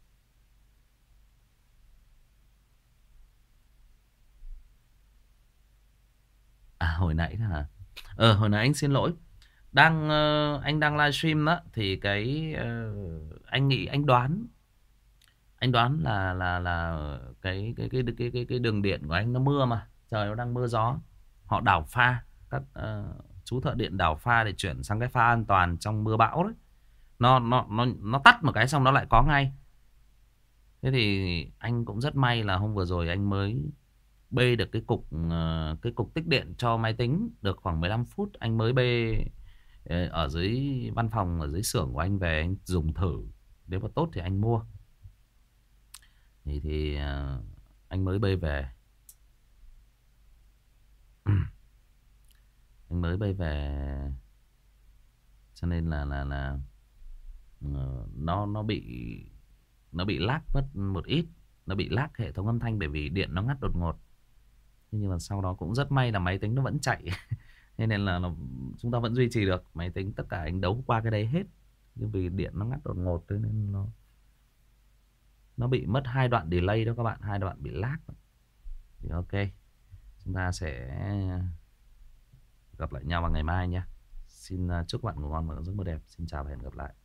À, hồi nãy hả? Ờ, hồi nãy anh xin lỗi. Đang ờ, anh đang livestream đó thì cái ờ, anh nghĩ anh đoán anh đoán là là là cái cái cái cái cái cái đường điện của anh nó mưa mà, trời nó đang mưa gió. Họ đảo pha, các ờ, chú thợ điện đảo pha để chuyển sang cái pha an toàn trong mưa bão đấy. Nó nó nó nó tắt một cái xong nó lại có ngay. Thế thì anh cũng rất may là hôm vừa rồi anh mới bê được cái cục ờ, cái cục tích điện cho máy tính được khoảng mười lăm phút, anh mới bê ờ, ở dưới văn phòng, ở dưới xưởng của anh về anh dùng thử, nếu mà tốt thì anh mua. Thì thì ờ, anh mới bê về. Anh mới bê về cho nên là là là ờ, nó nó bị nó bị lag mất một ít, nó bị lag hệ thống âm thanh bởi vì điện nó ngắt đột ngột. Thế nhưng mà sau đó cũng rất may là máy tính nó vẫn chạy. Thế nên là, là chúng ta vẫn duy trì được máy tính, tất cả anh đấu qua cái đấy hết. Nhưng vì điện nó ngắt đột ngột thế nên nó nó bị mất hai đoạn delay đó các bạn, hai đoạn bị lag. Thì ok, chúng ta sẽ gặp lại nhau vào ngày mai nha. Xin uh, chúc bạn ngủ ngon và giấc mơ đẹp. Xin chào và hẹn gặp lại.